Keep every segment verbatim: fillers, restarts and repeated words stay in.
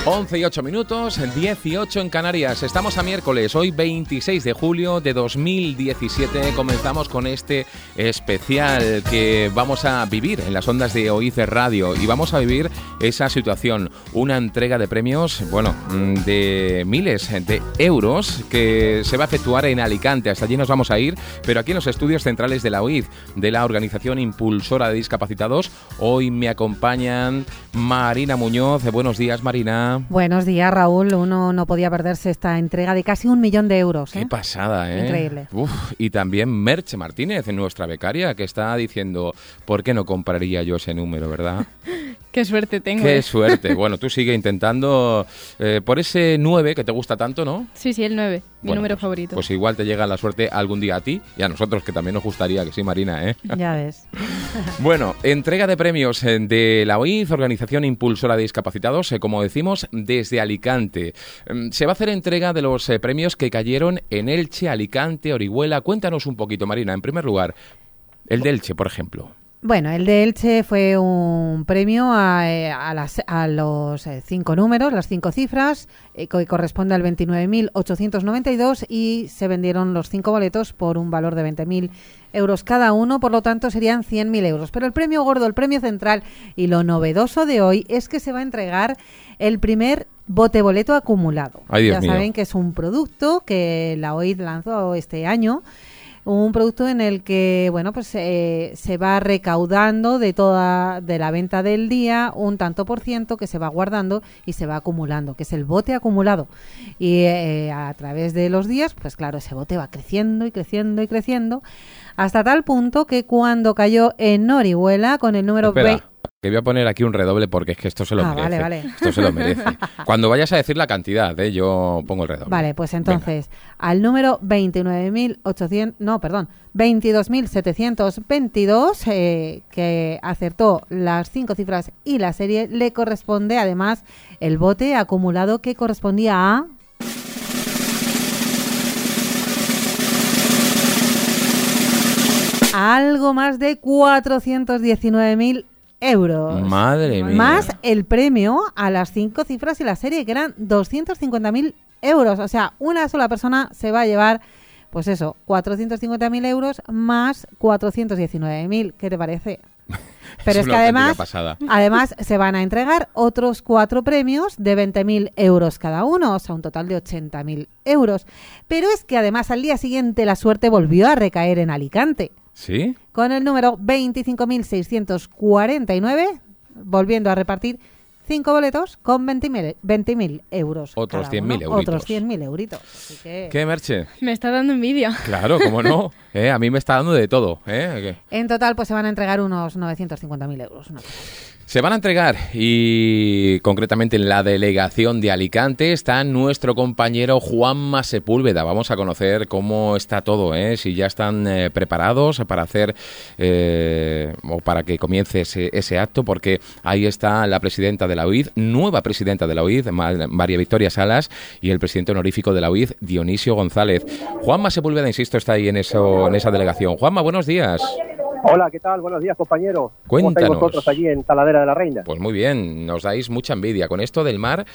once y ocho minutos, dieciocho en Canarias. Estamos a miércoles, hoy veintiséis de julio de dos mil diecisiete. Comenzamos con este especial que vamos a vivir en las ondas de Oiz Radio y vamos a vivir esa situación, una entrega de premios, bueno, de miles de euros que se va a efectuar en Alicante. Hasta allí nos vamos a ir, pero aquí en los estudios centrales de la Oiz, de la Organización Impulsora de Discapacitados, hoy me acompañan Marina Muñoz. Buenos días, Marina. Buenos días, Raúl. Uno no podía perderse esta entrega de casi un millón de euros. ¿eh? Qué pasada, ¿eh? Increíble. Uf, y también Merche Martínez, nuestra becaria, que está diciendo, ¿por qué no compraría yo ese número, verdad? Qué suerte tengo. Qué eh. suerte. Bueno, tú sigue intentando eh, por ese nueve que te gusta tanto, ¿no? Sí, sí, el nueve, mi Bueno, número pues, favorito. Pues igual te llega la suerte algún día a ti y a nosotros, que también nos gustaría, que sí, Marina, ¿eh? Ya ves. Bueno, entrega de premios de la Oiz, Organización Impulsora de Discapacitados, eh, como decimos, desde Alicante. Se va a hacer entrega de los eh, premios que cayeron en Elche, Alicante, Orihuela. Cuéntanos un poquito, Marina. En primer lugar, el de Elche, por ejemplo. Bueno, el de Elche fue un premio a, a, las, a los cinco números, las cinco cifras, eh, que corresponde al veintinueve mil ochocientos noventa y dos y se vendieron los cinco boletos por un valor de veinte mil euros cada uno, por lo tanto serían cien mil euros. Pero el premio gordo, el premio central y lo novedoso de hoy es que se va a entregar el primer bote boleto acumulado. Ay, Dios ya mío. saben que es un producto que la Oiz lanzó este año. Un producto en el que, bueno, pues eh, se va recaudando de toda de la venta del día un tanto por ciento que se va guardando y se va acumulando, que es el bote acumulado. Y eh, a través de los días, pues claro, ese bote va creciendo y creciendo y creciendo hasta tal punto que cuando cayó en Orihuela con el número Espera, veinte... que voy a poner aquí un redoble porque es que esto se lo Ah, merece. vale, vale. Esto se lo merece. Cuando vayas a decir la cantidad, ¿eh? Yo pongo el redoble. Vale, pues entonces, venga, al número veintinueve mil ochocientos, no, perdón, veintidós mil setecientos veintidós, eh, que acertó las cinco cifras y la serie, le corresponde además el bote acumulado que correspondía a... algo más de cuatrocientos diecinueve mil euros. Madre mía. Más el premio a las cinco cifras y la serie, que eran doscientos cincuenta mil euros. O sea, una sola persona se va a llevar, pues eso, cuatrocientos cincuenta mil euros más cuatrocientos diecinueve mil. ¿Qué te parece? Pero es, es que además, además se van a entregar otros cuatro premios de veinte mil euros cada uno, o sea, un total de ochenta mil euros. Pero es que además al día siguiente la suerte volvió a recaer en Alicante. ¿Sí? Con el número veinticinco mil seiscientos cuarenta y nueve, volviendo a repartir cinco boletos con veinte mil euros. Otros cien mil euritos. Otros cien mil euritos. Así que... ¿Qué, Merche? Me está dando envidia. Claro, cómo no. ¿Eh? A mí me está dando de todo. ¿Eh? En total, pues se van a entregar unos novecientos cincuenta mil euros. Una cosa. Se van a entregar y concretamente en la delegación de Alicante está nuestro compañero Juanma Sepúlveda. Vamos a conocer cómo está todo, ¿eh? Si ya están eh, preparados para hacer eh, o para que comience ese, ese acto, porque ahí está la presidenta de la Oiz, nueva presidenta de la Oiz, María Victoria Salas, y el presidente honorífico de la Oiz, Dionisio González. Juanma Sepúlveda, insisto, está ahí en, eso, en esa delegación. Juanma, buenos días. Hola, ¿qué tal? Buenos días, compañeros. Cuéntanos. ¿Cómo estáis vosotros allí en Talavera de la Reina? Pues muy bien, nos dais mucha envidia. Con esto del mar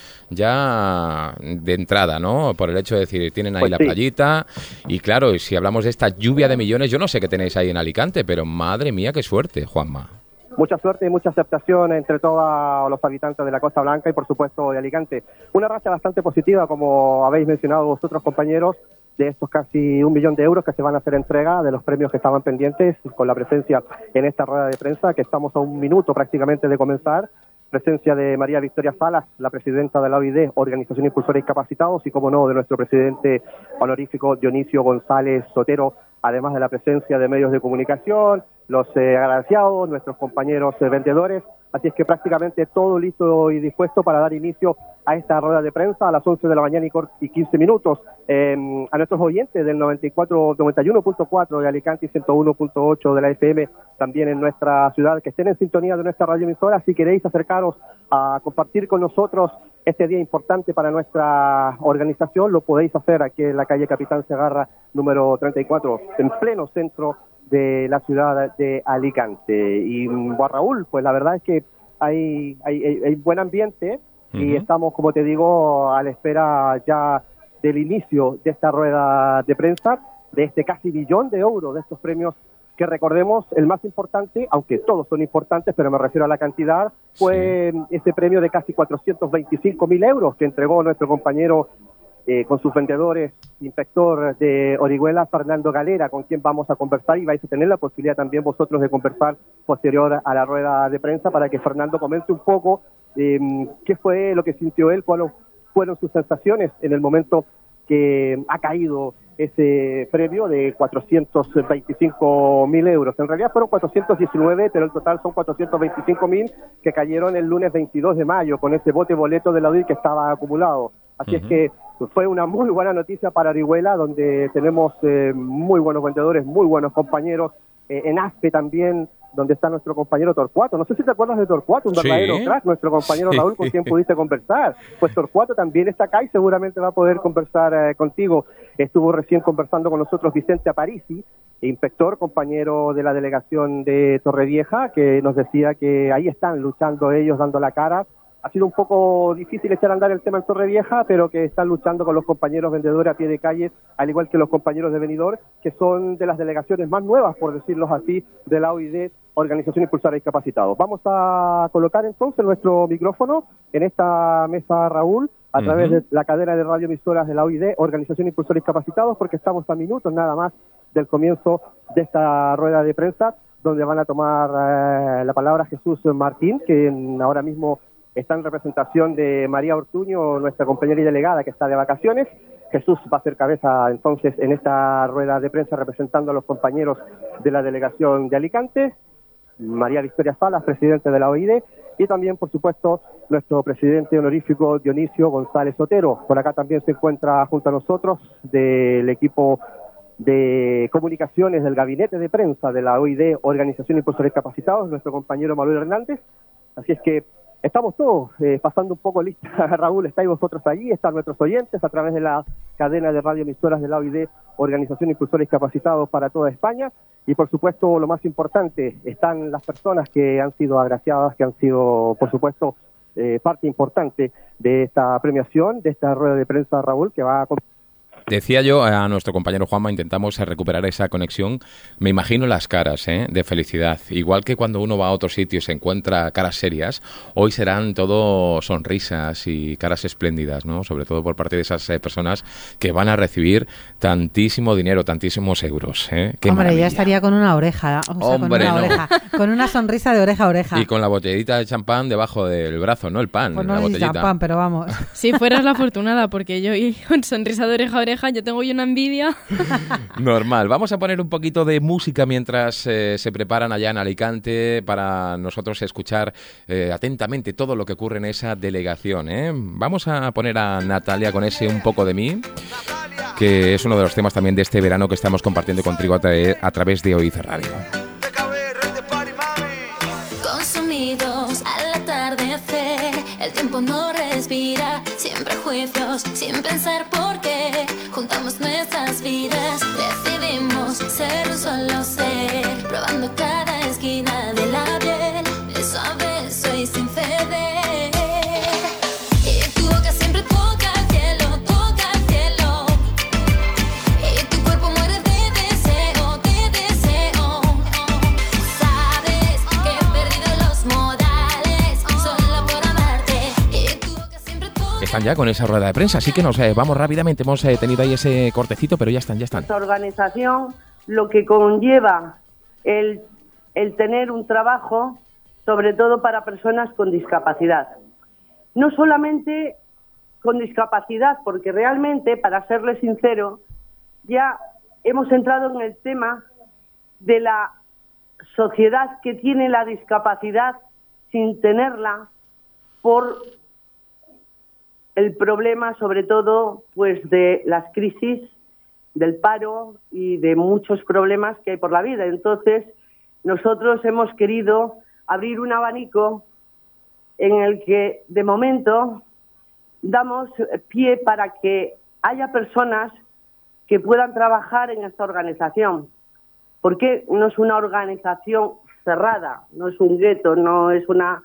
ya de entrada, ¿no? Por el hecho de decir, tienen ahí pues la sí. playita. Y claro, si hablamos de esta lluvia de millones, yo no sé qué tenéis ahí en Alicante, pero madre mía, qué suerte, Juanma. Mucha suerte y mucha aceptación entre todos los habitantes de la Costa Blanca y, por supuesto, de Alicante. Una racha bastante positiva, como habéis mencionado vosotros, compañeros, de estos casi un millón de euros que se van a hacer entrega de los premios que estaban pendientes con la presencia en esta rueda de prensa, que estamos a un minuto prácticamente de comenzar. Presencia de María Victoria Salas, la presidenta de la O I D, Organización Impulsora de Discapacitados, y, como no, de nuestro presidente honorífico Dionisio González Sotero, además de la presencia de medios de comunicación, los eh, agraciados, nuestros compañeros eh, vendedores. Así es que prácticamente todo listo y dispuesto para dar inicio a esta rueda de prensa a las once de la mañana y quince minutos. Eh, a nuestros oyentes del noventa y cuatro, noventa y uno punto cuatro de Alicante y ciento uno punto ocho de la F M, también en nuestra ciudad, que estén en sintonía de nuestra radioemisora. Si queréis acercaros a compartir con nosotros este día importante para nuestra organización, lo podéis hacer aquí en la calle Capitán Segarra, número treinta y cuatro, en pleno centro de la ciudad de Alicante. Y bueno, Raúl, pues la verdad es que hay, hay, hay buen ambiente, uh-huh. y estamos, como te digo, a la espera ya del inicio de esta rueda de prensa, de este casi billón de euros, de estos premios que recordemos, el más importante, aunque todos son importantes, pero me refiero a la cantidad, fue sí. este premio de casi cuatrocientos veinticinco mil euros que entregó nuestro compañero eh, con sus vendedores, inspector de Orihuela, Fernando Galera, con quien vamos a conversar y vais a tener la posibilidad también vosotros de conversar posterior a la rueda de prensa para que Fernando comente un poco eh, qué fue lo que sintió él, cuáles fueron sus sensaciones en el momento que ha caído ese premio de cuatrocientos veinticinco mil euros. En realidad fueron cuatrocientos diecinueve, pero el total son cuatrocientos veinticinco mil que cayeron el lunes veintidós de mayo con ese bote boleto de la U I que estaba acumulado. Así uh-huh. es que fue una muy buena noticia para Orihuela, donde tenemos eh, muy buenos vendedores, muy buenos compañeros. Eh, en Aspe también, donde está nuestro compañero Torcuato. No sé si te acuerdas de Torcuato, un verdadero sí. crack, nuestro compañero sí. Raúl, con quien pudiste conversar. Pues Torcuato también está acá y seguramente va a poder conversar eh, contigo. Estuvo recién conversando con nosotros Vicente Aparici, inspector, compañero de la delegación de Torrevieja, que nos decía que ahí están luchando ellos, dando la cara. Ha sido un poco difícil echar a andar el tema en Torrevieja, pero que están luchando con los compañeros vendedores a pie de calle, al igual que los compañeros de Benidorm, que son de las delegaciones más nuevas, por decirlo así, de la O I D, Organización Impulsora de Discapacitados. Vamos a colocar entonces nuestro micrófono en esta mesa, Raúl, a uh-huh. través de la cadena de radioemisoras de la O I D, Organización Impulsora de Discapacitados, porque estamos a minutos nada más del comienzo de esta rueda de prensa, donde van a tomar eh, la palabra Jesús Martín, que ahora mismo está en representación de María Ortuño, nuestra compañera y delegada que está de vacaciones. Jesús va a ser cabeza entonces en esta rueda de prensa representando a los compañeros de la delegación de Alicante. María Victoria Salas, presidente de la O I D, y también, por supuesto, nuestro presidente honorífico Dionisio González Otero. Por acá también se encuentra junto a nosotros del equipo de comunicaciones del gabinete de prensa de la O I D, Organización Impulsora de Discapacitados, nuestro compañero Manuel Hernández. Así es que estamos todos eh, pasando un poco lista. Raúl, estáis vosotros allí, están nuestros oyentes a través de la cadena de radioemisoras de la O I D, Organización Impulsora de Discapacitados para toda España. Y por supuesto, lo más importante, están las personas que han sido agraciadas, que han sido, por supuesto, eh, parte importante de esta premiación, de esta rueda de prensa, Raúl, que va a... Decía yo a nuestro compañero Juanma, intentamos recuperar esa conexión. Me imagino las caras ¿eh? de felicidad. Igual que cuando uno va a otro sitio y se encuentra caras serias, hoy serán todo sonrisas y caras espléndidas, ¿no? Sobre todo por parte de esas eh, personas que van a recibir tantísimo dinero, tantísimos euros. ¿eh? Qué Hombre, maravilla. ya estaría con una oreja, o sea, Hombre, con una no. oreja, con una sonrisa de oreja a oreja. Y con la botellita de champán debajo del brazo, ¿no? El pan, pues no la es botellita. champán, pero vamos. Si fueras la afortunada, porque yo y con sonrisa de oreja a oreja, yo tengo yo una envidia. Normal. Vamos a poner un poquito de música mientras eh, se preparan allá en Alicante para nosotros escuchar eh, atentamente todo lo que ocurre en esa delegación. ¿eh? Vamos a poner a Natalia con ese Un poco de mí, que es uno de los temas también de este verano que estamos compartiendo contigo a, tra- a través de O I D Radio. Consumidos al atardecer, el tiempo no respira, sin prejuicios, sin pensar por qué, juntamos nuestras vidas, decidimos ser un solo ser, probando cada esquina de la piel, beso a beso y sin ceder. Y tu boca siempre toca el cielo, toca el cielo, y tu cuerpo muere de deseo, de deseo. Sabes que he perdido los modales solo por amarte, y tu boca siempre toca. Están ya con esa rueda de prensa, así que nos eh, vamos rápidamente. Hemos eh, tenido ahí ese cortecito, pero ya están, ya están. Esta organización lo que conlleva el, el tener un trabajo, sobre todo para personas con discapacidad. No solamente con discapacidad, porque realmente, para serle sincero, ya hemos entrado en el tema de la sociedad que tiene la discapacidad sin tenerla por el problema, sobre todo, pues de las crisis, del paro y de muchos problemas que hay por la vida. Entonces, nosotros hemos querido abrir un abanico en el que, de momento, damos pie para que haya personas que puedan trabajar en esta organización. Porque no es una organización cerrada, no es un gueto, no es una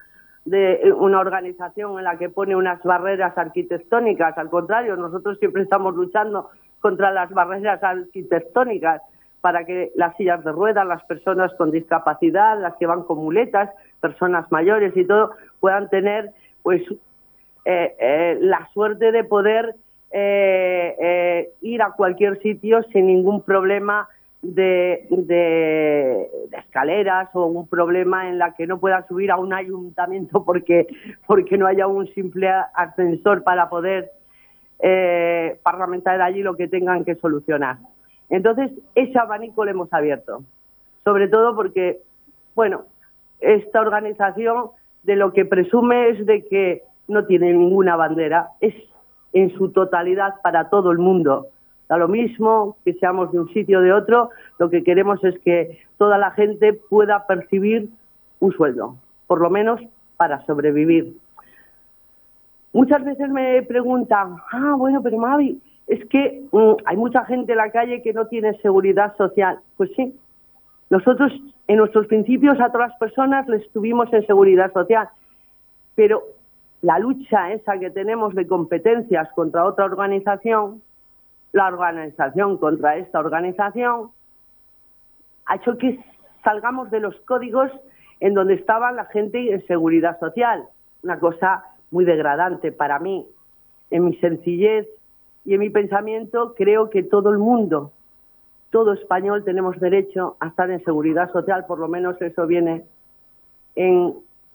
de una organización en la que pone unas barreras arquitectónicas. Al contrario, nosotros siempre estamos luchando contra las barreras arquitectónicas para que las sillas de ruedas, las personas con discapacidad, las que van con muletas, personas mayores y todo, puedan tener pues eh, eh, la suerte de poder eh, eh, ir a cualquier sitio sin ningún problema de, de, de escaleras o un problema en la que no pueda subir a un ayuntamiento porque, porque no haya un simple ascensor para poder eh, parlamentar allí lo que tengan que solucionar. Entonces, ese abanico lo hemos abierto, sobre todo porque, bueno, esta organización de lo que presume es de que no tiene ninguna bandera, es en su totalidad para todo el mundo. Da lo mismo que seamos de un sitio o de otro, lo que queremos es que toda la gente pueda percibir un sueldo, por lo menos para sobrevivir. Muchas veces me preguntan, ah, bueno, pero Mavi, es que mm, hay mucha gente en la calle que no tiene seguridad social. Pues sí, nosotros en nuestros principios a todas las personas les tuvimos en seguridad social, pero la lucha esa que tenemos de competencias contra otra organización, la organización contra esta organización, ha hecho que salgamos de los códigos en donde estaba la gente en seguridad social. Una cosa muy degradante para mí. En mi sencillez y en mi pensamiento creo que todo el mundo, todo español tenemos derecho a estar en seguridad social, por lo menos eso viene en,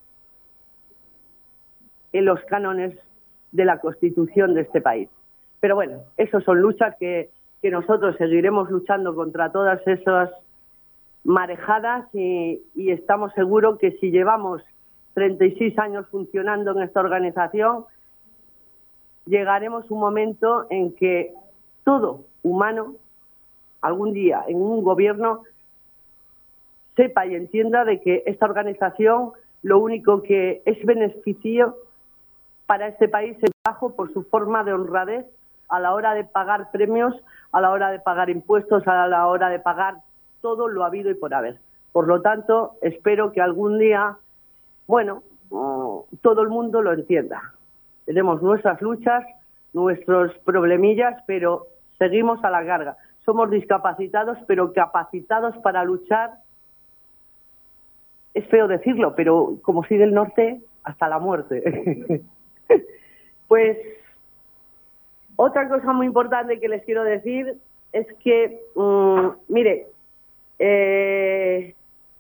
en los cánones de la Constitución de este país. Pero bueno, esas son luchas que, que nosotros seguiremos luchando contra todas esas marejadas y, y estamos seguros que si llevamos treinta y seis años funcionando en esta organización, llegaremos a un momento en que todo humano, algún día en un gobierno, sepa y entienda de que esta organización lo único que es beneficio para este país es bajo por su forma de honradez a la hora de pagar premios, a la hora de pagar impuestos, a la hora de pagar todo lo habido y por haber. Por lo tanto, espero que algún día, bueno, todo el mundo lo entienda. Tenemos nuestras luchas, nuestros problemillas, pero seguimos a la carga. Somos discapacitados, pero capacitados para luchar. Es feo decirlo, pero como soy del norte, hasta la muerte. Pues otra cosa muy importante que les quiero decir es que, um, mire, eh,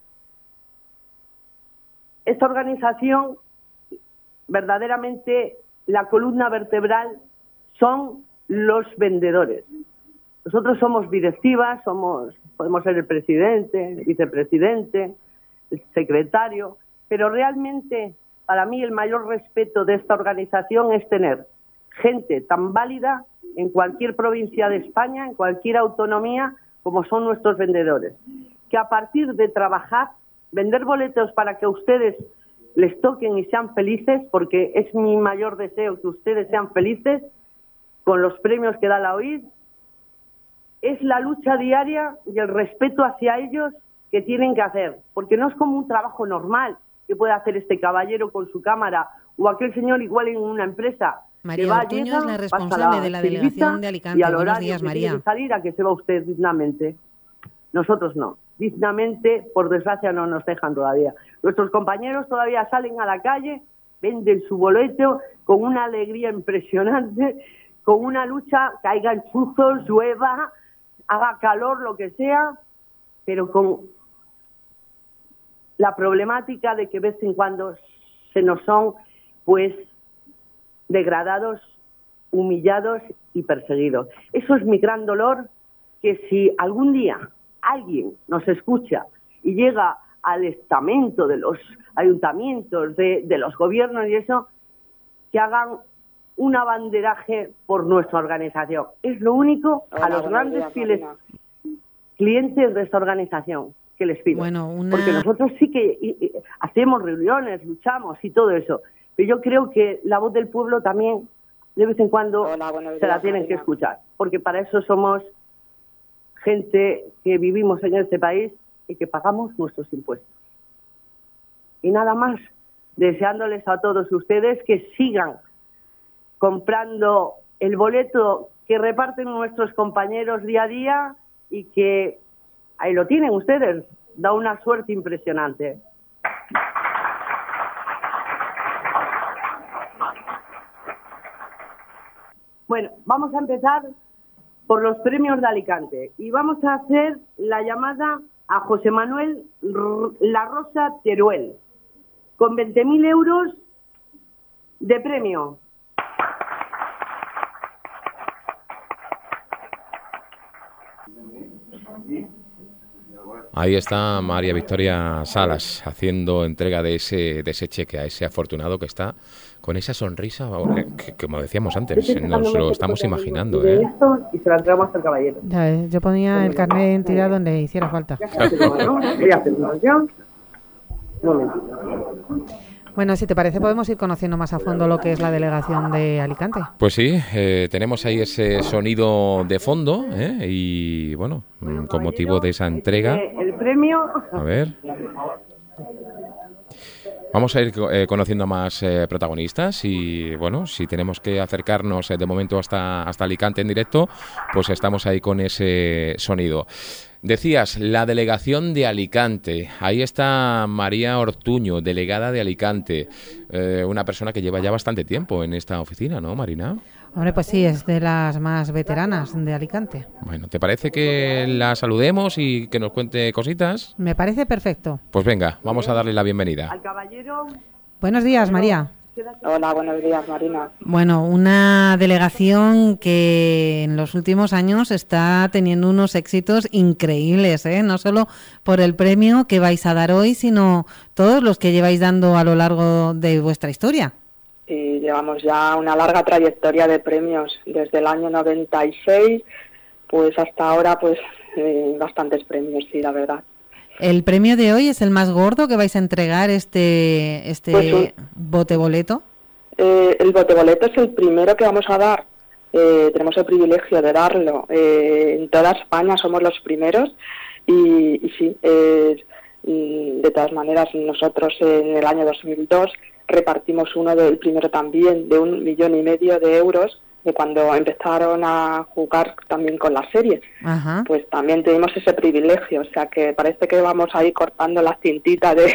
esta organización, verdaderamente, la columna vertebral son los vendedores. Nosotros somos directivas, somos, podemos ser el presidente, el vicepresidente, el secretario, pero realmente para mí el mayor respeto de esta organización es tener gente tan válida en cualquier provincia de España, en cualquier autonomía, como son nuestros vendedores. Que a partir de trabajar, vender boletos para que ustedes les toquen y sean felices, porque es mi mayor deseo que ustedes sean felices con los premios que da la O I D, es la lucha diaria y el respeto hacia ellos que tienen que hacer, porque no es como un trabajo normal que puede hacer este caballero con su cámara o aquel señor igual en una empresa. María Ortuño es la responsable de la delegación de Alicante. Y al Buenos horario días, que María. tiene que salir a que se va usted dignamente. Nosotros no. Dignamente, por desgracia, no nos dejan todavía. Nuestros compañeros todavía salen a la calle, venden su boleto con una alegría impresionante, con una lucha, caigan chuzos, llueva, haga calor, lo que sea, pero con la problemática de que de vez en cuando se nos son, pues, degradados, humillados y perseguidos. Eso es mi gran dolor, que si algún día alguien nos escucha y llega al estamento de los ayuntamientos, de, de los gobiernos y eso, que hagan un abanderaje por nuestra organización. Es lo único a los grandes fieles clientes de esta organización que les pido. Bueno, una... Porque nosotros sí que y, y, hacemos reuniones, luchamos y todo eso, pero yo creo que la voz del pueblo también de vez en cuando Hola, se la tienen que escuchar, porque para eso somos gente que vivimos en este país y que pagamos nuestros impuestos. Y nada más, deseándoles a todos ustedes que sigan comprando el boleto que reparten nuestros compañeros día a día y que ahí lo tienen ustedes, da una suerte impresionante. Bueno, vamos a empezar por los premios de Alicante y vamos a hacer la llamada a José Manuel La Rosa Teruel con veinte mil euros de premio. Ahí está María Victoria Salas haciendo entrega de ese de ese cheque a ese afortunado que está con esa sonrisa, que, como decíamos antes, nos lo estamos imaginando, ¿eh? Y se la entregamos al caballero. Ya ves, yo ponía el carnet de identidad donde hiciera falta. Bueno, si te parece, podemos ir conociendo más a fondo lo que es la delegación de Alicante. Pues sí, eh, tenemos ahí ese sonido de fondo, ¿eh? Y bueno, con motivo de esa entrega. El premio. A ver. Vamos a ir eh, conociendo a más eh, protagonistas y, bueno, si tenemos que acercarnos eh, de momento hasta, hasta Alicante en directo, pues estamos ahí con ese sonido. Decías, la delegación de Alicante. Ahí está María Ortuño, delegada de Alicante. Eh, una persona que lleva ya bastante tiempo en esta oficina, ¿no, Marina? Hombre, pues sí, es de las más veteranas de Alicante. Bueno, ¿te parece que la saludemos y que nos cuente cositas? Me parece perfecto. Pues venga, vamos a darle la bienvenida. Al caballero. Buenos días, María. Hola, buenos días, Marina. Bueno, una delegación que en los últimos años está teniendo unos éxitos increíbles, ¿eh? No solo por el premio que vais a dar hoy, sino todos los que lleváis dando a lo largo de vuestra historia. Sí, llevamos ya una larga trayectoria de premios, desde el año noventa y seis, pues hasta ahora, pues eh, bastantes premios, sí, la verdad. ¿El premio de hoy es el más gordo que vais a entregar, este este pues sí. bote-boleto? Eh, el bote-boleto es el primero que vamos a dar. Eh, tenemos el privilegio de darlo. Eh, en toda España somos los primeros y, y sí, eh, de todas maneras nosotros en el año dos mil dos repartimos uno del primero también de un millón y medio de euros de cuando empezaron a jugar también con la serie. Ajá. Pues también tenemos ese privilegio, o sea que parece que vamos ahí cortando la cintita de,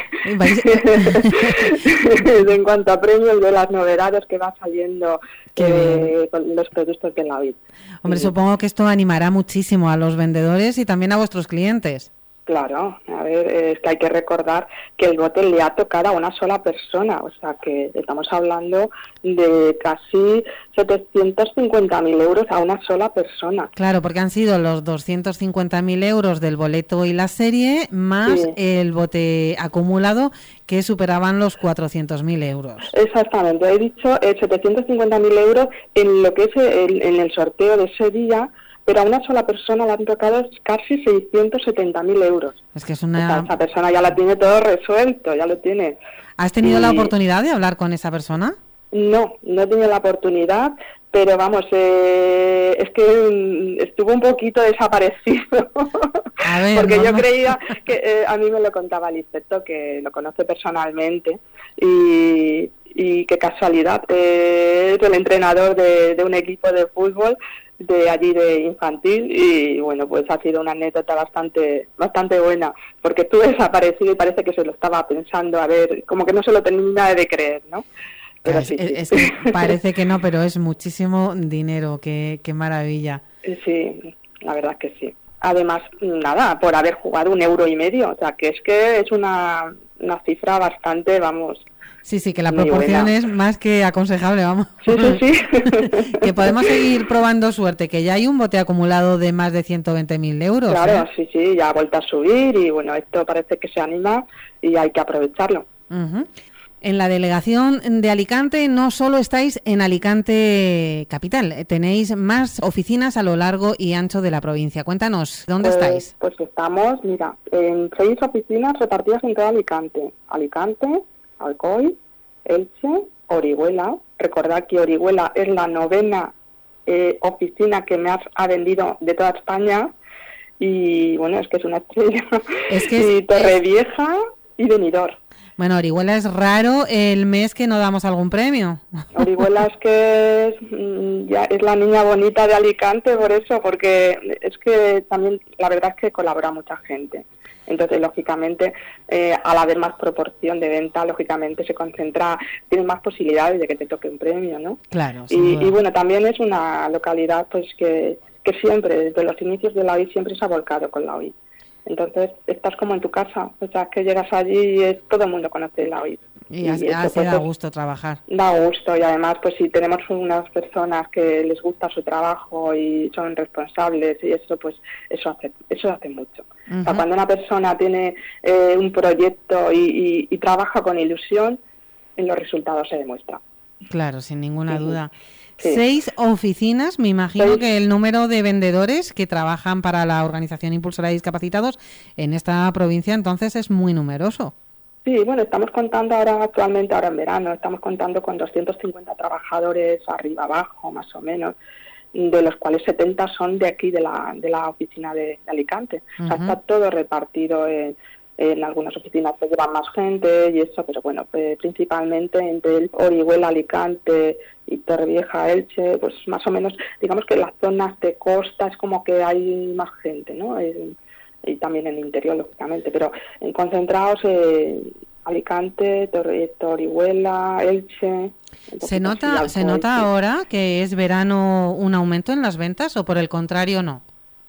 de en cuanto a premios, de las novedades que va saliendo eh, con los productos de la vid. Hombre, sí. Supongo que esto animará muchísimo a los vendedores y también a vuestros clientes. Claro, a ver, es que hay que recordar que el bote le ha tocado a una sola persona, o sea que estamos hablando de casi setecientos cincuenta mil euros a una sola persona. Claro, porque han sido los doscientos cincuenta mil euros del boleto y la serie, más sí. el bote acumulado que superaban los cuatrocientos mil euros. Exactamente, he dicho eh, setecientos cincuenta mil euros en lo que es el, en el sorteo de ese día, pero a una sola persona le han tocado casi seiscientos setenta mil euros. Es que es una... O sea, esa persona ya la tiene todo resuelto, ya lo tiene. ¿Has tenido y... la oportunidad de hablar con esa persona? No, no he tenido la oportunidad, pero vamos, eh, es que estuvo un poquito desaparecido. A ver, porque no, yo no. creía que eh, a mí me lo contaba el inspector, que lo conoce personalmente, y, y qué casualidad, eh, es el entrenador de, de un equipo de fútbol de allí de infantil y bueno, pues ha sido una anécdota bastante bastante buena, porque estuvo desaparecido y parece que se lo estaba pensando, a ver, como que no se lo termina de creer, ¿no? Pero es, sí, es, sí. es que parece que no, pero es muchísimo dinero, qué, qué maravilla. Sí, la verdad es que sí. Además, nada, por haber jugado un euro y medio, o sea, que es que es una, una cifra bastante, vamos... Sí, sí, que la proporción es más que aconsejable, vamos. Sí, sí, sí. Que podemos seguir probando suerte, que ya hay un bote acumulado de más de ciento veinte mil euros. Claro, ¿eh? sí, sí, ya ha vuelto a subir y bueno, esto parece que se anima y hay que aprovecharlo. Uh-huh. En la delegación de Alicante no solo estáis en Alicante capital, tenéis más oficinas a lo largo y ancho de la provincia. Cuéntanos, ¿dónde pues, estáis? Pues estamos, mira, en seis oficinas repartidas en todo Alicante. Alicante, Alcoy, Elche, Orihuela. Recordad que Orihuela es la novena eh, oficina que me ha vendido de toda España y bueno, es que es una estrella. Es que y Torrevieja, y Benidorm. Bueno, Orihuela es raro el mes que no damos algún premio. Orihuela es que es, ya es la niña bonita de Alicante, por eso, porque es que también la verdad es que colabora mucha gente. Entonces, lógicamente, eh, al haber más proporción de venta, lógicamente se concentra, tienes más posibilidades de que te toque un premio, ¿no? Claro. Y, y bueno, también es una localidad pues que, que siempre, desde los inicios de la O I, siempre se ha volcado con la O I. Entonces, estás como en tu casa, o sea, que llegas allí y es, todo el mundo conoce la O I. Y, y así eso, pues, da gusto trabajar. Da gusto, y además, pues si tenemos unas personas que les gusta su trabajo y son responsables y eso, pues eso hace eso hace mucho. Uh-huh. O sea, cuando una persona tiene eh, un proyecto y, y, y trabaja con ilusión, en los resultados se demuestra. Claro, sin ninguna uh-huh. duda. Sí. Seis oficinas, me imagino Seis. que el número de vendedores que trabajan para la Organización Impulsora de Discapacitados en esta provincia entonces es muy numeroso. Sí, bueno, estamos contando ahora, actualmente, ahora en verano, estamos contando con doscientos cincuenta trabajadores arriba abajo, más o menos, de los cuales setenta son de aquí, de la de la oficina de, de Alicante. Uh-huh. O sea, está todo repartido en, en algunas oficinas que llevan más gente y eso, pero bueno, pues, principalmente entre el Orihuela, Alicante y Torrevieja, Elche, pues más o menos, digamos que en las zonas de costa es como que hay más gente, ¿no? En, y también en el interior, lógicamente, pero en concentrados eh, Alicante, Tor- Orihuela, Elche. ¿Se nota, ¿se nota ahora que es verano un aumento en las ventas o por el contrario no?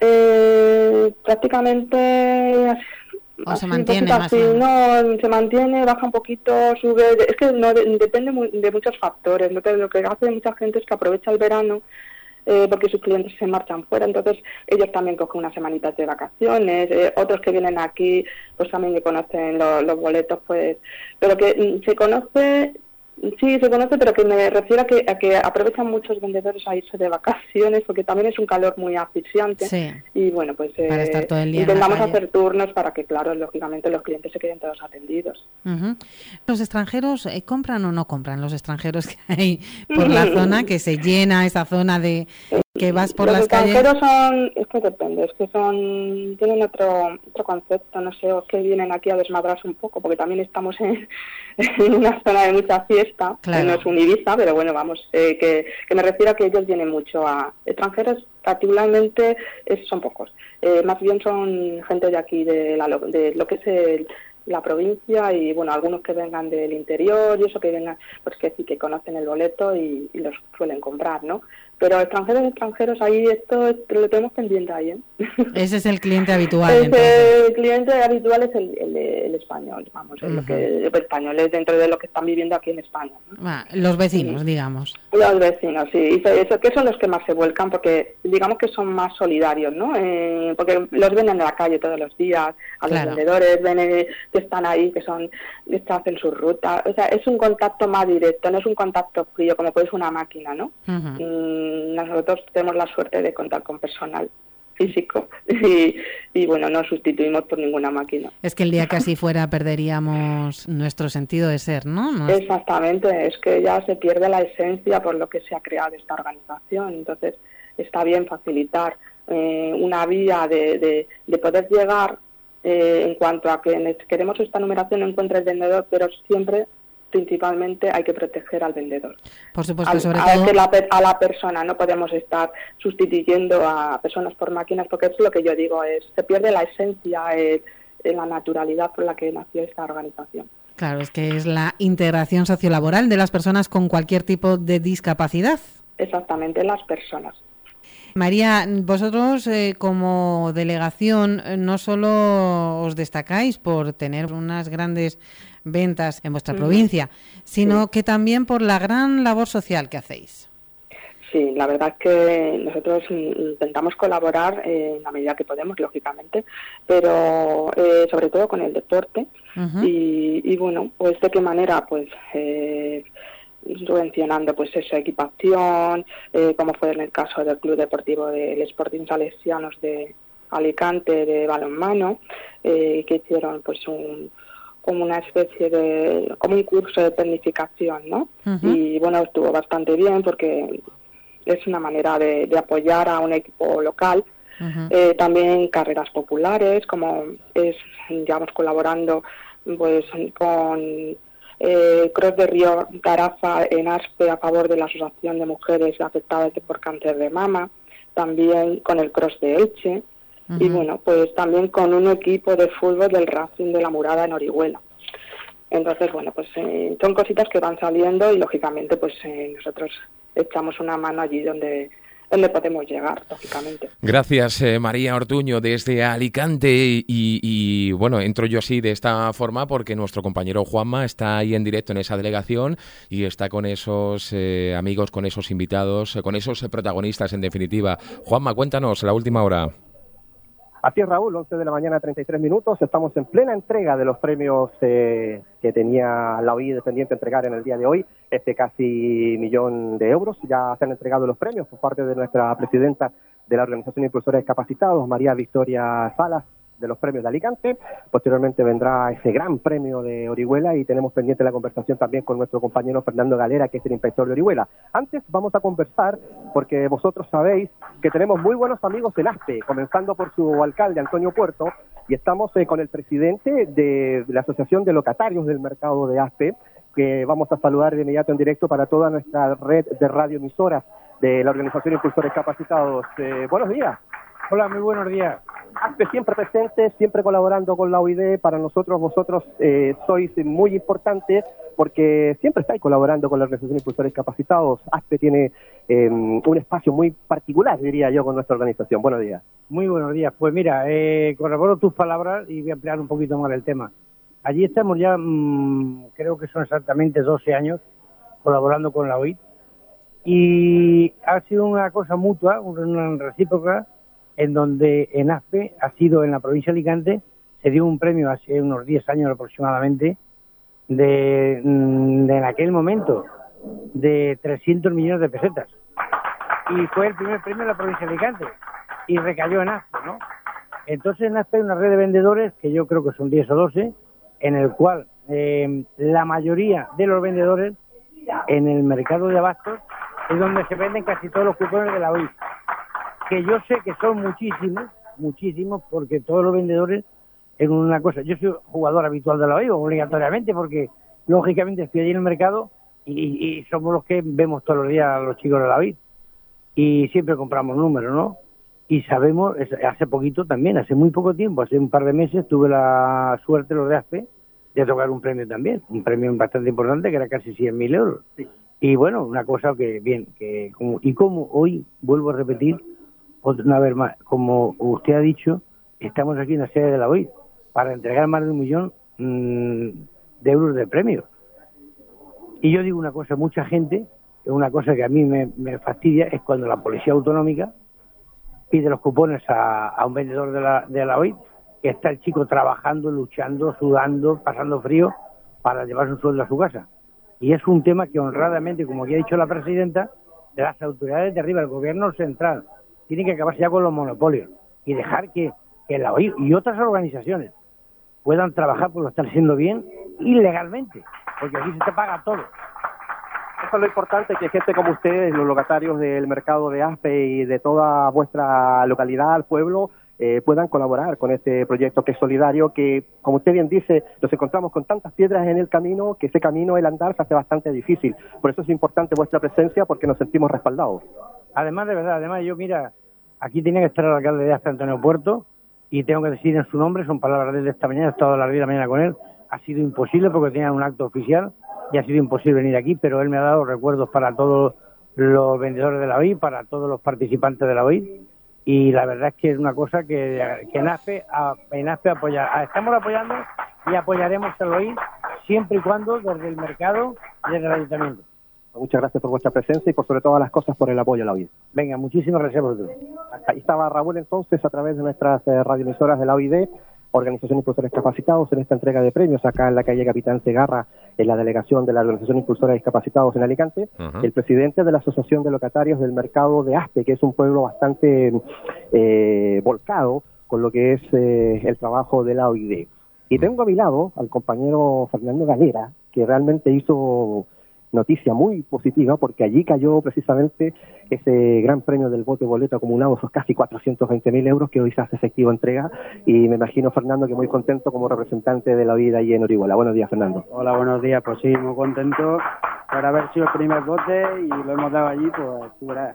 Eh, prácticamente... ¿O se mantiene más? Así, no, se mantiene, baja un poquito, sube... Es que no de, depende muy, de muchos factores. Lo que, lo que hace mucha gente es que aprovecha el verano Eh, porque sus clientes se marchan fuera, entonces ellos también cogen unas semanitas de vacaciones, eh, otros que vienen aquí pues también que conocen lo, los boletos, pues, pero que mm, se conoce, sí se conoce, pero que me refiero a que, a que aprovechan muchos vendedores a irse de vacaciones, porque también es un calor muy asfixiante, sí. Y bueno, pues eh, para estar todo el día intentamos hacer turnos para que, claro, lógicamente los clientes se queden todos atendidos. Uh-huh. ¿Los extranjeros eh, compran o no compran? Los extranjeros que hay por la zona, que se llena esa zona de que vas por los las calles. Los extranjeros son, es que depende, es que son, tienen otro otro concepto, no sé, o que vienen aquí a desmadrarse un poco, porque también estamos en, en una zona de mucha fiesta, claro. Que no es un Ibiza, pero bueno, vamos, eh, que, que me refiero a que ellos vienen mucho a extranjeros, particularmente es, son pocos, eh, más bien son gente de aquí, de, la, de lo que es el, la provincia y bueno, algunos que vengan del interior y eso, que vengan, pues que sí que conocen el boleto y, y los suelen comprar, ¿no? Pero extranjeros, extranjeros, ahí esto lo tenemos pendiente ahí, ¿eh? Ese es el cliente habitual, Ese entonces. El cliente habitual es el, el, el español, vamos, uh-huh. es lo que, el español es dentro de lo que están viviendo aquí en España, ¿no? Ah, los vecinos, sí. digamos. Los vecinos, sí, y eso, que son los que más se vuelcan, porque digamos que son más solidarios, ¿no? Eh, porque los ven en la calle todos los días, a los claro. vendedores, ven eh, que están ahí, que son, que hacen su ruta, o sea, es un contacto más directo, no es un contacto frío como puede ser una máquina, ¿no? Uh-huh. Mm, nosotros tenemos la suerte de contar con personal físico y, y bueno, no sustituimos por ninguna máquina. Es que el día que así fuera perderíamos nuestro sentido de ser, ¿no? ¿no? Exactamente, es que ya se pierde la esencia por lo que se ha creado esta organización, entonces está bien facilitar eh, una vía de, de, de poder llegar eh, en cuanto a que queremos esta numeración no encuentre el vendedor, pero siempre principalmente hay que proteger al vendedor. Por supuesto, al, sobre a, todo... la, a la persona, no podemos estar sustituyendo a personas por máquinas, porque es lo que yo digo, es se pierde la esencia, es, es la naturalidad por la que nació esta organización. Claro, es que es la integración sociolaboral de las personas con cualquier tipo de discapacidad. Exactamente, las personas. María, vosotros eh, como delegación no solo os destacáis por tener unas grandes ventas en vuestra provincia, sino sí. que también por la gran labor social que hacéis. Sí, la verdad es que nosotros intentamos colaborar eh, en la medida que podemos, lógicamente, pero eh, sobre todo con el deporte. Uh-huh. y, y bueno, pues de qué manera, pues eh, subvencionando pues esa equipación, eh, como fue en el caso del Club Deportivo del Sporting Salesianos de Alicante de balonmano, eh, que hicieron pues un como una especie de, como un curso de tecnificación, ¿no? Uh-huh. Y bueno, estuvo bastante bien porque es una manera de, de apoyar a un equipo local. Uh-huh. Eh, también carreras populares, como es, digamos, colaborando pues con eh, Cruz de Río Garaza en Aspe a favor de la Asociación de Mujeres Afectadas por Cáncer de Mama, también con el Cross de Elche, uh-huh. y bueno, pues también con un equipo de fútbol del Racing de la Murada en Orihuela. Entonces, bueno, pues eh, son cositas que van saliendo y lógicamente pues eh, nosotros echamos una mano allí donde donde podemos llegar, lógicamente. Gracias, eh, María Ortuño, desde Alicante. Y, y, bueno, entro yo así de esta forma porque nuestro compañero Juanma está ahí en directo en esa delegación y está con esos eh, amigos, con esos invitados, eh, con esos eh, protagonistas, en definitiva. Juanma, cuéntanos, la última hora. Así es, Raúl, once de la mañana, treinta y tres minutos. Estamos en plena entrega de los premios eh, que tenía la O I pendiente entregar en el día de hoy. Este casi millón de euros. Ya se han entregado los premios por parte de nuestra presidenta de la Organización de Impulsores Discapacitados, María Victoria Salas, de los premios de Alicante. Posteriormente vendrá ese gran premio de Orihuela y tenemos pendiente la conversación también con nuestro compañero Fernando Galera, que es el inspector de Orihuela. Antes vamos a conversar, porque vosotros sabéis que tenemos muy buenos amigos en Aspe, comenzando por su alcalde, Antonio Puerto, y estamos eh, con el presidente de la Asociación de Locatarios del Mercado de Aspe, que vamos a saludar de inmediato en directo para toda nuestra red de radioemisoras de la Organización de Impulsores Capacitados. Eh, buenos días. Hola, muy buenos días. Aspe siempre presente, siempre colaborando con la O I D. Para nosotros, vosotros eh, sois muy importantes porque siempre estáis colaborando con la Organización de Impulsores Capacitados. Aspe tiene eh, un espacio muy particular, diría yo, con nuestra organización. Buenos días. Muy buenos días. Pues mira, eh, corroboro tus palabras y voy a ampliar un poquito más el tema. Allí estamos ya, mmm, creo que son exactamente doce años colaborando con la O I D y ha sido una cosa mutua, una recíproca, en donde en Aspe ha sido en la provincia de Alicante, se dio un premio hace unos diez años aproximadamente, de, de en aquel momento, de trescientos millones de pesetas. Y fue el primer premio de la provincia de Alicante, y recayó en Aspe, ¿no? Entonces en Aspe hay una red de vendedores, que yo creo que son diez o doce, en el cual eh, la mayoría de los vendedores en el mercado de abastos es donde se venden casi todos los cupones de la O I, que yo sé que son muchísimos, muchísimos, porque todos los vendedores en una cosa, yo soy jugador habitual de la O I obligatoriamente, porque lógicamente estoy allí en el mercado y, y somos los que vemos todos los días a los chicos de la O I y siempre compramos números, ¿no? Y sabemos, hace poquito también, hace muy poco tiempo, hace un par de meses, tuve la suerte, los de Aspe, de tocar un premio también, un premio bastante importante, que era casi cien mil euros. Sí. Y bueno, una cosa que, bien, que como y como hoy, vuelvo a repetir, una vez más, como usted ha dicho, estamos aquí en la sede de la O I para entregar más de un millón mmm, de euros de premios. Y yo digo una cosa, mucha gente, una cosa que a mí me, me fastidia, es cuando la Policía Autonómica pide los cupones a, a un vendedor de la, de la O I, que está el chico trabajando, luchando, sudando, pasando frío para llevar su sueldo a su casa. Y es un tema que honradamente, como aquí ha dicho la presidenta, de las autoridades de arriba, el gobierno central, tiene que acabarse ya con los monopolios y dejar que, que la O I y otras organizaciones puedan trabajar, porque lo están haciendo bien y legalmente, porque aquí se te paga todo. Eso es lo importante, que gente como ustedes, los locatarios del mercado de Aspe y de toda vuestra localidad, el pueblo, eh, puedan colaborar con este proyecto que es solidario, que, como usted bien dice, nos encontramos con tantas piedras en el camino, que ese camino, el andar, se hace bastante difícil. Por eso es importante vuestra presencia, porque nos sentimos respaldados. Además, de verdad, además yo, mira, aquí tenía que estar el alcalde de Aspe, Antonio Puerto, y tengo que decir en su nombre, son palabras de esta mañana, he estado a las diez de la mañana con él, ha sido imposible porque tenía un acto oficial y ha sido imposible venir aquí, pero él me ha dado recuerdos para todos los vendedores de la O I, para todos los participantes de la O I, y la verdad es que es una cosa que, que en Aspe, en Aspe apoya, estamos apoyando y apoyaremos a la O I siempre y cuando desde el mercado y desde el ayuntamiento. Muchas gracias por vuestra presencia y por sobre todas las cosas por el apoyo a la O I D. Venga, muchísimas gracias por todo. Ahí estaba Raúl entonces a través de nuestras eh, radioemisoras de la O I D, Organización de Impulsores Discapacitados, en esta entrega de premios acá en la calle Capitán Segarra, en la delegación de la Organización de Impulsores Discapacitados en Alicante, uh-huh. El presidente de la Asociación de Locatarios del Mercado de Aspe, que es un pueblo bastante eh, volcado con lo que es eh, el trabajo de la O I D. Y tengo a mi lado al compañero Fernando Galera, que realmente hizo noticia muy positiva, porque allí cayó precisamente ese gran premio del bote boleto acumulado, esos casi cuatrocientos veinte mil euros que hoy se hace efectivo entrega, y me imagino, Fernando, que muy contento como representante de la vida allí en Orihuela. Buenos días, Fernando. Hola, buenos días. Pues sí, muy contento por haber sido el primer bote y lo hemos dado allí, pues tú verás.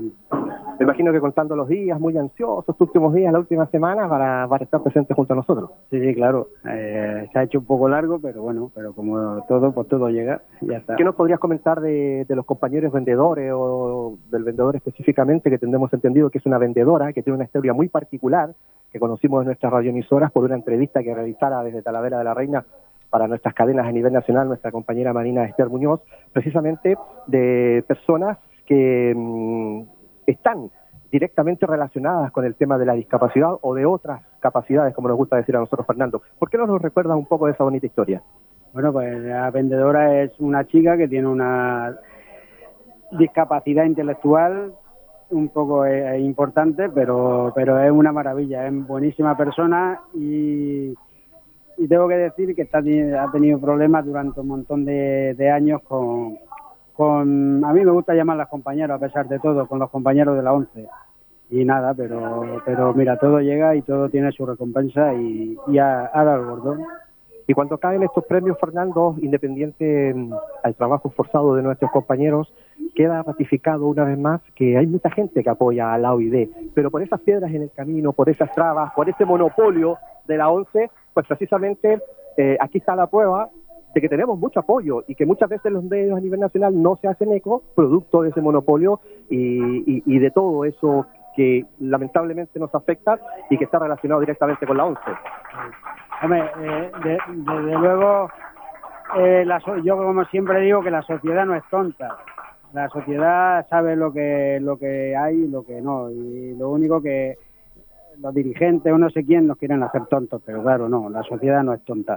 Me imagino que contando los días, muy ansiosos, estos últimos días, la última semana, para, para estar presente junto a nosotros. Sí, sí, claro. Eh, se ha hecho un poco largo, pero bueno, pero como todo, pues todo llega y ya está. ¿Qué nos podrías comentar de, de los compañeros vendedores o del vendedor específicamente, que tendremos entendido que es una vendedora, que tiene una historia muy particular, que conocimos en nuestras radioemisoras por una entrevista que realizara desde Talavera de la Reina para nuestras cadenas a nivel nacional, nuestra compañera Marina Esther Muñoz, precisamente de personas que mmm, están directamente relacionadas con el tema de la discapacidad o de otras capacidades, como nos gusta decir a nosotros, Fernando? ¿Por qué no nos recuerdas un poco de esa bonita historia? Bueno, pues la vendedora es una chica que tiene una discapacidad intelectual un poco eh, importante, pero pero es una maravilla, es buenísima persona y, y tengo que decir que está, ha tenido problemas durante un montón de, de años con... Con, a mí me gusta llamar a los compañeros, a pesar de todo, con los compañeros de la once. Y nada, pero pero mira, todo llega y todo tiene su recompensa y, y ha, ha dado el bordón. Y cuando caen estos premios, Fernando, independiente al trabajo esforzado de nuestros compañeros, queda ratificado una vez más que hay mucha gente que apoya a la O I D, pero por esas piedras en el camino, por esas trabas, por ese monopolio de la once, pues precisamente eh, aquí está la prueba de que tenemos mucho apoyo y que muchas veces los medios a nivel nacional no se hacen eco, producto de ese monopolio y, y, y de todo eso que lamentablemente nos afecta y que está relacionado directamente con la once. Hombre, eh, de, desde luego, eh, la so- yo como siempre digo que la sociedad no es tonta. La sociedad sabe lo que lo que hay y lo que no. Y lo único que los dirigentes o no sé quién nos quieren hacer tontos, pero claro, no, la sociedad no es tonta.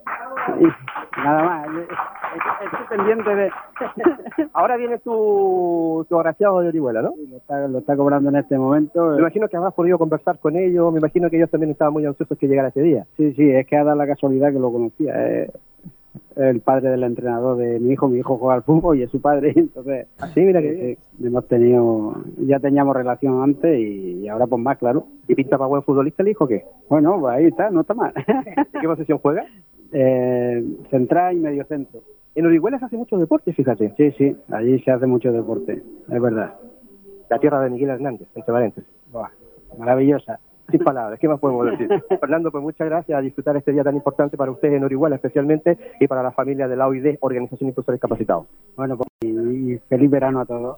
Y nada más, estoy pendiente de... Ahora viene tu, tu agraciado de Orihuela, ¿no? Lo está, lo está cobrando en este momento. Me imagino que habrás podido conversar con ellos, me imagino que ellos también estaban muy ansiosos que llegara ese día. Sí, sí, es que ha dado la casualidad que lo conocía. Es el padre del entrenador de mi hijo, mi hijo juega al fútbol y es su padre, entonces... Así, mira que bien. Sí, hemos tenido... Ya teníamos relación antes y ahora pues más, claro. ¿Y pinta para buen futbolista el hijo o qué? Bueno, pues ahí está, no está mal. ¿En qué posición juega? Eh, central y medio centro. En Orihuela se hace mucho deporte, fíjate. Sí, sí, allí se hace mucho deporte, es verdad. La tierra de Miguel Hernández, entre paréntesis. Buah, maravillosa. Sin palabras, ¿qué más podemos decir? Fernando, pues muchas gracias a disfrutar este día tan importante para ustedes en Orihuela especialmente y para la familia de la O I D, Organización de Impulsores Capacitados. Bueno, pues y, y feliz verano a todos.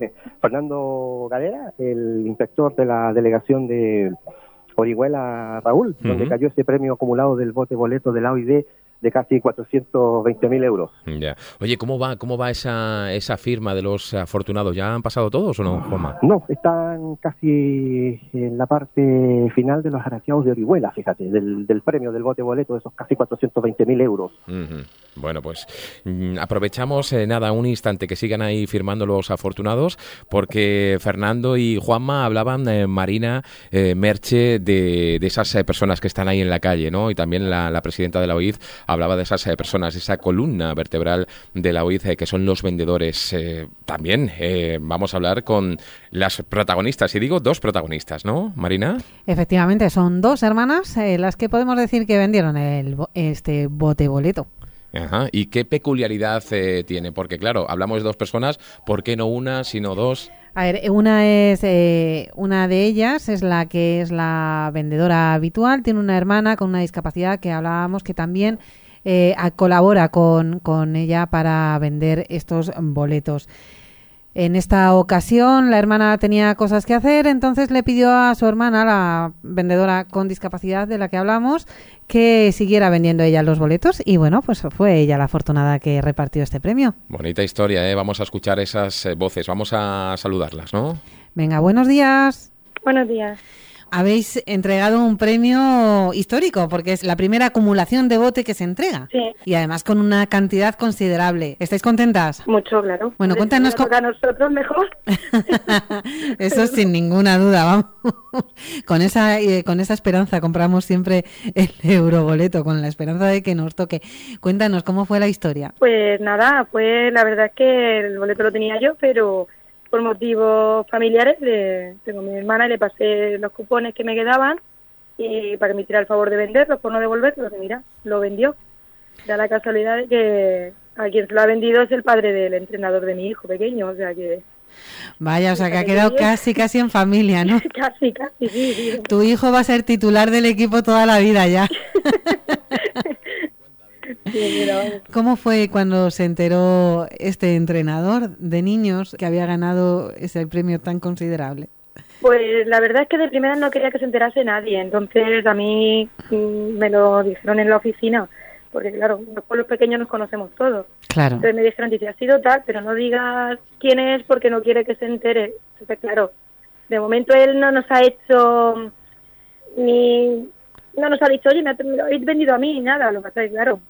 Fernando Galera, el inspector de la delegación de Orihuela, Raúl, uh-huh. donde cayó ese premio acumulado del bote boleto de la O I D de casi cuatrocientos veinte mil euros. Ya. Oye, ¿cómo va cómo va esa esa firma de los afortunados? ¿Ya han pasado todos o no, Juanma? No, están casi en la parte final de los agraciados de Orihuela, fíjate, del, del premio del bote boleto de esos casi cuatrocientos veinte mil euros. Uh-huh. Bueno, pues mmm, aprovechamos, eh, nada, un instante que sigan ahí firmando los afortunados, porque Fernando y Juanma hablaban, eh, Marina, eh, Merche, de, de esas eh, personas que están ahí en la calle, ¿no? Y también la, la presidenta de la O I D hablaba de esas eh, personas, esa columna vertebral de la O I D, eh, que son los vendedores. Eh, también eh, vamos a hablar con las protagonistas, y digo dos protagonistas, ¿no, Marina? Efectivamente, son dos hermanas eh, las que podemos decir que vendieron el, este bote boleto. Ajá. ¿Y qué peculiaridad eh, tiene? Porque claro, hablamos de dos personas, ¿por qué no una, sino dos? A ver, una es eh, una de ellas es la que es la vendedora habitual, tiene una hermana con una discapacidad que hablábamos que también eh, colabora con, con ella para vender estos boletos. En esta ocasión la hermana tenía cosas que hacer, entonces le pidió a su hermana, la vendedora con discapacidad de la que hablamos, que siguiera vendiendo ella los boletos y bueno, pues fue ella la afortunada que repartió este premio. Bonita historia, ¿eh? Vamos a escuchar esas eh, voces, vamos a saludarlas, ¿no? Venga, buenos días. Buenos días. habéis entregado un premio histórico, porque es la primera acumulación de bote que se entrega. Sí. Y además con una cantidad considerable. ¿Estáis contentas? Mucho, claro. Bueno, cuéntanos... Co- a nosotros mejor. Eso sin ninguna duda, vamos. Con esa, eh, con esa esperanza compramos siempre el euroboleto, con la esperanza de que nos toque. Cuéntanos, ¿cómo fue la historia? Pues nada, pues la verdad es que el boleto lo tenía yo, pero por motivos familiares le tengo a mi hermana y le pasé los cupones que me quedaban y para que me hiciera el favor de venderlos, por no devolverlos, y mira, lo vendió. Da la casualidad de que a quien se lo ha vendido es el padre del entrenador de mi hijo pequeño, o sea que... Vaya, o sea que ha quedado casi, casi en familia, ¿no? Casi, casi, sí, sí. Tu hijo va a ser titular del equipo toda la vida ya. Sí, mira, ¿Cómo fue cuando se enteró este entrenador de niños que había ganado ese premio tan considerable? Pues la verdad es que de primera no quería que se enterase nadie, entonces a mí mm, me lo dijeron en la oficina, porque claro, los pueblos pequeños nos conocemos todos. Claro. Entonces me dijeron, dice, ha sido tal, pero no digas quién es porque no quiere que se entere. Entonces claro, de momento él no nos ha hecho ni... no nos ha dicho, oye, me, me lo habéis vendido a mí, ni nada, lo que pasa es claro.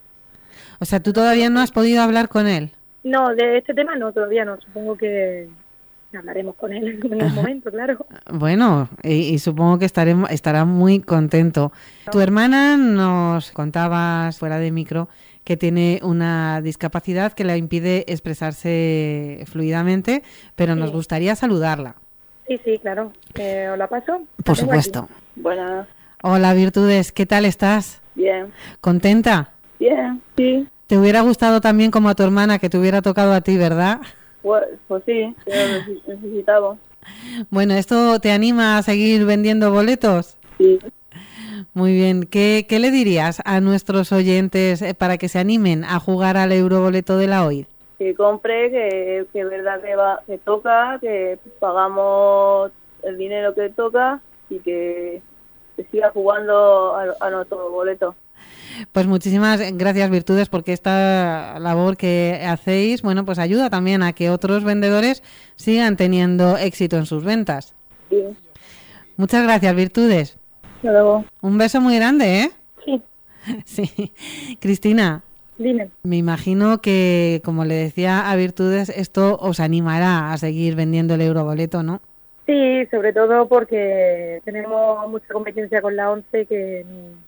O sea, ¿tú todavía no has podido hablar con él? No, de este tema no, todavía no, supongo que hablaremos con él en un momento, claro. Bueno, y, y supongo que estaremos, estará muy contento. Tu hermana nos contabas fuera de micro que tiene una discapacidad que le impide expresarse fluidamente, pero Sí. nos gustaría saludarla. Sí, sí, claro. Eh, ¿Os la paso? Por La tengo supuesto. aquí. Buenas. Hola, Virtudes, ¿qué tal estás? Bien. ¿Contenta? Bien, sí. Te hubiera gustado también como a tu hermana que te hubiera tocado a ti, ¿verdad? Pues, pues sí, yo lo necesitaba. Bueno, ¿esto te anima a seguir vendiendo boletos? Sí. Muy bien. ¿Qué, qué le dirías a nuestros oyentes eh, para que se animen a jugar al euroboleto de la O I D? Que compre, que que verdad que, va, que toca, que pagamos el dinero que toca y que, que siga jugando a, a nuestro boleto. Pues muchísimas gracias, Virtudes, porque esta labor que hacéis, bueno, pues ayuda también a que otros vendedores sigan teniendo éxito en sus ventas. Sí. Muchas gracias, Virtudes. Hasta luego. Un beso muy grande, ¿eh? Sí. Sí. Cristina, Dime. me imagino que, como le decía a Virtudes, esto os animará a seguir vendiendo el euroboleto, ¿no? Sí, sobre todo porque tenemos mucha competencia con la ONCE que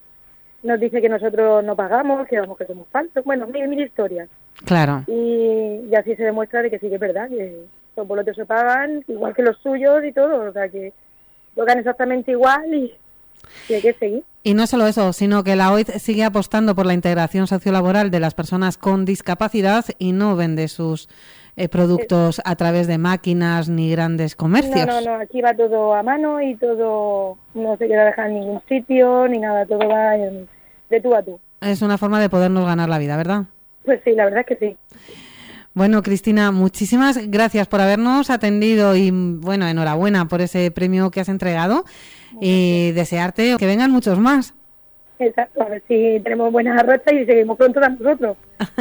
nos dice que nosotros no pagamos, que vamos que somos falsos. Bueno, mil, mil historias. Claro. Y, y así se demuestra de que sí que es verdad, que los boletos se pagan igual que los suyos y todo. O sea, que tocan exactamente igual y, y hay que seguir. Y no solo eso, sino que la O I D sigue apostando por la integración sociolaboral de las personas con discapacidad y no vende sus eh, productos a través de máquinas ni grandes comercios. No, no, no, aquí va todo a mano y todo no se queda dejado en ningún sitio ni nada, todo va en, de tú a tú. Es una forma de podernos ganar la vida, ¿verdad? Pues sí, la verdad es que sí. Bueno, Cristina, muchísimas gracias por habernos atendido y, bueno, enhorabuena por ese premio que has entregado y desearte que vengan muchos más. Exacto, a ver si tenemos buenas rachas y seguimos pronto a nosotros.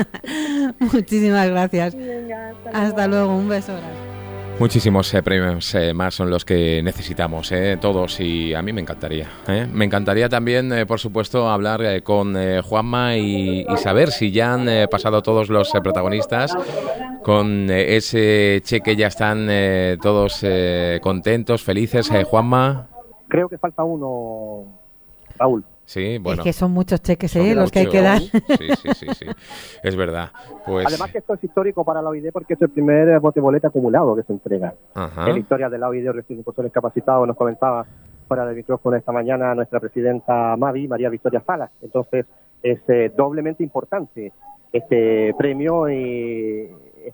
Muchísimas gracias. Venga, hasta luego. Hasta luego, un beso. Muchísimos eh, premios eh, más son los que necesitamos, eh, todos, y a mí me encantaría. Eh. Me encantaría también, eh, por supuesto, hablar eh, con eh, Juanma y, y saber si ya han eh, pasado todos los eh, protagonistas con eh, ese cheque, ya están eh, todos eh, contentos, felices. Eh, Juanma. Creo que falta uno, Raúl. Sí, bueno. Es que son muchos cheques, ¿eh? Son Los que hay muchos. que dar. Sí, sí, sí, sí. Es verdad. Pues... Además que esto es histórico para la O I D porque es el primer bote boleta acumulado que se entrega. Ajá. En la historia de la O I D, recién impulsores capacitados, nos comentaba fuera del micrófono esta mañana nuestra presidenta Mavi, María Victoria Salas. Entonces es eh, doblemente importante este premio y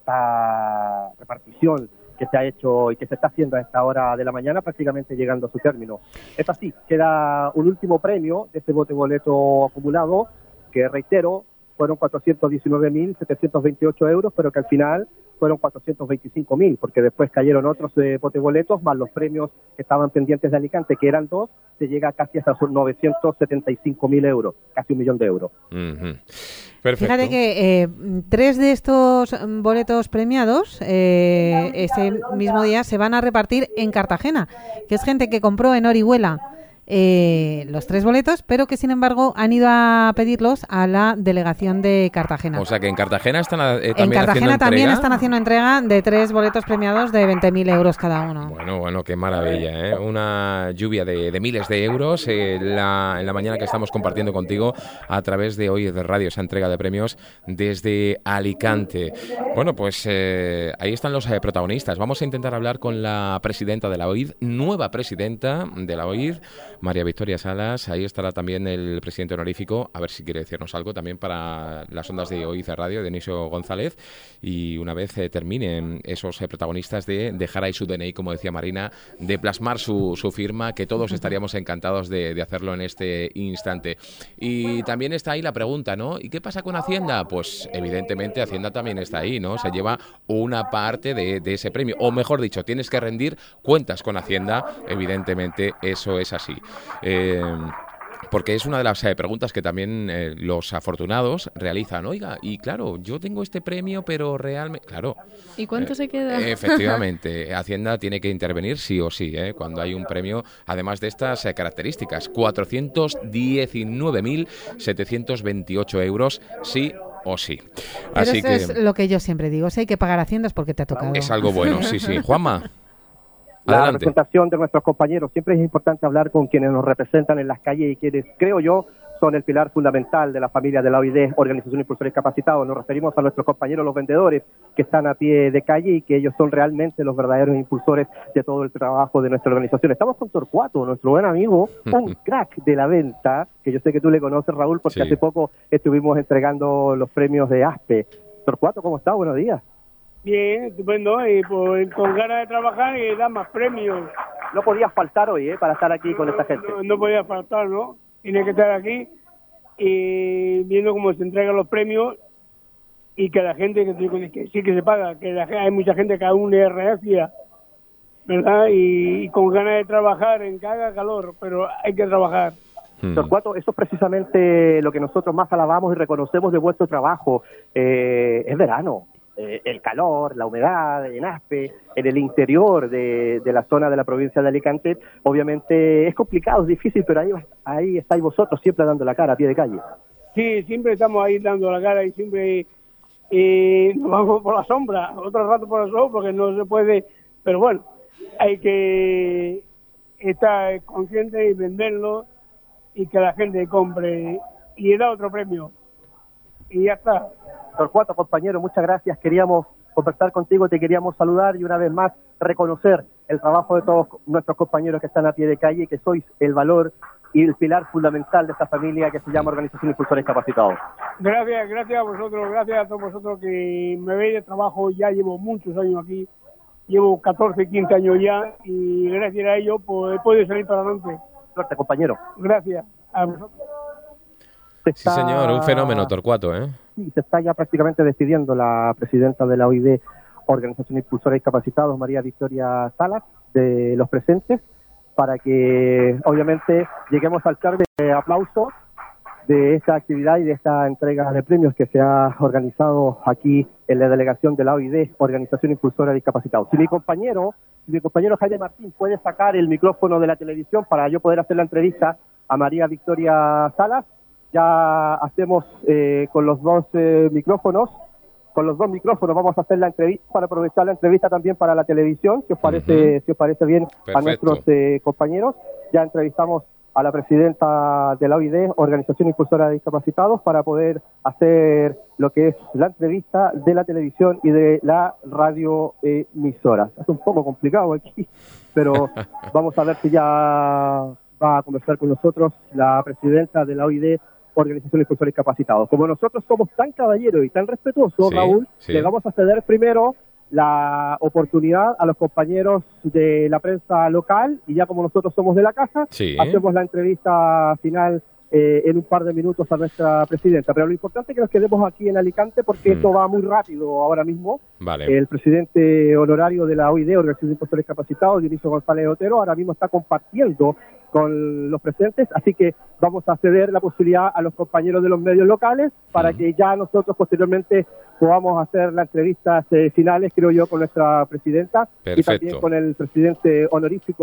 esta repartición que se ha hecho y que se está haciendo a esta hora de la mañana, prácticamente llegando a su término. Es así, queda un último premio de este bote boleto acumulado, que reitero, fueron cuatrocientos diecinueve mil setecientos veintiocho euros, pero que al final fueron cuatrocientos veinticinco mil, porque después cayeron otros eh, bote boletos, más los premios que estaban pendientes de Alicante, que eran dos, se llega casi hasta sus novecientos setenta y cinco mil euros, casi un millón de euros. Uh-huh. Perfecto. Fíjate que eh, tres de estos boletos premiados eh, ese mismo día se van a repartir en Cartagena, que es gente que compró en Orihuela eh, los tres boletos, pero que sin embargo han ido a pedirlos a la delegación de Cartagena. O sea que en Cartagena están eh, también En Cartagena haciendo también entrega. están haciendo entrega de tres boletos premiados de veinte mil euros cada uno. Bueno, bueno, qué maravilla, ¿eh? Una lluvia de, de miles de euros eh, la, en la mañana que estamos compartiendo contigo a través de Hoy de Radio, esa entrega de premios desde Alicante. Bueno, pues eh, ahí están los eh, protagonistas. Vamos a intentar hablar con la presidenta de la O I D, nueva presidenta de la O I D, María Victoria Salas. Ahí estará también el presidente honorífico, a ver si quiere decirnos algo también para las ondas de Hoy de Radio, Dionisio González. Y una vez eh, terminen esos eh, protagonistas de dejar ahí su D N I, como decía Marina, de plasmar su, su firma, que todos estaríamos encantados de, de hacerlo en este instante. Y también está ahí la pregunta, ¿no? ¿Y qué pasa con Hacienda? Pues evidentemente Hacienda también está ahí, ¿no? Se lleva una parte de, de ese premio, o mejor dicho, tienes que rendir cuentas con Hacienda, evidentemente eso es así. Eh, porque es una de las eh, preguntas que también eh, los afortunados realizan. Oiga, y claro, yo tengo este premio, pero realmente... Claro. ¿Y cuánto eh, se queda? Efectivamente, Hacienda tiene que intervenir sí o sí, ¿eh? Cuando hay un premio, además de estas eh, características. cuatrocientos diecinueve mil setecientos veintiocho euros, sí o sí. Pero Así eso que es lo que yo siempre digo. Si hay que pagar Hacienda es porque te ha tocado. es algo bueno, sí, sí. Juanma. La Adelante. representación de nuestros compañeros. Siempre es importante hablar con quienes nos representan en las calles y quienes, creo yo, son el pilar fundamental de la familia de la O I D, Organización de Impulsores Capacitados. Nos referimos a nuestros compañeros, los vendedores, que están a pie de calle y que ellos son realmente los verdaderos impulsores de todo el trabajo de nuestra organización. Estamos con Torcuato, nuestro buen amigo, un crack de la venta, que yo sé que tú le conoces, Raúl, porque Sí. hace poco estuvimos entregando los premios de ASPE. Torcuato, ¿cómo estás? Buenos días. Bien, estupendo, y pues, con ganas de trabajar y dar más premios. No podías faltar hoy, ¿eh? Para estar aquí con esta gente. No, no podía faltar, ¿no? Tiene que estar aquí y viendo cómo se entregan los premios y que la gente, que, que sí que se paga, que la, hay mucha gente que aún es reacia, ¿verdad? Y, y con ganas de trabajar en que haga calor, pero hay que trabajar. Torcuato, eso es precisamente lo que nosotros más alabamos y reconocemos de vuestro trabajo. Eh, es verano. Eh, el calor, la humedad en ASPE, en el interior de, de la zona de la provincia de Alicante, obviamente es complicado, es difícil, pero ahí, ahí estáis vosotros siempre dando la cara a pie de calle. Sí, siempre estamos ahí dando la cara y siempre eh, nos vamos por la sombra, otro rato por el sol porque no se puede, pero bueno, hay que estar consciente y venderlo y que la gente compre y da otro premio y ya está. Torcuato, compañero, muchas gracias. Queríamos conversar contigo, te queríamos saludar y una vez más reconocer el trabajo de todos nuestros compañeros que están a pie de calle y que sois el valor y el pilar fundamental de esta familia que se llama Organización de Impulsores Capacitados. Gracias, gracias a vosotros, gracias a todos vosotros que me veis de trabajo. Ya llevo muchos años aquí, llevo catorce, quince años ya y gracias a ello pues, he podido salir para adelante. Suerte, compañero. Gracias a vosotros. Sí, señor, un fenómeno, Torcuato, ¿eh? Sí, se está ya prácticamente despidiendo la presidenta de la O I D, Organización de Impulsores Capacitados, María Victoria Salas, de los presentes, para que obviamente lleguemos al cargo de aplauso de esta actividad y de esta entrega de premios que se ha organizado aquí en la delegación de la O I D, Organización Impulsora de Discapacitados. Si mi compañero, si mi compañero Jaime Martín puede sacar el micrófono de la televisión para yo poder hacer la entrevista a María Victoria Salas, ya hacemos eh, con los dos eh, micrófonos, con los dos micrófonos vamos a hacer la entrevista para aprovechar la entrevista también para la televisión, si os parece, uh-huh. si os parece bien. Perfecto. A nuestros eh, compañeros. Ya entrevistamos a la presidenta de la O I D, Organización Impulsora de Discapacitados, para poder hacer lo que es la entrevista de la televisión y de la radio emisora. Es un poco complicado aquí, pero vamos a ver si ya va a conversar con nosotros la presidenta de la O I D, Organización de Impulsores Capacitados. Como nosotros somos tan caballeros y tan respetuosos, sí, Raúl, sí. le vamos a ceder primero la oportunidad a los compañeros de la prensa local y ya como nosotros somos de la casa, sí. hacemos la entrevista final eh, en un par de minutos a nuestra presidenta. Pero lo importante es que nos quedemos aquí en Alicante porque mm. esto va muy rápido ahora mismo. Vale. El presidente honorario de la O I D, Organización de Impulsores Capacitados, Dionisio González Otero, ahora mismo está compartiendo con los presentes, así que vamos a ceder la posibilidad a los compañeros de los medios locales para mm. que ya nosotros posteriormente podamos hacer las entrevistas eh, finales, creo yo, con nuestra presidenta. Perfecto. Y también con el presidente honorífico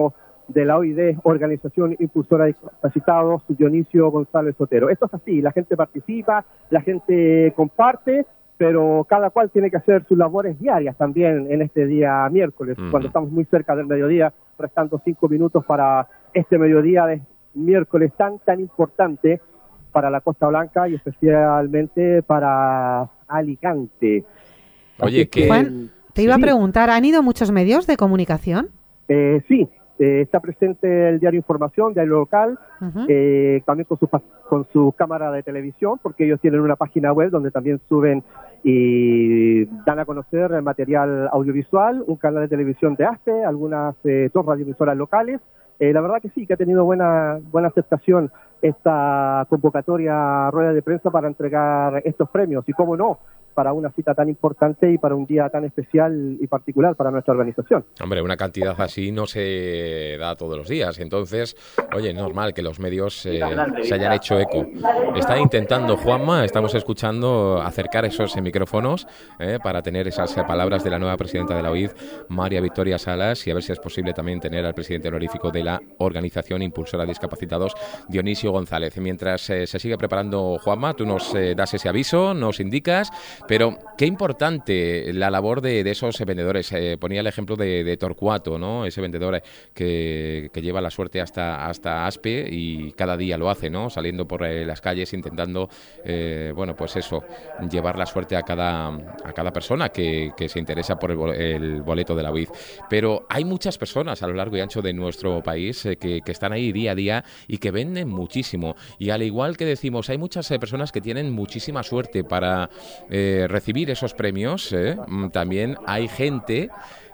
de la O I D, Organización Impulsora de Discapacitados, Dionisio González Sotero. Esto es así, la gente participa, la gente comparte, pero cada cual tiene que hacer sus labores diarias también en este día miércoles, uh-huh. cuando estamos muy cerca del mediodía, restando cinco minutos para este mediodía de miércoles tan, tan importante para la Costa Blanca y especialmente para Alicante. Oye, que... Juan, te iba sí. a preguntar, ¿han ido muchos medios de comunicación? Eh, sí, eh, está presente el diario Información, diario local, uh-huh. eh, también con su, con su cámara de televisión, porque ellos tienen una página web donde también suben y dan a conocer el material audiovisual, un canal de televisión de ASPE, algunas eh, dos radioemisoras locales. Eh, la verdad que sí, que ha tenido buena buena aceptación esta convocatoria rueda de prensa para entregar estos premios, y cómo no, para una cita tan importante y para un día tan especial y particular para nuestra organización. Hombre, una cantidad así no se da todos los días, entonces, oye, es normal que los medios eh, se hayan hecho eco. Está intentando Juanma, estamos escuchando, acercar esos micrófonos eh, para tener esas palabras de la nueva presidenta de la O I D, María Victoria Salas, y a ver si es posible también tener al presidente honorífico de la Organización Impulsora de Discapacitados, Dionisio González. Mientras eh, se sigue preparando Juanma, tú nos eh, das ese aviso, nos indicas. Pero qué importante la labor de, de esos vendedores. Eh, ponía el ejemplo de, de Torcuato, ¿no? Ese vendedor que, que lleva la suerte hasta, hasta Aspe y cada día lo hace, ¿no? Saliendo por eh, las calles intentando, eh, bueno, pues eso, llevar la suerte a cada, a cada persona que, que se interesa por el, el boleto de la O I D. Pero hay muchas personas a lo largo y ancho de nuestro país eh, que, que están ahí día a día y que venden muchísimo. Y al igual que decimos, hay muchas eh, personas que tienen muchísima suerte para... Eh, recibir esos premios, ¿eh? También hay gente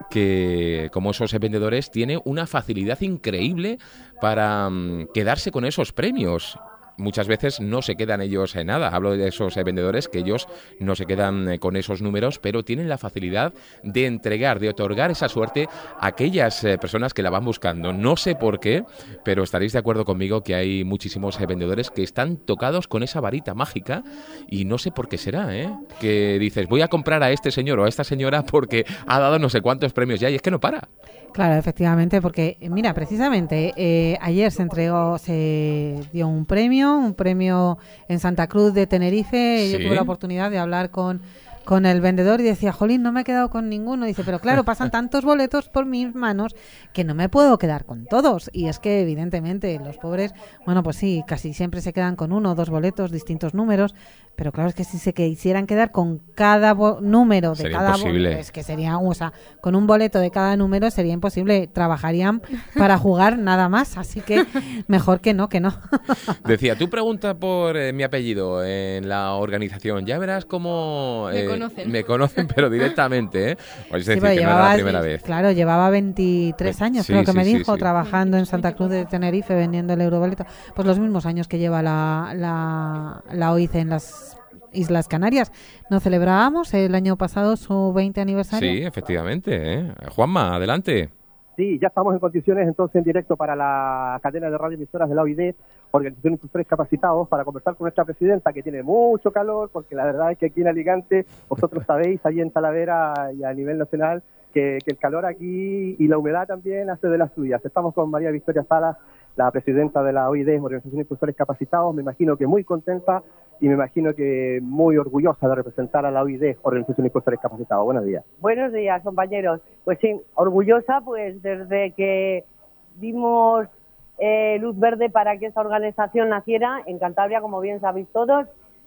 que, como esos vendedores, tiene una facilidad increíble para um, quedarse con esos premios. Muchas veces no se quedan ellos en nada. Hablo de esos eh, vendedores que ellos no se quedan eh, con esos números, pero tienen la facilidad de entregar, de otorgar esa suerte a aquellas eh, personas que la van buscando. No sé por qué, pero estaréis de acuerdo conmigo que hay muchísimos eh, vendedores que están tocados con esa varita mágica y no sé por qué será, ¿eh? Que dices, voy a comprar a este señor o a esta señora porque ha dado no sé cuántos premios ya y es que no para. Claro, efectivamente, porque mira, precisamente eh, ayer se entregó, se dio un premio, un premio en Santa Cruz de Tenerife. ¿Sí? Yo tuve la oportunidad de hablar con, con el vendedor y decía, jolín, no me he quedado con ninguno. Dice, pero claro, pasan tantos boletos por mis manos que no me puedo quedar con todos. Y es que evidentemente los pobres, bueno, pues sí, casi siempre se quedan con uno o dos boletos, distintos números. Pero claro, es que si se quisieran quedar con cada bo- número de sería cada imposible. Bo- es que sería, o sea, con un boleto de cada número sería imposible. Trabajarían para jugar nada más, así que mejor que no, que no. Decía, tú pregunta por eh, mi apellido en la organización, ya verás cómo eh, me conocen. Me conocen, pero directamente, ¿eh? Pues es decir, sí, que llevaba, no era la primera vez. Claro, llevaba veintitrés años, sí, creo que sí, me sí, dijo, sí. trabajando en Santa Cruz de Tenerife vendiendo el euroboleto. Pues los mismos años que lleva la, la, la O I C en las Islas Canarias. Nos celebrábamos el año pasado su veinte aniversario. Sí, efectivamente, ¿eh? Juanma, adelante. Sí, ya estamos en condiciones entonces en directo para la cadena de radioemisoras de la O I D, Organización Impulsora Discapacitados, para conversar con nuestra presidenta, que tiene mucho calor, porque la verdad es que aquí en Alicante, vosotros sabéis, allí en Talavera y a nivel nacional, que, que el calor aquí y la humedad también hace de las suyas. Estamos con María Victoria Salas, la presidenta de la O I D, Organización Impulsora Discapacitados, me imagino que muy contenta y me imagino que muy orgullosa de representar a la O I D, Organización Impulsora Discapacitados. Buenos días. Buenos días, compañeros. Pues sí, orgullosa, pues desde que dimos eh, luz verde para que esta organización naciera en Cantabria, como bien sabéis todos,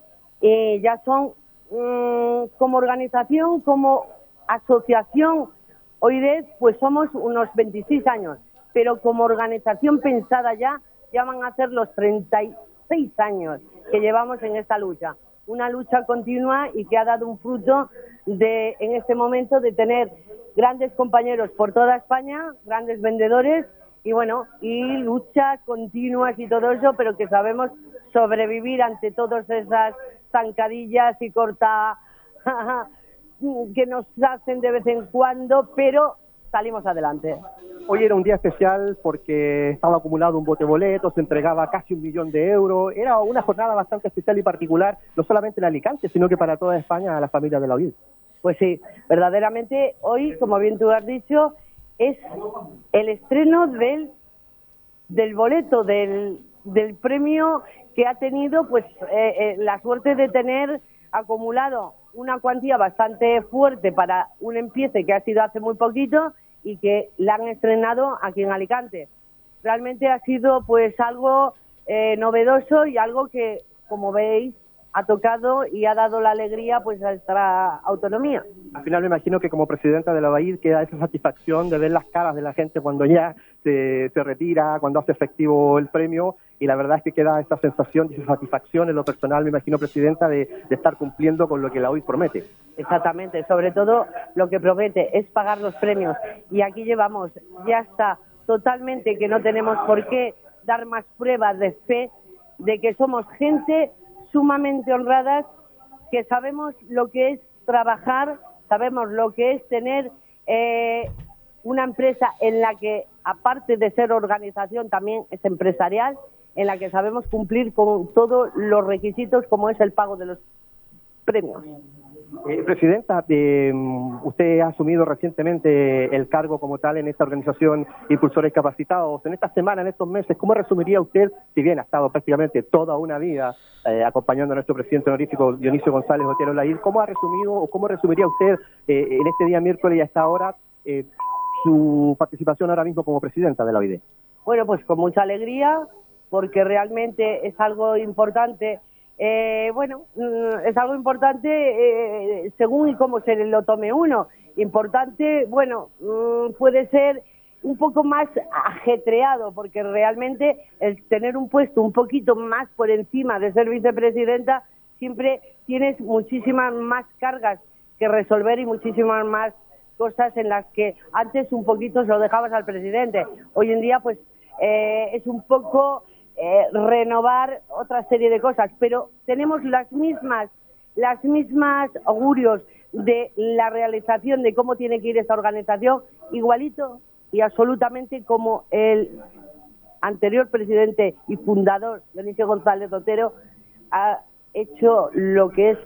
y ya son mmm, como organización, como asociación O I D, pues somos unos veintiséis años, pero como organización pensada ya, ya van a ser los treinta y seis años que llevamos en esta lucha. Una lucha continua y que ha dado un fruto de, en este momento, de tener grandes compañeros por toda España, grandes vendedores y bueno, y luchas continuas y todo eso, pero que sabemos sobrevivir ante todas esas zancadillas y corta que nos hacen de vez en cuando, pero salimos adelante. Hoy era un día especial porque estaba acumulado un bote boleto, se entregaba casi un millón de euros. Era una jornada bastante especial y particular, no solamente en Alicante, sino que para toda España, a la familia de la O I D. Pues sí, verdaderamente hoy, como bien tú has dicho, es el estreno del del boleto del, del premio que ha tenido pues eh, eh, la suerte de tener acumulado una cuantía bastante fuerte para un empiece que ha sido hace muy poquito y que la han estrenado aquí en Alicante. Realmente ha sido pues algo eh, novedoso y algo que, como veis, ha tocado y ha dado la alegría pues a esta autonomía. Al final me imagino que como presidenta de la O A I queda esa satisfacción de ver las caras de la gente cuando ya se, se retira, cuando hace efectivo el premio, y la verdad es que queda esa sensación de satisfacción en lo personal, me imagino, presidenta, de, de estar cumpliendo con lo que la O A I promete. Exactamente, sobre todo lo que promete es pagar los premios, y aquí llevamos, ya está totalmente que no tenemos por qué dar más pruebas de fe de que somos gente sumamente honradas, que sabemos lo que es trabajar, sabemos lo que es tener eh, una empresa en la que, aparte de ser organización, también es empresarial, en la que sabemos cumplir con todos los requisitos como es el pago de los premios. Eh, Presidenta, eh, usted ha asumido recientemente el cargo como tal en esta organización Impulsores Capacitados. En esta semana, en estos meses, ¿cómo resumiría usted, si bien ha estado prácticamente toda una vida eh, acompañando a nuestro presidente honorífico Dionisio González Otero Laín, cómo ha resumido o cómo resumiría usted eh, en este día miércoles y hasta ahora eh, su participación ahora mismo como presidenta de la O I D? Bueno, pues con mucha alegría, porque realmente es algo importante. Eh, bueno, es algo importante eh, según y cómo se lo tome uno. Importante, bueno, puede ser un poco más ajetreado, porque realmente el tener un puesto un poquito más por encima de ser vicepresidenta, siempre tienes muchísimas más cargas que resolver y muchísimas más cosas en las que antes un poquito se lo dejabas al presidente. Hoy en día, pues, eh, es un poco... Eh, renovar otra serie de cosas, pero tenemos las mismas las mismas augurios de la realización de cómo tiene que ir esta organización, igualito y absolutamente como el anterior presidente y fundador Dionisio González Otero ha hecho lo que es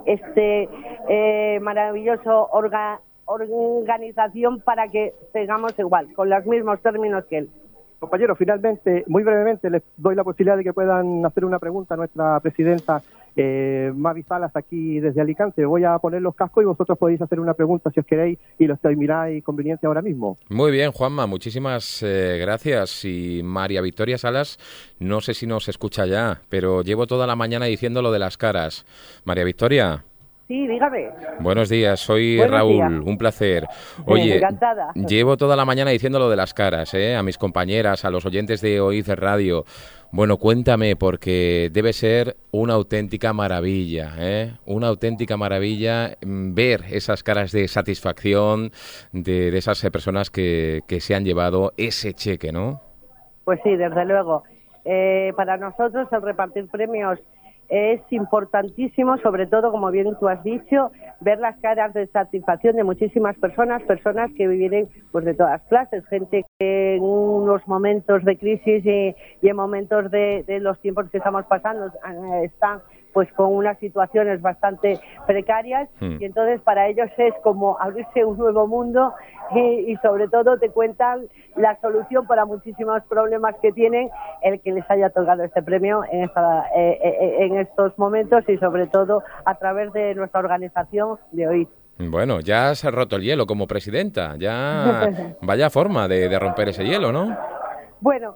este eh, maravilloso orga, organización para que tengamos igual, con los mismos términos que él. Compañeros, finalmente, muy brevemente, les doy la posibilidad de que puedan hacer una pregunta a nuestra presidenta eh, Mavi Salas aquí desde Alicante. Voy a poner los cascos y vosotros podéis hacer una pregunta si os queréis y lo miráis conveniencia ahora mismo. Muy bien, Juanma, muchísimas eh, gracias. Y María Victoria Salas, no sé si nos escucha ya, pero llevo toda la mañana diciendo lo de las caras. María Victoria. Sí, dígame. Buenos días, soy Buenos Raúl, días. Un placer. Oye, encantada. Llevo toda la mañana diciendo lo de las caras, ¿eh? A mis compañeras, a los oyentes de O I C Radio. Bueno, cuéntame, porque debe ser una auténtica maravilla, ¿eh? Una auténtica maravilla ver esas caras de satisfacción de, de esas personas que, que se han llevado ese cheque, ¿no? Pues sí, desde luego. Eh, para nosotros el repartir premios es importantísimo, sobre todo, como bien tú has dicho, ver las caras de satisfacción de muchísimas personas, personas que viven pues de todas clases, gente que en unos momentos de crisis y, y en momentos de, de los tiempos que estamos pasando eh, están pues con unas situaciones bastante precarias mm. y entonces para ellos es como abrirse un nuevo mundo y, y sobre todo te cuentan la solución para muchísimos problemas que tienen el que les haya otorgado este premio en, esta, eh, eh, en estos momentos y sobre todo a través de nuestra organización de O I D. Bueno, ya se ha roto el hielo como presidenta, ya vaya forma de, de romper ese hielo, ¿no? Bueno,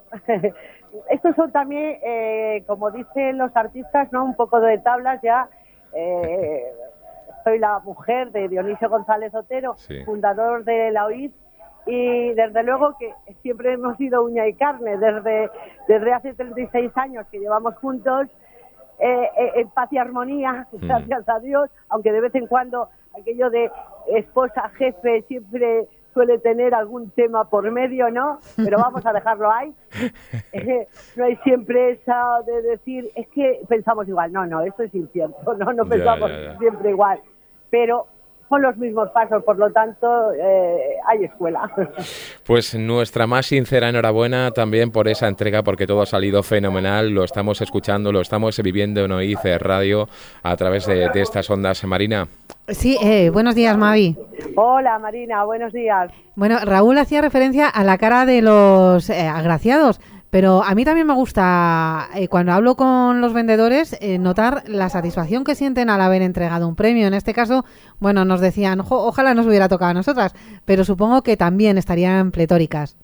estos son también, eh, como dicen los artistas, ¿no? Un poco de tablas ya. Eh, soy la mujer de Dionisio González Otero, sí. fundador de la O I D, y desde luego que siempre hemos sido uña y carne, desde, desde hace treinta y seis años que llevamos juntos, eh, eh, en paz y armonía, mm. gracias a Dios, aunque de vez en cuando aquello de esposa-jefe siempre suele tener algún tema por medio, ¿no? Pero vamos a dejarlo ahí. Eh, no hay siempre esa de decir, es que pensamos igual. No, no, eso es incierto. No, no pensamos ya, ya, ya. siempre igual. Pero son los mismos pasos, por lo tanto, eh, hay escuela. Pues nuestra más sincera enhorabuena también por esa entrega, porque todo ha salido fenomenal. Lo estamos escuchando, lo estamos viviendo en O I C Radio a través de, de estas ondas. Marina. Sí, eh, buenos días, Mavi. Hola, Marina, buenos días. Bueno, Raúl hacía referencia a la cara de los eh, agraciados, Pero a mí también me gusta, eh, cuando hablo con los vendedores, eh, notar la satisfacción que sienten al haber entregado un premio. En este caso, bueno, nos decían, ojo, ojalá nos hubiera tocado a nosotras, pero supongo que también estarían pletóricas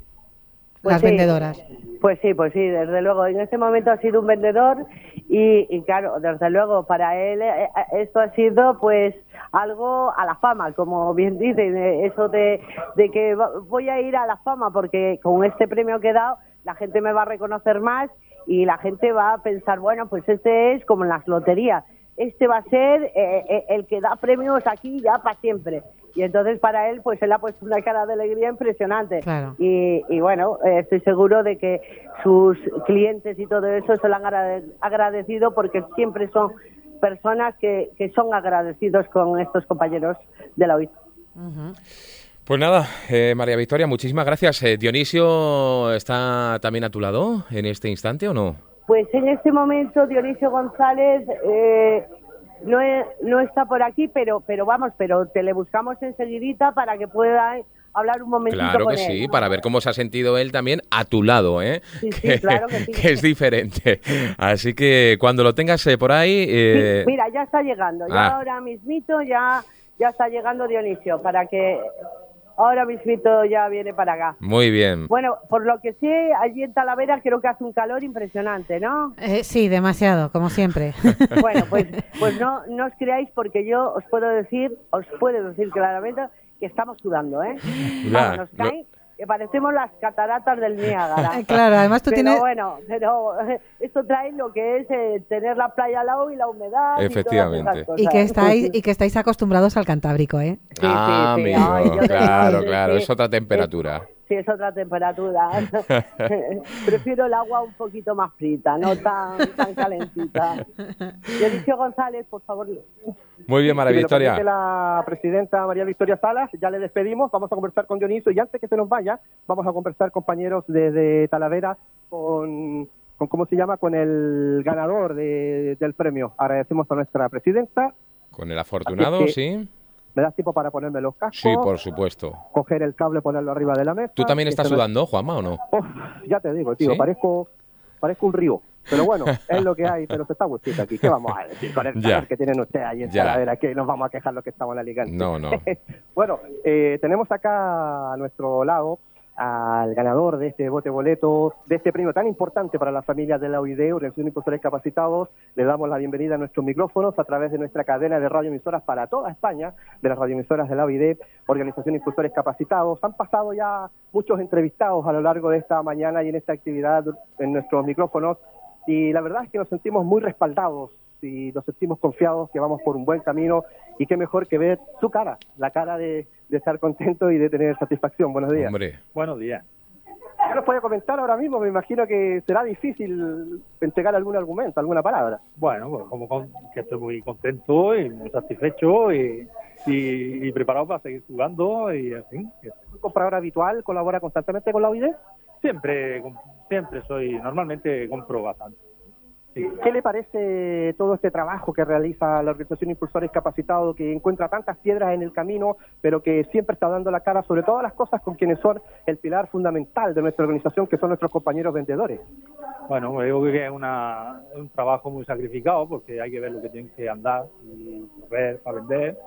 pues las sí, vendedoras. Pues sí, pues sí, desde luego. En este momento ha sido un vendedor y, y claro, desde luego, para él eh, esto ha sido pues algo a la fama, como bien dicen, eh, eso de, de que voy a ir a la fama porque con este premio que he dado la gente me va a reconocer más y la gente va a pensar, bueno, pues este es como en las loterías, este va a ser eh, el que da premios aquí ya para siempre. Y entonces para él, pues él ha puesto una cara de alegría impresionante. Claro. Y, y bueno, eh, estoy seguro de que sus clientes y todo eso se lo han agrade- agradecido porque siempre son personas que, que son agradecidos con estos compañeros de la O I T. Uh-huh. Pues nada, eh, María Victoria, muchísimas gracias. Eh, ¿Dionisio está también a tu lado en este instante o no? Pues en este momento Dionisio González eh, no, es, no está por aquí, pero pero vamos, pero te le buscamos enseguidita para que pueda hablar un momentito Claro con que él. sí, para ver cómo se ha sentido él también a tu lado, ¿eh? Sí, sí, que, claro que sí. que es diferente. Así que cuando lo tengas eh, por ahí... Eh... Sí, mira, ya está llegando, ya Ah. ahora mismito ya, ya está llegando Dionisio, para que ahora mismito ya viene para acá. Muy bien. Bueno, por lo que sé, allí en Talavera creo que hace un calor impresionante, ¿no? Eh, sí, demasiado, como siempre. Bueno, pues pues no, no os creáis porque yo os puedo decir, os puedo decir claramente que estamos sudando, ¿eh? Ya, Vamos, nos lo- cae, que parecemos las cataratas del Niágara. Claro, además tú pero tienes... bueno, pero esto trae lo que es eh, tener la playa al lado y la humedad. Efectivamente. Y, todas esas cosas. Y que estáis y que estáis acostumbrados al Cantábrico, ¿eh? Sí, ah, sí, sí. amigo, Ay, yo te- claro, sí, claro, sí. es otra temperatura. Sí, es otra temperatura. Prefiero el agua un poquito más frita, no tan, tan calentita. Dionisio González, por favor. Muy bien, María Si me lo Victoria. permite la presidenta María Victoria Salas, ya le despedimos, vamos a conversar con Dionisio y antes que se nos vaya, vamos a conversar, compañeros, desde Talavera con, con, ¿cómo se llama?, con el ganador de, del premio. Agradecemos a nuestra presidenta. Con el afortunado, Así es que- sí. ¿Me das tiempo para ponerme los cascos? Sí, por supuesto. Coger el cable, ponerlo arriba de la mesa. ¿Tú también que estás se me- sudando, Juanma, o no? Uf, ya te digo, tío, ¿Sí? parezco, parezco un río. Pero bueno, es lo que hay, pero se está gustito aquí. ¿Qué vamos a decir con el Ya. calor que tienen ustedes ahí en Ya. Talavera? Que nos vamos a quejar los que estamos en Alicante. No, no. Bueno, eh, tenemos acá a nuestro lado al ganador de este bote boleto, de este premio tan importante para las familias de la O I D, Organización de Impulsores Capacitados. Le damos la bienvenida a nuestros micrófonos a través de nuestra cadena de radioemisoras para toda España, de las radioemisoras de la O I D, Organización de Impulsores Capacitados. Han pasado ya muchos entrevistados a lo largo de esta mañana y en esta actividad en nuestros micrófonos, y la verdad es que nos sentimos muy respaldados y nos sentimos confiados que vamos por un buen camino, y qué mejor que ver su cara, la cara de, de estar contento y de tener satisfacción. Buenos días. Hombre. Buenos días. ¿Qué nos puede comentar ahora mismo? Me imagino que será difícil entregar algún argumento, alguna palabra. Bueno, pues como con- que estoy muy contento y muy satisfecho y, y, y preparado para seguir jugando y así. ¿Un comprador habitual? ¿Colabora constantemente con la O I D? Siempre, siempre soy, normalmente compro bastante. Sí. ¿Qué le parece todo este trabajo que realiza la Organización Impulsores Capacitados, que encuentra tantas piedras en el camino, pero que siempre está dando la cara sobre todas las cosas con quienes son el pilar fundamental de nuestra organización, que son nuestros compañeros vendedores? Bueno, digo que es una, es un trabajo muy sacrificado porque hay que ver lo que tienen que andar y ver para vender,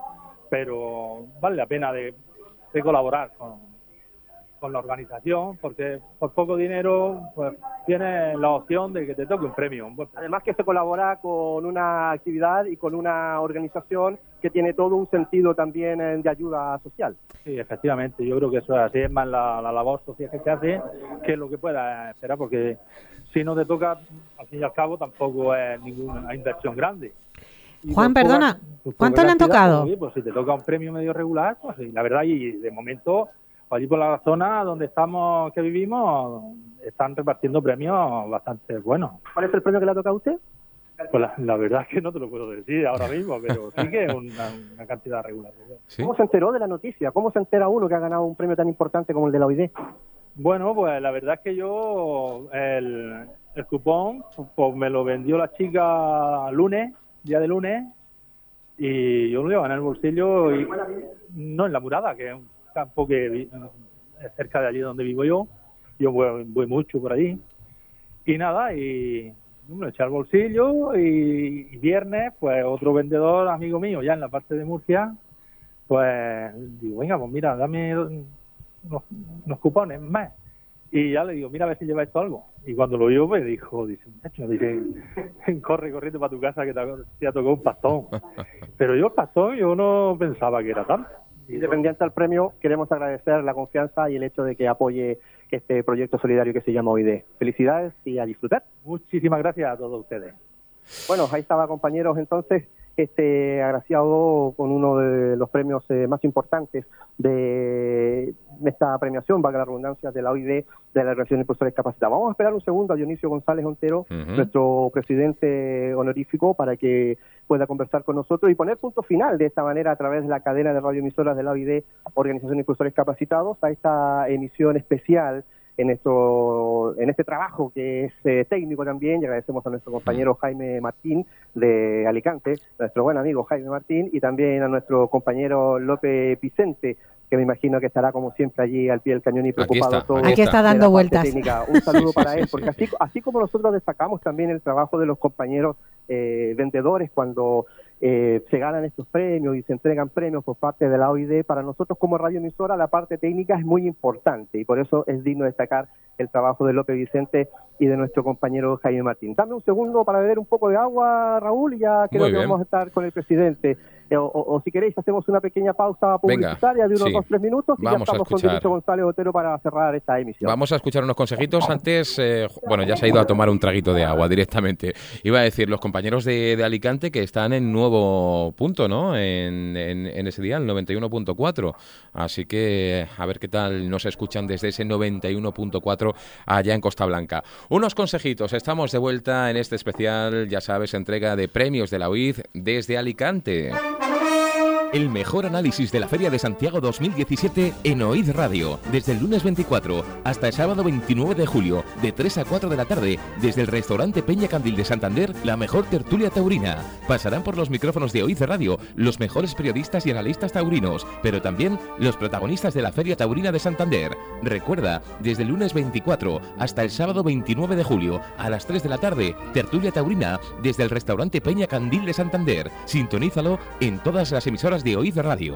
pero vale la pena de, de colaborar con, con la organización porque por poco dinero pues tienes la opción de que te toque un premio. Un buen premio. Además que se colabora con una actividad y con una organización que tiene todo un sentido también eh, de ayuda social. Sí, efectivamente, yo creo que eso es así, es más la, la labor social que se hace que lo que puedas esperar, porque si no te toca, al fin y al cabo, tampoco es ninguna inversión grande. Y Juan, por perdona, poca- por ¿cuánto poca le han cantidad, tocado? pues, oye, pues si te toca un premio medio regular, pues sí, la verdad, y de momento, allí por la zona donde estamos, que vivimos, están repartiendo premios bastante buenos. ¿Cuál es el premio que le ha tocado a usted? Pues la, la verdad es que no te lo puedo decir ahora mismo, pero sí que es una, una cantidad regular. ¿Cómo se enteró de la noticia? ¿Cómo se entera uno que ha ganado un premio tan importante como el de la O I D? Bueno, pues la verdad es que yo el, el cupón pues me lo vendió la chica lunes, día de lunes, y yo lo llevo en el bolsillo, y no en La Murada, que es un campo que vi- es cerca de allí donde vivo yo. Yo voy, voy mucho por allí. y nada, y me eché al bolsillo y, y viernes, pues otro vendedor, amigo mío, ya en la parte de Murcia, pues digo, venga, pues mira, dame unos, unos cupones más. Y ya le digo, mira a ver si lleva esto algo. Y cuando lo vio, me dijo, dice, muchacho, dice, corre, corriendo para tu casa que te, te ha tocado un pastón. Pero yo el pastón, yo no pensaba que era tanto. Independiente del premio, queremos agradecer la confianza y el hecho de que apoye este proyecto solidario que se llama O I D. Felicidades y a disfrutar. Muchísimas gracias a todos ustedes. Bueno, ahí estaba, compañeros, entonces, este agraciado con uno de los premios eh, más importantes de esta premiación, valga la redundancia, de la O I D, de la Organización de Impulsores Capacitados. Vamos a esperar un segundo a Dionisio González Ontero, uh-huh. nuestro presidente honorífico, para que pueda conversar con nosotros y poner punto final de esta manera a través de la cadena de radioemisoras de la O I D, Organización de Impulsores Capacitados, a esta emisión especial en esto, en este trabajo que es eh, técnico también, y agradecemos a nuestro compañero Jaime Martín de Alicante, nuestro buen amigo Jaime Martín, y también a nuestro compañero López Vicente, que me imagino que estará como siempre allí al pie del cañón y preocupado. Aquí está, todo aquí está, está dando vueltas. Técnica. Un saludo para él, porque así, así como nosotros destacamos también el trabajo de los compañeros eh, vendedores cuando eh, se ganan estos premios y se entregan premios por parte de la O I D, para nosotros como radioemisora la parte técnica es muy importante y por eso es digno destacar el trabajo de López Vicente y de nuestro compañero Jaime Martín. Dame un segundo para beber un poco de agua, Raúl, y ya creo que vamos a estar con el presidente. O, o, o si queréis hacemos una pequeña pausa publicitaria. Venga, de unos sí. dos, tres minutos y vamos ya estamos con Dionisio González Otero para cerrar esta emisión. Vamos a escuchar unos consejitos. Antes, eh, bueno, ya se ha ido a tomar un traguito de agua directamente. Iba a decir, los compañeros de, de Alicante que están en nuevo punto, ¿no? En, en, en ese día, el noventa y uno punto cuatro. Así que a ver qué tal nos escuchan desde ese noventa y uno punto cuatro allá en Costa Blanca. Unos consejitos. Estamos de vuelta en este especial, ya sabes, entrega de premios de la O I D desde Alicante. El mejor análisis de la Feria de Santiago dos mil diecisiete en O I D Radio, desde el lunes veinticuatro hasta el sábado veintinueve de julio, de tres a cuatro de la tarde, desde el restaurante Peña Candil de Santander, la mejor tertulia taurina. Pasarán por los micrófonos de O I D Radio los mejores periodistas y analistas taurinos, pero también los protagonistas de la Feria Taurina de Santander. Recuerda, desde el lunes veinticuatro hasta el sábado veintinueve de julio, a las tres de la tarde, tertulia taurina desde el restaurante Peña Candil de Santander. Sintonízalo en todas las emisoras de O I D Radio.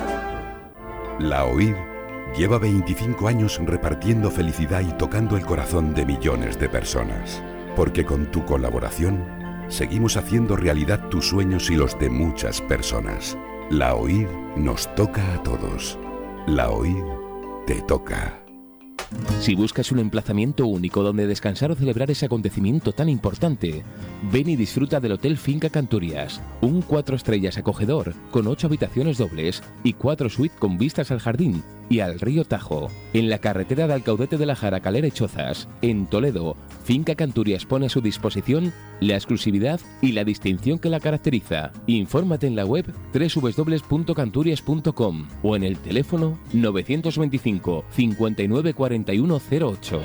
La O I D lleva veinticinco años repartiendo felicidad y tocando el corazón de millones de personas. Porque con tu colaboración seguimos haciendo realidad tus sueños y los de muchas personas. La O I D nos toca a todos. La O I D te toca. Si buscas un emplazamiento único donde descansar o celebrar ese acontecimiento tan importante, ven y disfruta del Hotel Finca Canturias, un cuatro estrellas acogedor con ocho habitaciones dobles y cuatro suites con vistas al jardín y al río Tajo. En la carretera de Alcaudete de la Jara, Calera y Chozas, en Toledo, Finca Canturias pone a su disposición la exclusividad y la distinción que la caracteriza. Infórmate en la web doble u doble u doble u punto canturias punto com o en el teléfono novecientos veinticinco cincuenta y nueve cuarenta y uno cero ocho.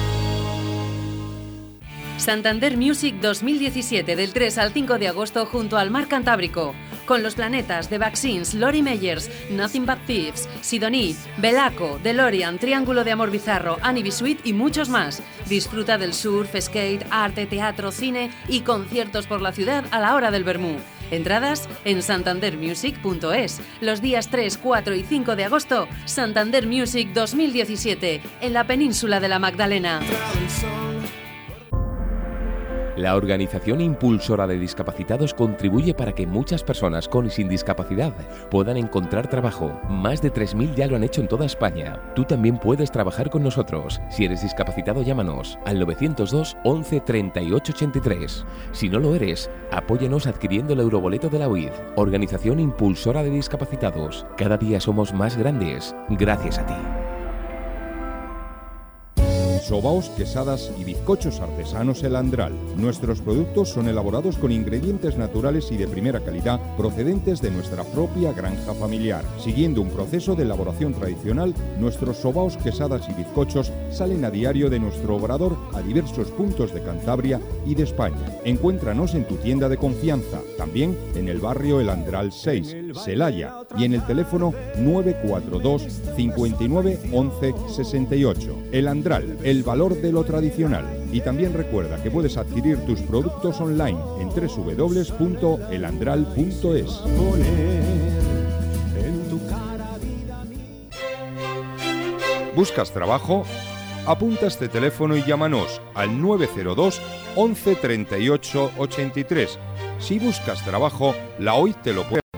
Santander Music dos mil diecisiete, del tres al cinco de agosto junto al Mar Cantábrico, con Los Planetas, The Vaccines, Lori Meyers, Nothing But Thieves, Sidoní, Belaco, DeLorean, Triángulo de Amor Bizarro, Annie B. Sweet y muchos más. Disfruta del surf, skate, arte, teatro, cine y conciertos por la ciudad a la hora del vermú. Entradas en santander music punto es. Los días tres, cuatro y cinco de agosto, Santander Music dos mil diecisiete, en la península de la Magdalena. La Organización Impulsora de Discapacitados contribuye para que muchas personas con y sin discapacidad puedan encontrar trabajo. Más de tres mil ya lo han hecho en toda España. Tú también puedes trabajar con nosotros. Si eres discapacitado, llámanos al novecientos dos once treinta y ocho ochenta y tres. Si no lo eres, apóyanos adquiriendo el euroboleto de la O I D. Organización Impulsora de Discapacitados. Cada día somos más grandes. Gracias a ti. Sobaos, quesadas y bizcochos artesanos El Andral. Nuestros productos son elaborados con ingredientes naturales y de primera calidad procedentes de nuestra propia granja familiar. Siguiendo un proceso de elaboración tradicional, nuestros sobaos, quesadas y bizcochos salen a diario de nuestro obrador a diversos puntos de Cantabria y de España. Encuéntranos en tu tienda de confianza, también en el barrio El Andral seis, Celaya, y en el teléfono nueve cuatro dos cincuenta y nueve once sesenta y ocho. El Andral, el valor de lo tradicional. Y también recuerda que puedes adquirir tus productos online en doble u doble u doble u punto elandral punto es. ¿Buscas trabajo? Apunta este teléfono y llámanos al nueve cero dos once treinta y ocho ochenta y tres. Si buscas trabajo, la O I T te lo puede.